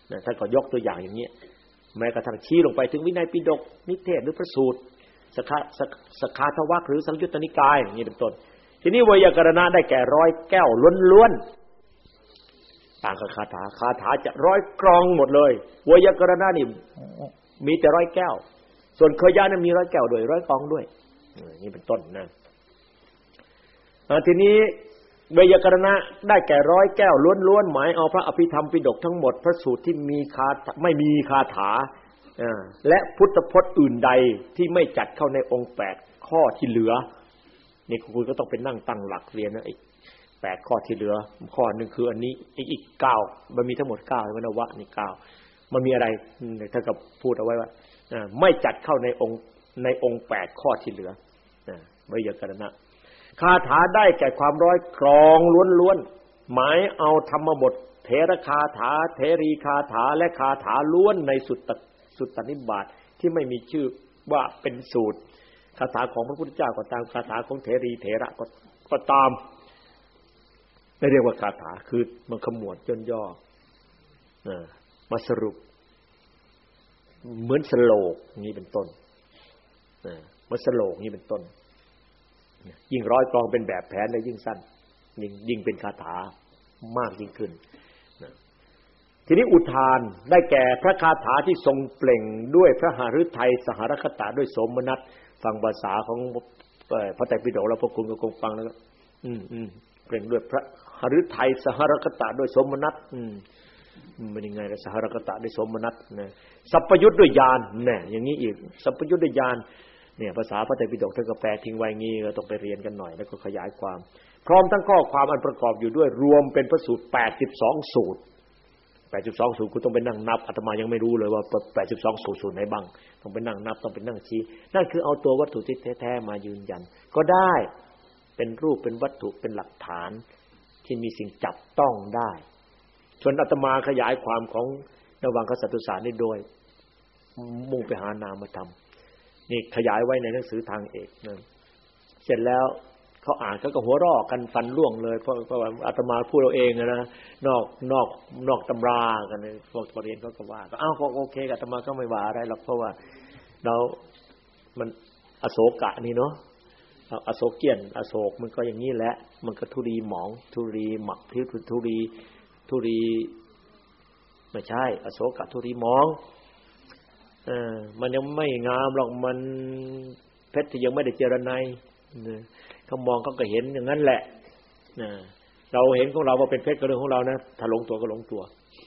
นะท่านก็ยกตัวอย่างอย่างนี้แม้กระทั่งชี้ลงไปถึงวินัยปิฎกนิเทศหรือพระสูตรสคาสคาทวรรคหรือสังยุตตนิกายอย่างนี้เป็นต้นทีนี้ไวยากรณะได้แก่ร้อยแก้วล้วนๆต่างกับคาถาคาถาจะร้อยกรองหมดเลยไวยากรณะนี่มีแต่ร้อยแก้วส่วนเคยยะนั้นมีร้อยแก้วด้วยร้อยกรองด้วยนี่เป็นต้นนะทีนี้ไวยากรณะได้แก่ร้อยแก้วล้วนๆหมายเอาพระอภิธรรมปิฎกทั้งหมดพระสูตรที่มีคาไม่มีคาถาและพุทธพจน์อื่นใดที่ไม่จัดเข้าในองค์แปดข้อที่เหลือนี่คุณก็ต้องไปนั่งตั้งหลักเรียนนะอีกแปดข้อที่เหลือข้อนึงคืออันนี้อีกเก้ามันมีทั้งหมดเก้าใช่มั้ยนะวะนี่เก้ามันมีอะไรท่านก็พูดเอาไว้ว่าไม่จัดเข้าในองค์ในองค์แปดข้อที่เหลือไวยากรณะคาถาได้แก่ความร้อยกรองล้วนๆหมายเอาธรรมบทเถรคาถาเถรีคาถาและคาถาล้วนในสุตตสุตตนิบาตที่ไม่มีชื่อว่าเป็นสูตรคาถาของพระพุทธเจ้าก็ตามคาถาของเถรีเถระก็ก็ตามไม่เรียกว่าคาถาคือมันขมวดย่นย่อมาสรุปเหมือนสโลกนี้เป็นต้นมาสโลกนี้เป็นต้นยิ่งร้อยกรองเป็นแบบแผนได้ยิ่งสั้นยิ่งยิ่งเป็นคาถามากยิ่งขึ้นทีนี้อุทานได้แก่พระคาถาที่ทรงเปล่งด้วยพระหฤทัยสหรคตะด้วยโสมนัสฟังภาษาของพระไตรปิฎกแล้วพวกคุณก็คงฟังแล้วก็อืมอืมเปล่งด้วยพระหฤทัยสหรคตะด้วยโสมนัสอืมมันยังไงล่ะสหรคตะด้วยโสมนัสนะสัพพยุตด้วยญาณแน่อย่างนี้อีกสัพพยุตด้วยญาณเนี่ยภาษาพระไตรปิฎกท่านก็แปลทิ้งไว้งี้ก็ต้องไปเรียนกันหน่อยแล้วก็ขยายความพร้อมทั้งข้อความอันประกอบอยู่ด้วยรวมเป็นพระสูตรแปดสิบสองสูตรแปดสิบสองสูตรคุณต้องไปนั่งนับอาตมายังไม่รู้เลยว่าแปดสิบสองสูตรสูตรไหนบ้างต้องไปนั่งนับต้องไปนั่งชี้นั่นคือเอาตัววัตถุที่แท้ๆมายืนยันก็ได้เป็นรูปเป็นวัตถุเป็นหลักฐานที่มีสิ่งจับต้องได้ส่วนอาตมาขยายความของนวังคสัตตุสารนี่โดยมุ่งไปหานามธรรมนี่ขยายไว้ในหนังสือทางเอกนะเสร็จแล้วเขาอ่านเขาก็หัวเราะกันฟันร่วงเลยเพราะเพราะว่าอาตมาพูดเราเองนะนอกนอกนอกตำรากันพวกปรริญญาเขาก็ว่าก็อ้าวก็โอเคอาตมาก็ไม่ว่าอะไรหรอกเพราะว่าเรามันอโศกะนี่เนาะอโศกเกียนอโศกมันก็อย่างนี้แหละมันก็ทุรีหมองทุรีหมักที่ทุรีทุรีไม่ใช่อโศกะทุรีหมองเออมันยังไม่งามหรอกมันเพชรที่ยังไม่ได้เจรไนเขามองเขาก็เห็นอย่างนั้นแหละนะเราเห็นของเราว่าเป็นเพชรก็เรื่องของเรานะถ้าหลงตัวก็หลงตัว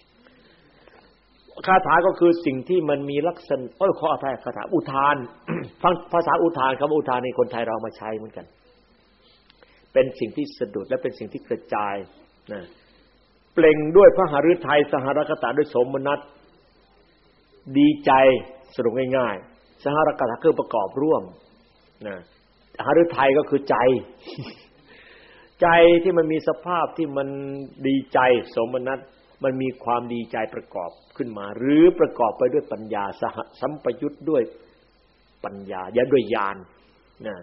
คาถาก็คือสิ่งที่มันมีลักษณะโอ้ยขออภัยคาถาอุทาน ฟังภาษาอุทานคำว่าอุทานในคนไทยเรามาใช้เหมือนกันเป็นสิ่งที่สะดุดและเป็นสิ่งที่กระจายนะเปล่งด้วยพระหฤทัยสหรคตะด้วยโสมนัสดีใจสรุปง่ายๆสหรคตะคือประกอบร่วมนะหฤทัยก็คือใจใจที่มันมีสภาพที่มันดีใจโสมนัสมันมีความดีใจประกอบขึ้นมาหรือประกอบไปด้วยปัญญาสหสัมปยุตด้วยปัญญาและด้วยญาณนะ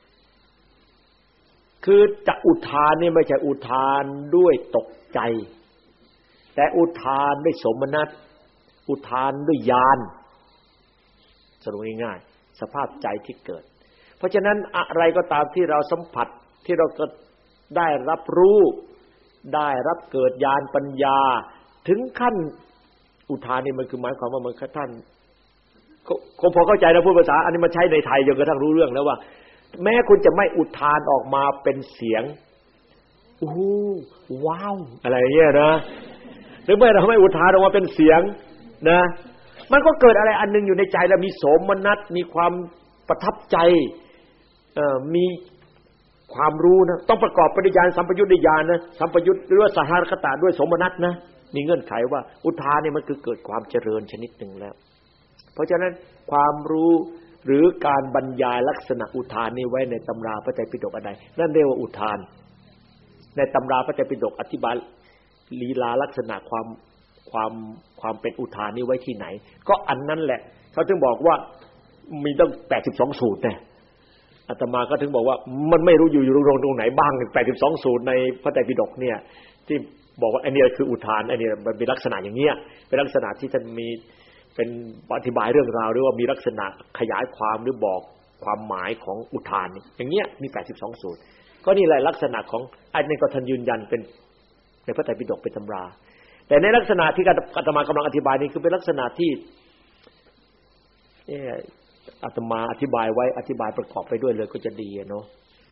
คือจะอุทานนี่ไม่ใช่อุทานด้วยตกใจแต่อุทานด้วยโสมนัสอุทานด้วยญาณสรุปง่ายๆสภาพใจที่เกิดเพราะฉะนั้นอะไรก็ตามที่เราสัมผัสที่เราก็ได้รับรู้ได้รับเกิดญาณปัญญาถึงขั้นอุทานนี่มันคือหมายความว่ามันท่านคงพอเข้าใจนะพูดภาษาอันนี้มาใช้ในไทยจนกระทั่งรู้เรื่องแล้วว่าแม้คุณจะไม่อุทานออกมาเป็นเสียงอู้ว้าวอะไรอย่างเงี้ยนะหรือไม่เราไม่อุทานออกมาเป็นเสียงนะมันก็เกิดอะไรอันนึงอยู่ในใจแล้วมีโสมนัสมีความประทับใจเอ่อมีความรู้นะต้องประกอบปริญญาณสัมปยุตด้วยญาณนะสัมปยุตหรือว่าสหรคตะด้วยโสมนัสนะมีเงื่อนไขว่าอุทานนี่มันคือเกิดความเจริญชนิดหนึ่งแล้วเพราะฉะนั้นความรู้หรือการบรรยายลักษณะอุทานนี้ไว้ในตำราพระไตรปิฎกอันใดนั่นเรียกว่าอุทานในตำราพระไตรปิฎกอธิบายลีลาลักษณะความความความเป็นอุทานนี้ไว้ที่ไหนก็อันนั้นแหละเขาถึงบอกว่ามีตั้งแปดสิบสองสูตรเนี่ยอาตมาก็ถึงบอกว่ามันไม่รู้อยู่อยู่ตรงตรงไหนบ้างแปดสิบสองสูตรในพระไตรปิฎกเนี่ยที่บอกว่าอันนี้คืออุทานอันนี้มันเป็นลักษณะอย่างเงี้ยเป็นลักษณะที่ท่านมีเป็นอธิบายเรื่องราวหรือว่ามีลักษณะขยายความหรือบอกความหมายของอุทานอย่างเงี้ยมีแปดสิบสองสูตรก็นี่แหละลักษณะของอันนี้ก็ท่านยืนยันเป็นในพระไตรปิฎกเป็นตำราแต่ในลักษณะที่อาตมากำลังอธิบายนี่คือเป็นลักษณะที่เอออาตมาอธิบายไว้อธิบายประกอบไปด้วยเลยก็จะดีเนาะ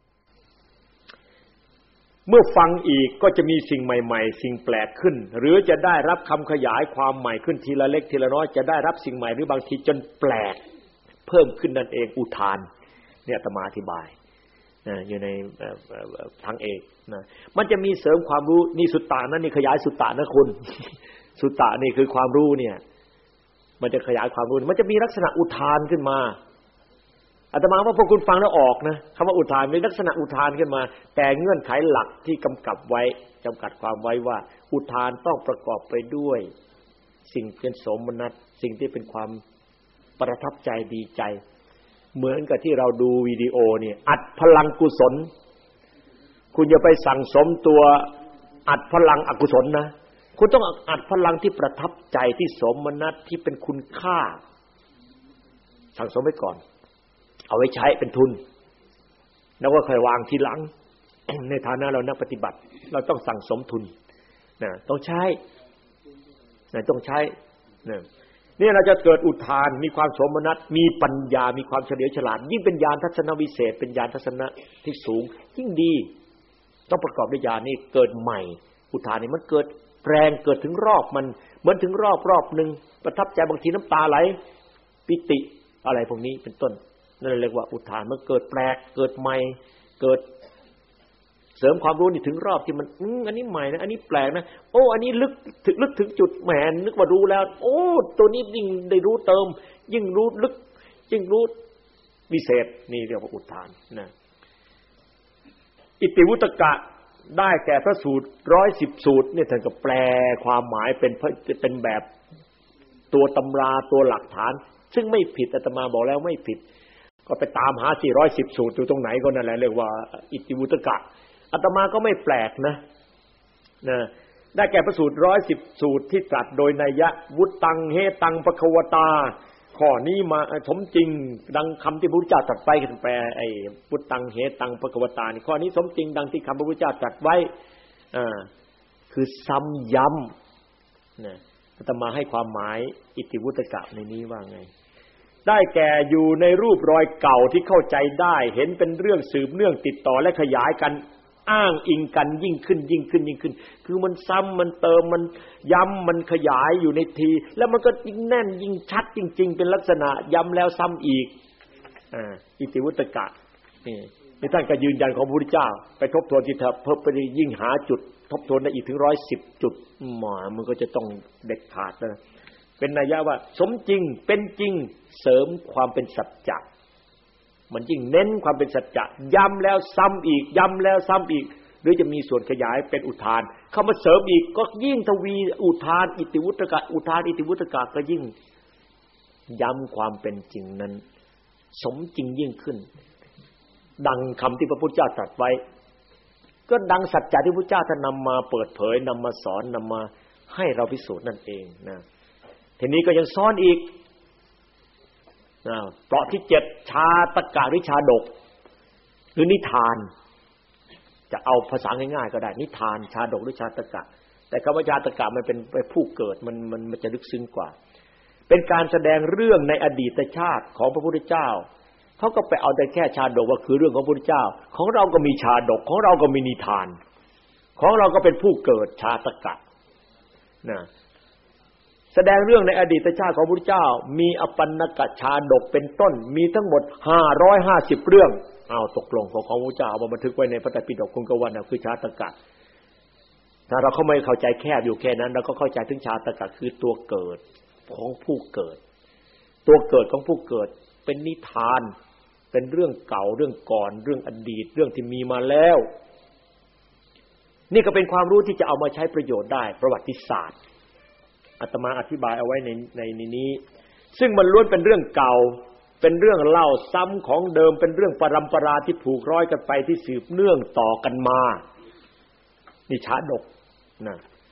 เมื่อฟังอีกก็จะมีสิ่งใหม่ๆสิ่งแปลกขึ้นหรือจะได้รับคำขยายความใหม่ขึ้นทีละเล็กทีละน้อยจะได้รับสิ่งใหม่หรือบางทีจนแปลกเพิ่มขึ้นนั่นเองอุทานเนี่ยอาตมาอธิบายนะอยู่ในทางเอกนะมันจะมีเสริมความรู้นี่สุตตะนั่นนี่ขยายสุตตะนะคุณสุตตะนี่คือความรู้เนี่ยมันจะขยายความรู้มันจะมีลักษณะอุทานขึ้นมาอาตมาว่าพวกคุณฟังแล้วออกนะคำว่าอุทานมีลักษณะอุทานขึ้นมาแต่เงื่อนไขหลักที่กำกับไว้จำกัดความไว้ว่าอุทานต้องประกอบไปด้วยสิ่งเป็นโสมนัสสิ่งที่เป็นความประทับใจดีใจเหมือนกับที่เราดูวิดีโอเนี่ยอัดพลังกุศลคุณอย่าไปสั่งสมตัวอัดพลังอกุศลนะคุณต้องอัดพลังที่ประทับใจที่โสมนัสที่เป็นคุณค่าสั่งสมไว้ก่อนเอาไว้ใช้เป็นทุนแล้วก็ค่อยวางทีหลัง ในฐานะเรานักปฏิบัติเราต้องสั่งสมทุนนะต้องใช้นะต้องใช้นะนี่เราจะเกิดอุทานมีความโสมนัสมีปัญญามีความเฉลียวฉลาดยิ่งเป็นญาณทัศนวิเศษเป็นญาณทัศนะที่สูงยิ่งดีต้องประกอบด้วยญาณนี่เกิดใหม่อุทานนี่มันเกิดแรงเกิดถึงรอบมันเหมือนถึงรอบรอบนึงประทับใจบางทีน้ำตาไหลปิติอะไรพวกนี้เป็นต้นนั่นเรียกว่าอุทานมันเกิดแปลกเกิดใหม่เกิดเสริมความรู้นี่ถึงรอบที่มันอืมอันนี้ใหม่นะอันนี้แปลกนะโอ้อันนี้ลึกถึงลึกถึงจุดแหมนึกว่ารู้แล้วโอ้ตัวนี้ยิ่งได้รู้เติมยิ่งรู้ลึกยิ่งรู้วิเศษนี่เรียกว่าอุทานนะอิติวุตกะได้แก่พระสูตรหนึ่งร้อยสิบสูตรเนี่ยท่านก็แปลความหมายเป็นเป็นแบบตัวตำราตัวหลักฐานซึ่งไม่ผิดอาตมาบอกแล้วไม่ผิดก็ไปตามหาสี่ร้อยสิบสูตรอยู่ตรงไหนก็นั่นแหละเรียกว่าอิติวุตกะอาตมาก็ไม่แปลกนะนะได้แก่พระสูตรหนึ่งร้อยสิบสูตรที่ตรัสโดยนัยยะวุตตังเฮตังปะคะวตาข้อนี้มาสมจริงดังคำที่พระพุทธเจ้าตรัสไปคือแปลไอ้วุตตังเฮตังปะคะวตานี่ข้อนี้สมจริงดังที่คำพระพุทธเจ้าตรัสไว้อ่าคือซ้ำย้ำนะอาตมาให้ความหมายอิติวุตกะในนี้ว่าไงได้แก่อยู่ในรูปรอยเก่าที่เข้าใจได้เห็นเป็นเรื่องสืบเนื่องติดต่อและขยายกันอ้างอิงกันยิ่งขึ้นยิ่งขึ้นยิ่งขึ้นคือมันซ้ำมันเติมมันย้ำมันขยายอยู่ในทีแล้วมันก็ยิ่งแน่นยิ่งชัดจริงๆเป็นลักษณะย้ำแล้วซ้ำอีกอ่าอิติวุตกะนี่นี่ท่านก็ยืนยันของพระพุทธเจ้าไปทบทวนที่เพิ่มไปยิ่งหาจุดทบทวนได้อีกถึงหนึ่งร้อยสิบจุดหมอมันก็จะต้องเด็ดขาดนะเป็นนัยยะว่าสมจริงเป็นจริงเสริมความเป็นสัจจะมันยิ่งเน้นความเป็นสัจจะย้ำแล้วซ้ำอีกย้ำแล้วซ้ำอีกหรือจะมีส่วนขยายเป็นอุทานเข้ามาเสริมอีกก็ยิ่งทวีอุทานอิติวุตกะอุทานอิติวุตกะก็ยิ่งย้ำความเป็นจริงนั้นสมจริงยิ่งขึ้นดังคำที่พระพุทธเจ้าตรัสไว้ก็ดังสัจจะที่พระพุทธเจ้าท่านนำมาเปิดเผยนำมาสอนนำมาให้เราพิสูจน์นั่นเองนะทีนี้ก็ยังซ้อนอีกนะเปราะที่เจ็ดชาตกะหรือชาดกหรือนิทานจะเอาภาษาง่ายๆก็ได้นิทานชาดกหรือชาตกะแต่คำว่าชาตกะมันเป็นผู้เกิดมันมันมันจะลึกซึ้งกว่าเป็นการแสดงเรื่องในอดีตชาติของพระพุทธเจ้าเขาก็ไปเอาแต่แค่ชาดกว่าคือเรื่องของพระพุทธเจ้าของเราก็มีชาดกของเราก็มีนิทานของเราก็เป็นผู้เกิดชาตกะนะแสดงเรื่องในอดีตชาติของพระพุทธเจ้ามีอปันนกชาดกเป็นต้นมีทั้งหมดห้าร้อยห้าสิบเรื่องเอาตกลงของของพระพุทธเจ้าเอามาบันทึกไว้ในพระไตรปิฎกคุณก็ว่าน่ะคือชาตกะถ้าเราเข้าไม่เข้าใจแคบอยู่แค่นั้นเราก็เข้าใจถึงชาตกะคือตัวเกิดของผู้เกิดตัวเกิดของผู้เกิดเป็นนิทานเป็นเรื่องเก่าเรื่องก่อนเรื่องอดีตเรื่องที่มีมาแล้วนี่ก็เป็นความรู้ที่จะเอามาใช้ประโยชน์ได้ประวัติศาสตร์อาตมาอธิบายเอาไว้ในในนี้ซึ่งมันล้วนเป็นเรื่องเก่าเป็นเรื่องเล่าซ้ำของเดิมเป็นเรื่องปรัมปราที่ผูกร้อยกันไปที่สืบเนื่องต่อกันมานี่ชาดกนะ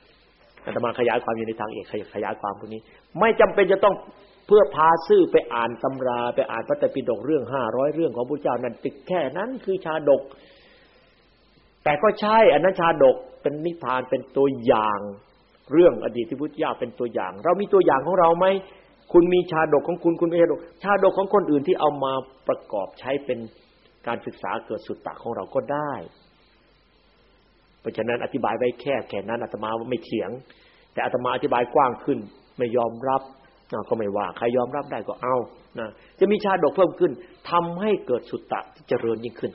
อาตมาขยายความอยู่ในทางเอกขยายความตรงนี้ไม่จำเป็นจะต้องเพื่อพาซื่อไปอ่านตำราไปอ่านพระไตรปิฎกเรื่องห้าร้อยเรื่องของพระเจ้านั่นติดแค่นั้นคือชาดกแต่ก็ใช่อันนั้นชาดกเป็นนิทานเป็นตัวอย่างเรื่องอดีตที่พุทธเจ้าเป็นตัวอย่างเรามีตัวอย่างของเราไหมคุณมีชาดกของคุณคุณมีชาดกชาดกของคนอื่นที่เอามาประกอบใช้เป็นการศึกษาเกิดสุตตะของเราก็ได้เพราะฉะนั้นอธิบายไว้แค่แค่นั้นอาตมาไม่เถียงแต่อาตมาอธิบายกว้างขึ้นไม่ยอมรับก็ไม่ว่าใครยอมรับได้ก็เอานะจะมีชาดกเพิ่มขึ้นทำให้เกิดสุตตะที่เจริญยิ่งขึ้น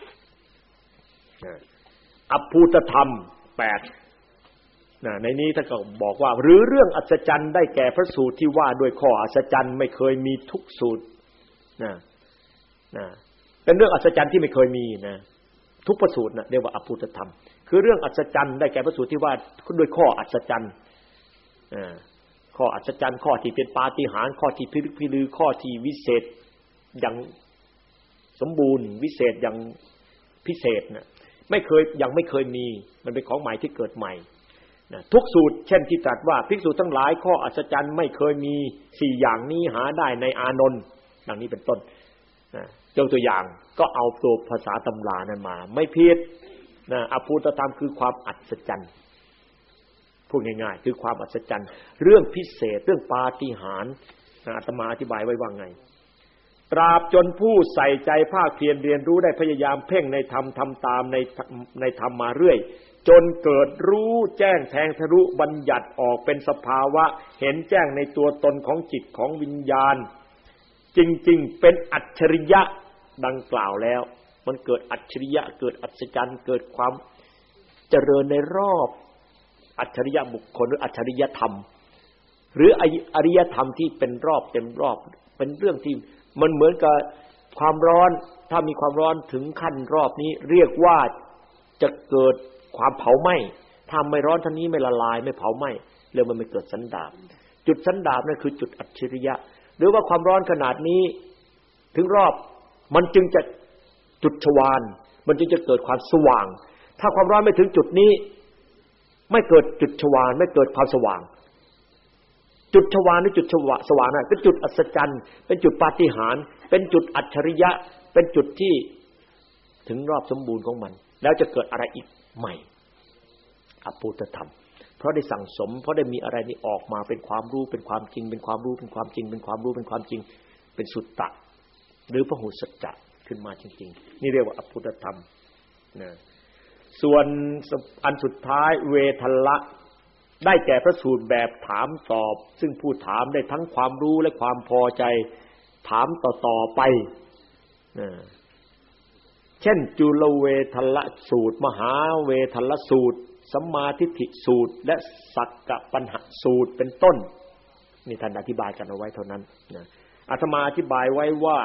อภูตธรรมแปดในนี้ท่านก็บอกว่าหรือเรื่องอัศจรรย์ได้แก่พระสูตรที่ว่าด้วยข้ออัศจรรย์ไม่เคยมีทุกสูตรนะนะเป็นเรื่องอัศจรรย์ที่ไม่เคยมีนะทุกพระสูตรนะเรียกว่าอภูตธรรมคือเรื่องอัศจรรย์ได้แก่พระสูตรที่ว่าด้วยข้ออัศจรรย์ข้ออัศจรรย์ข้อที่เป็นปาฏิหาริย์ข้อที่พิลึกพิลือข้อที่วิเศษอย่างสมบูรณ์วิเศษอย่างพิเศษนะไม่เคยยังไม่เคยมีมันเป็นของใหม่ที่เกิดใหม่นะทุกสูตรเช่นที่ตรัสว่าภิกษุทั้งหลายข้ออัศจรรย์ไม่เคยมีสี่อย่างนี้หาได้ในอานนท์ดังนี้เป็นต้นนะยกตัวอย่างก็เอาตัวภาษาตำรานั้นมาไม่ผิดนะอภูตธรรมคือความอัศจรรย์พูดง่ายๆคือความอัศจรรย์เรื่องพิเศษเรื่องปาฏิหาริย์อาตมาอธิบายไว้ว่าไงตราบจนผู้ใส่ใจภาคเพียรเรียนรู้ได้พยายามเพ่งในธรรมทำตามในในธรรมมาเรื่อยจนเกิดรู้แจ้งแทงทะลุบัญญัติออกเป็นสภาวะเห็นแจ้งในตัวตนของจิตของวิญญาณจริงๆเป็นอัจฉริยะดังกล่าวแล้วมันเกิดอัจฉริยะเกิดอัศจรรย์เกิดความเจริญในรอบอัจฉริยะบุคคลหรืออัจฉริยธรรมหรืออริยธรรมที่เป็นรอบเต็มรอบเป็นเรื่องที่มันเหมือนกับความร้อนถ้ามีความร้อนถึงขั้นรอบนี้เรียกว่าจะเกิดความเผาไหม้ถ้าไม่ร้อนท่านี้ไม่ละลายไม่เผาไหม้เรื่องมันไม่เกิดสันดาปจุดสันดาปนั่นคือจุดอัจฉริยะหรือว่าความร้อนขนาดนี้ถึงรอบมันจึงจะจุดชวาลมันจึงจะเกิดความสว่างถ้าความร้อนไม่ถึงจุดนี้ไม่เกิดจุดชวาลไม่เกิดความสว่างจุดชวาลหรือจุดสว่างนั่นเป็นจุดอัศจรรย์เป็นจุดปาฏิหาริย์เป็นจุดอัจฉริยะเป็นจุดที่ถึงรอบสมบูรณ์ของมันแล้วจะเกิดอะไรอีกใหม่อภูตธรรมเพราะได้สั่งสมเพราะได้มีอะไรนี้ออกมาเป็นความรู้เป็นความจริงเป็นความรู้เป็นความจริงเป็นความรู้เป็นความจริงเป็นสุตตะหรือพหุสัจจะขึ้นมาจริงๆนี่เรียกว่าอภูตธรรมนะส่วนอันสุดท้ายเวทัลละได้แก่พระสูตรแบบถามตอบซึ่งผู้ถามได้ทั้งความรู้และความพอใจถามต่อๆไปนะเช่นจุลเวทัลละสูตรมหาเวทัลละสูตรสัมมาทิฏฐิสูตรและสักกะปัญหสูตรเป็นต้นนี่ท่านอธิบายกันเอาไว้เท่านั้นนะอาตมาอธิบายไว้ว่า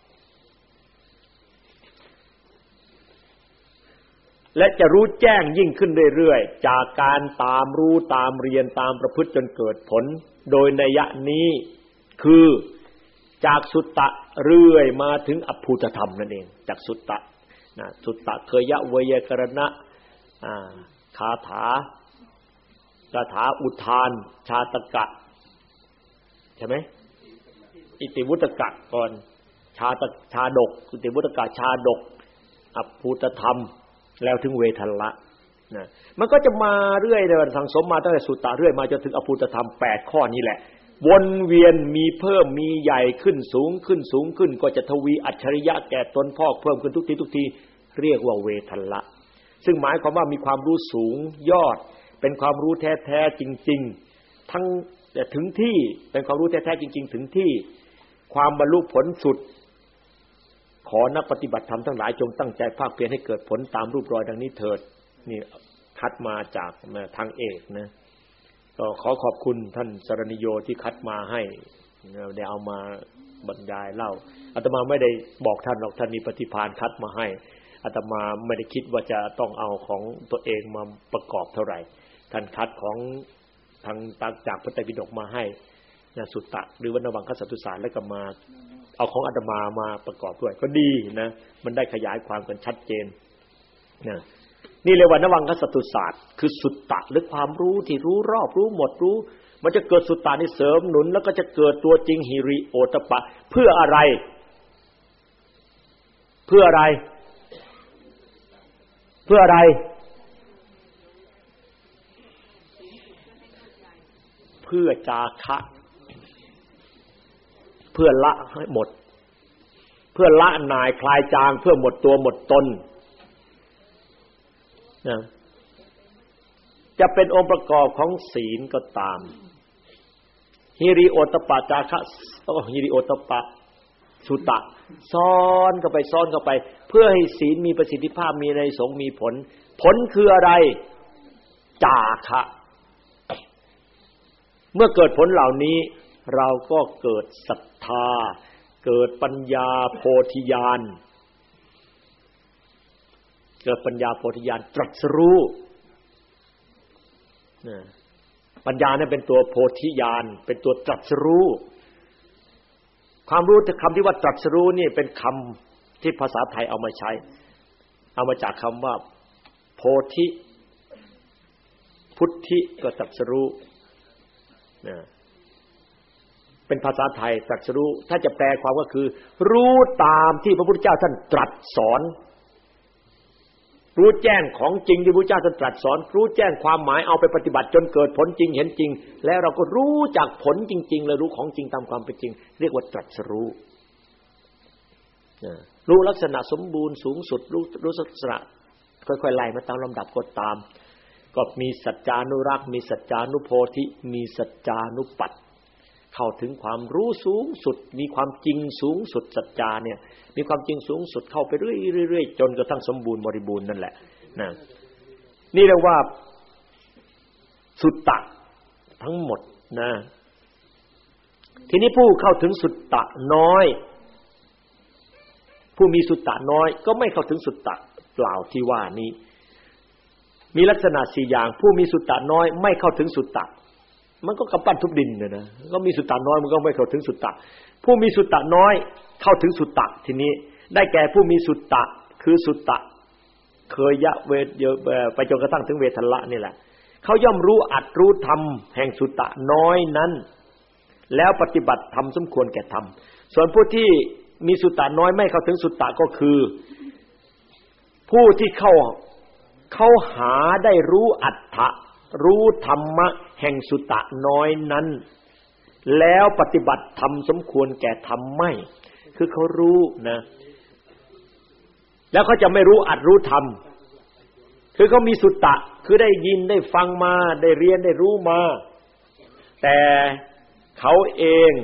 และจะรู้แจ้งยิ่งขึ้นเรื่อยๆจากการตามรู้ตามเรียนตามประพฤติจนเกิดผลโดยนัยนี้คือจากสุตตะเรื่อยมาถึงอภูตธรรมนั่นเองจากสุตตะนะสุตตะเคยยะเวยกรณะอ่าคาถาคาถาอุทานชาตกะใช่ไหมอิติวุตกะก่อนชาตชาดกอิติวุตกะชาดกอภูตธรรมแล้วถึงเวทัลละนะมันก็จะมาเรื่อยเลยสังสมมาตั้งแต่สุตตะเรื่อยมาจนถึงอภูตธรรมแปดข้อนี้แหละวนเวียนมีเพิ่มมีใหญ่ขึ้นสูงขึ้นสูงขึ้นก็จะทวีอัจฉริยะแก่ตนพอกเพิ่มขึ้นทุกทีทุกทีเรียกว่าเวทัลละซึ่งหมายความว่ามีความรู้สูงยอดเป็นความรู้แท้ๆจริงๆทั้งแต่ถึงที่เป็นความรู้แท้ๆจริงๆถึงที่ความบรรลุผลสุดขอนักปฏิบัติธรรมทั้งหลายจงตั้งใจภาคเพียรให้เกิดผลตามรูปรอยดังนี้เถิดนี่คัดมาจากทางเอกนะก็ขอขอบคุณท่านสรณิโยที่คัดมาให้ได้เอามาบรรยายเล่าอาตมาไม่ได้บอกท่านหรอกท่านมีปฏิภาณคัดมาให้อาตมาไม่ได้คิดว่าจะต้องเอาของตัวเองมาประกอบเท่าไหร่ท่านคัดของทางจากพระไตรปิฎกมาให้นะสุตตะหรือวรรณวังคสัตตุสารแล้วก็มาเอาของอาตมามาประกอบด้วยก็ดีนะมันได้ขยายความกันชัดเจนนะนี่เรียกว่านวังคสัตตุศาสตร์คือสุตตะหรือความรู้ที่รู้รอบรู้หมดรู้มันจะเกิดสุตตะนี่เสริมหนุนแล้วก็จะเกิดตัวจริงหิริโอตตัปปะเพื่ออะไรเพื่ออะไรเพื่ออะไรเพื่อจาคะเพื่อละให้หมดเพื่อละนายคลายจางเพื่อหมดตัวหมดตนนะจะเป็นองค์ประกอบของศีลก็ตามฮิริโอตตัปปะจาคะโอ้ฮิริโอตตัปปะสุตตะซ้อนเข้าไปซ้อนเข้าไปเพื่อให้ศีลมีประสิทธิภาพมีอานิสงส์มีผลผลคืออะไรจาคะเมื่อเกิดผลเหล่านี้เราก็เกิดศรัทธาเกิดปัญญาโพธิญาณเกิดปัญญาโพธิญาณตรัสรู้ปัญญาเนี่ยเป็นตัวโพธิญาณเป็นตัวตรัสรู้ความรู้คำที่ว่าตรัสรู้นี่เป็นคำที่ภาษาไทยเอามาใช้เอามาจากคำว่าโพธิพุทธิก็ตรัสรู้เป็นภาษาไทยตรัสรู้ถ้าจะแปลความก็คือรู้ตามที่พระพุทธเจ้าท่านตรัสสอนรู้แจ้งของจริงที่พระพุทธเจ้าท่านตรัสสอนรู้แจ้งความหมายเอาไปปฏิบัติจนเกิดผลจริงเห็นจริงแล้วเราก็รู้จากผลจริงๆเลยรู้ของจริงตามความเป็นจริงเรียกว่าตรัสรู้รู้ลักษณะสมบูรณ์สูงสุดรู้รู้ลักษณะค่อยๆไล่มาตามลำดับก็ตามก็มีสัจจานุรักษ์มีสัจจานุโพธิมีสัจจานุปัฏฐเข้าถึงความรู้สูงสุดมีความจริงสูงสุดสัจจาเนี่ยมีความจริงสูงสุดเข้าไปเรื่อยๆจนกระทั่งสมบูรณ์บริบูรณ์นั่นแหละนะนี่เรียกว่าสุตตะทั้งหมดนะทีนี้ผู้เข้าถึงสุตตะน้อยผู้มีสุตตะน้อยก็ไม่เข้าถึงสุตตะเปล่าที่ว่านี้มีลักษณะสี่อย่างผู้มีสุตตะน้อยไม่เข้าถึงสุตตะมันก็กำปั้นทุบดินน่ะนะก็มีสุตตะน้อยมันก็ไม่เข้าถึงสุตตะผู้มีสุตตะน้อยเข้าถึงสุตตะทีนี้ได้แก่ผู้มีสุตตะคือสุตตะเคยยะเวทไปจนกระทั่งถึงเวทัลละนี่แหละเขาย่อมรู้อัดรู้ธรรมแห่งสุตตะน้อยนั้นแล้วปฏิบัติธรรมสมควรแก่ธรรมส่วนผู้ที่มีสุตตะน้อยไม่เข้าถึงสุตตะก็คือผู้ที่เข้าเขาหาได้รู้อัตถะรู้ธรรมะแห่งสุตตะน้อยนั้นแล้วปฏิบัติธรรมสมควรแก่ธรรมไม่คือเขารู้นะแล้วเขาจะไม่รู้อัดรู้ธรรมคือเขามีสุตตะคือได้ยินได้ฟังมาได้เรียนได้รู้มาแต่เขาเอง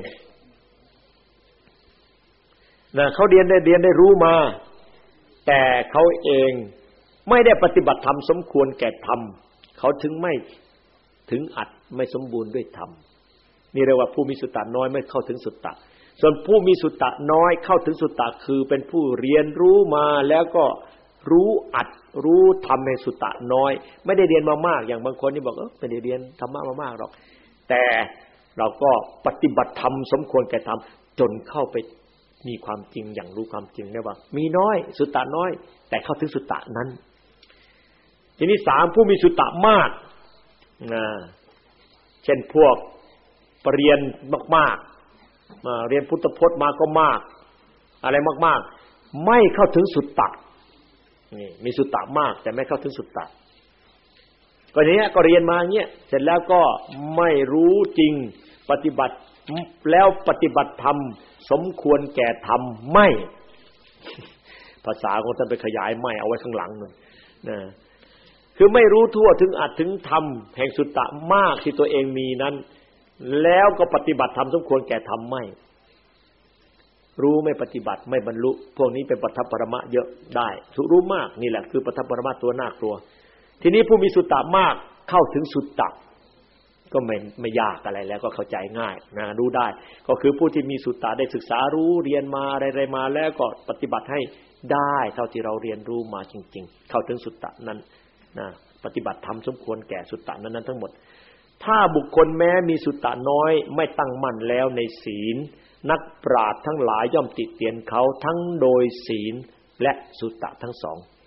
นะเขาเรียนได้เรียนได้รู้มาแต่เขาเองไม่ได้ปฏิบัติธรรมสมควรแก่ธรรมเขาถึงไม่ถึงอัดไม่สมบูรณ์ด้วยธรรมนี่เรียกว่าผู้มีสุตตะน้อยไม่เข้าถึงสุตตะส่วนผู้มีสุตตะน้อยเข้าถึงสุตตะคือเป็นผู้เรียนรู้มาแล้วก็รู้อัดรู้ธรรมในสุตตะน้อยไม่ได้เรียนมามากอย่างบางคนนี่บอกเออไม่ได้เรียนธรรมะมามากหรอกแต่เราก็ปฏิบัติธรรมสมควรแก่ธรรมจนเข้าไปมีความจริงอย่างรู้ความจริงได้ว่ามีน้อยสุตตะน้อยแต่เข้าถึงสุตตะนั้นทีนี้สามผู้มีสุตตะมากนะเช่นพวกปรริญญามากๆมาเรียนพุทธพจน์มาก็มากอะไรมากๆไม่เข้าถึงสุตตะนี่มีสุตตะมากแต่ไม่เข้าถึงสุตตะก็อย่างเงี้ยก็เรียนมาอย่างเงี้ยเสร็จแล้วก็ไม่รู้จริงปฏิบัติแล้วปฏิบัติธรรมสมควรแก่ธรรมไม่ภาษาของท่านไปขยายไม่เอาไว้ข้างหลังนั่นนะคือไม่รู้ทั่วถึงอัตถึงธรรมแห่งสุตตะมากที่ตัวเองมีนั้นแล้วก็ปฏิบัติธรรมสมควรแก่ธรรมไม่รู้ไม่ปฏิบัติไม่บรรลุพวกนี้เป็นปัฏฐปรมะเยอะได้สุรู้มากนี่แหละคือปัฏฐปรมะตัวน่ากลัวทีนี้ผู้มีสุตตะมากเข้าถึงสุตตะก็ไม่ไม่ยากอะไรแล้วก็เข้าใจง่ายนะรู้ได้ก็คือผู้ที่มีสุตตะได้ศึกษารู้เรียนมาอะไรๆมาแล้วก็ปฏิบัติให้ได้เท่าที่เราเรียนรู้มาจริงๆเข้าถึงสุตตะนั้นนะปฏิบัติธรรมสมควรแก่สุตตะนั้นๆทั้งหมดถ้าบุคคลแม้มีสุตตะน้อยไม่ตั้งมั่นแล้วในศีลนักปราชญ์ทั้งหลายย่อมติเตียนเขาทั้งโดยศีลและสุตตะทั้งสอง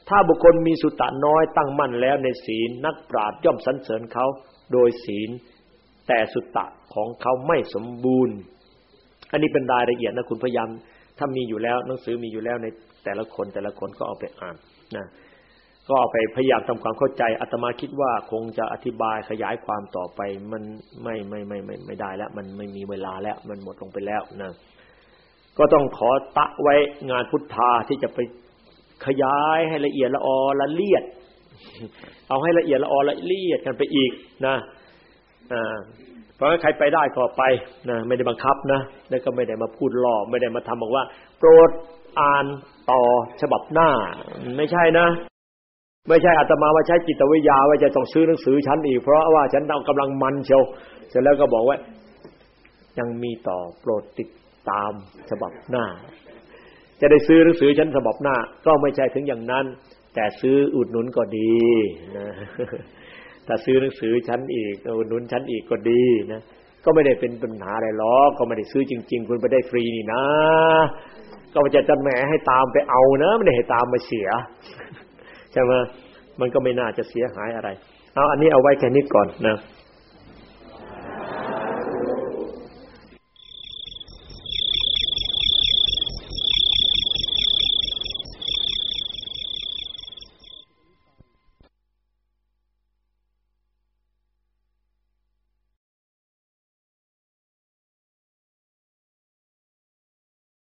ถ้าบุคคลมีสุตตะน้อยตั้งมั่นแล้วในศีลนักปราชญ์ย่อมสรรเสริญเขาโดยศีลแต่สุตตะของเขาไม่สมบูรณ์อันนี้เป็นรายละเอียดนะคุณพยายามถ้ามีอยู่แล้วหนังสือมีอยู่แล้วในแต่ละคนแต่ละคนก็เอาไปอ่านนะก็เอาไปพยายามทำความเข้าใจอาตมาคิดว่าคงจะอธิบายขยายความต่อไปมันไม่ไม่ไม่ไม่ไม่ได้แล้วมันไม่มีเวลาแล้วมันหมดลงไปแล้วนะก็ต้องขอตะไว้งานพุทธาที่จะไปขยายให้ละเอียดละออละเลียดเอาให้ละเอียดละออละเลียดกันไปอีกนะอ่าเพราะฉะนั้นใครไปได้ก็ไปนะไม่ได้บังคับนะแล้วก็ไม่ได้มาพูดล่อไม่ได้มาทำบอกว่าโปรดอ่านต่อฉบับหน้าไม่ใช่นะไม่ใช่อาตมาว่าใช้จิตวิทยาว่าจะต้องซื้อหนังสือฉันอีกเพราะว่าฉันกำลังมันเชียวเสร็จแล้วก็บอกว่ายังมีต่อโปรดติดตามฉบับหน้าจะได้ซื้อหนังสือฉันฉบับหน้าก็ไม่ใช่ถึงอย่างนั้นแต่ซื้ออุดหนุนก็ดีนะถ้าซื้อหนังสือฉันอีกอุดหนุนฉันอีกก็ดีนะก็ไม่ได้เป็นปัญหาอะไรหรอกก็ไม่ได้ซื้อจริงๆคุณไปได้ฟรีนี่นะก็ไม่จะจัดแหมให้ตามไปเอานะไม่ได้ให้ตามมาเสียใช่ไหมมันก็ไม่น่าจะเสียหายอะไรเอาอันนี้เอาไว้แค่นี้ก่อนนะ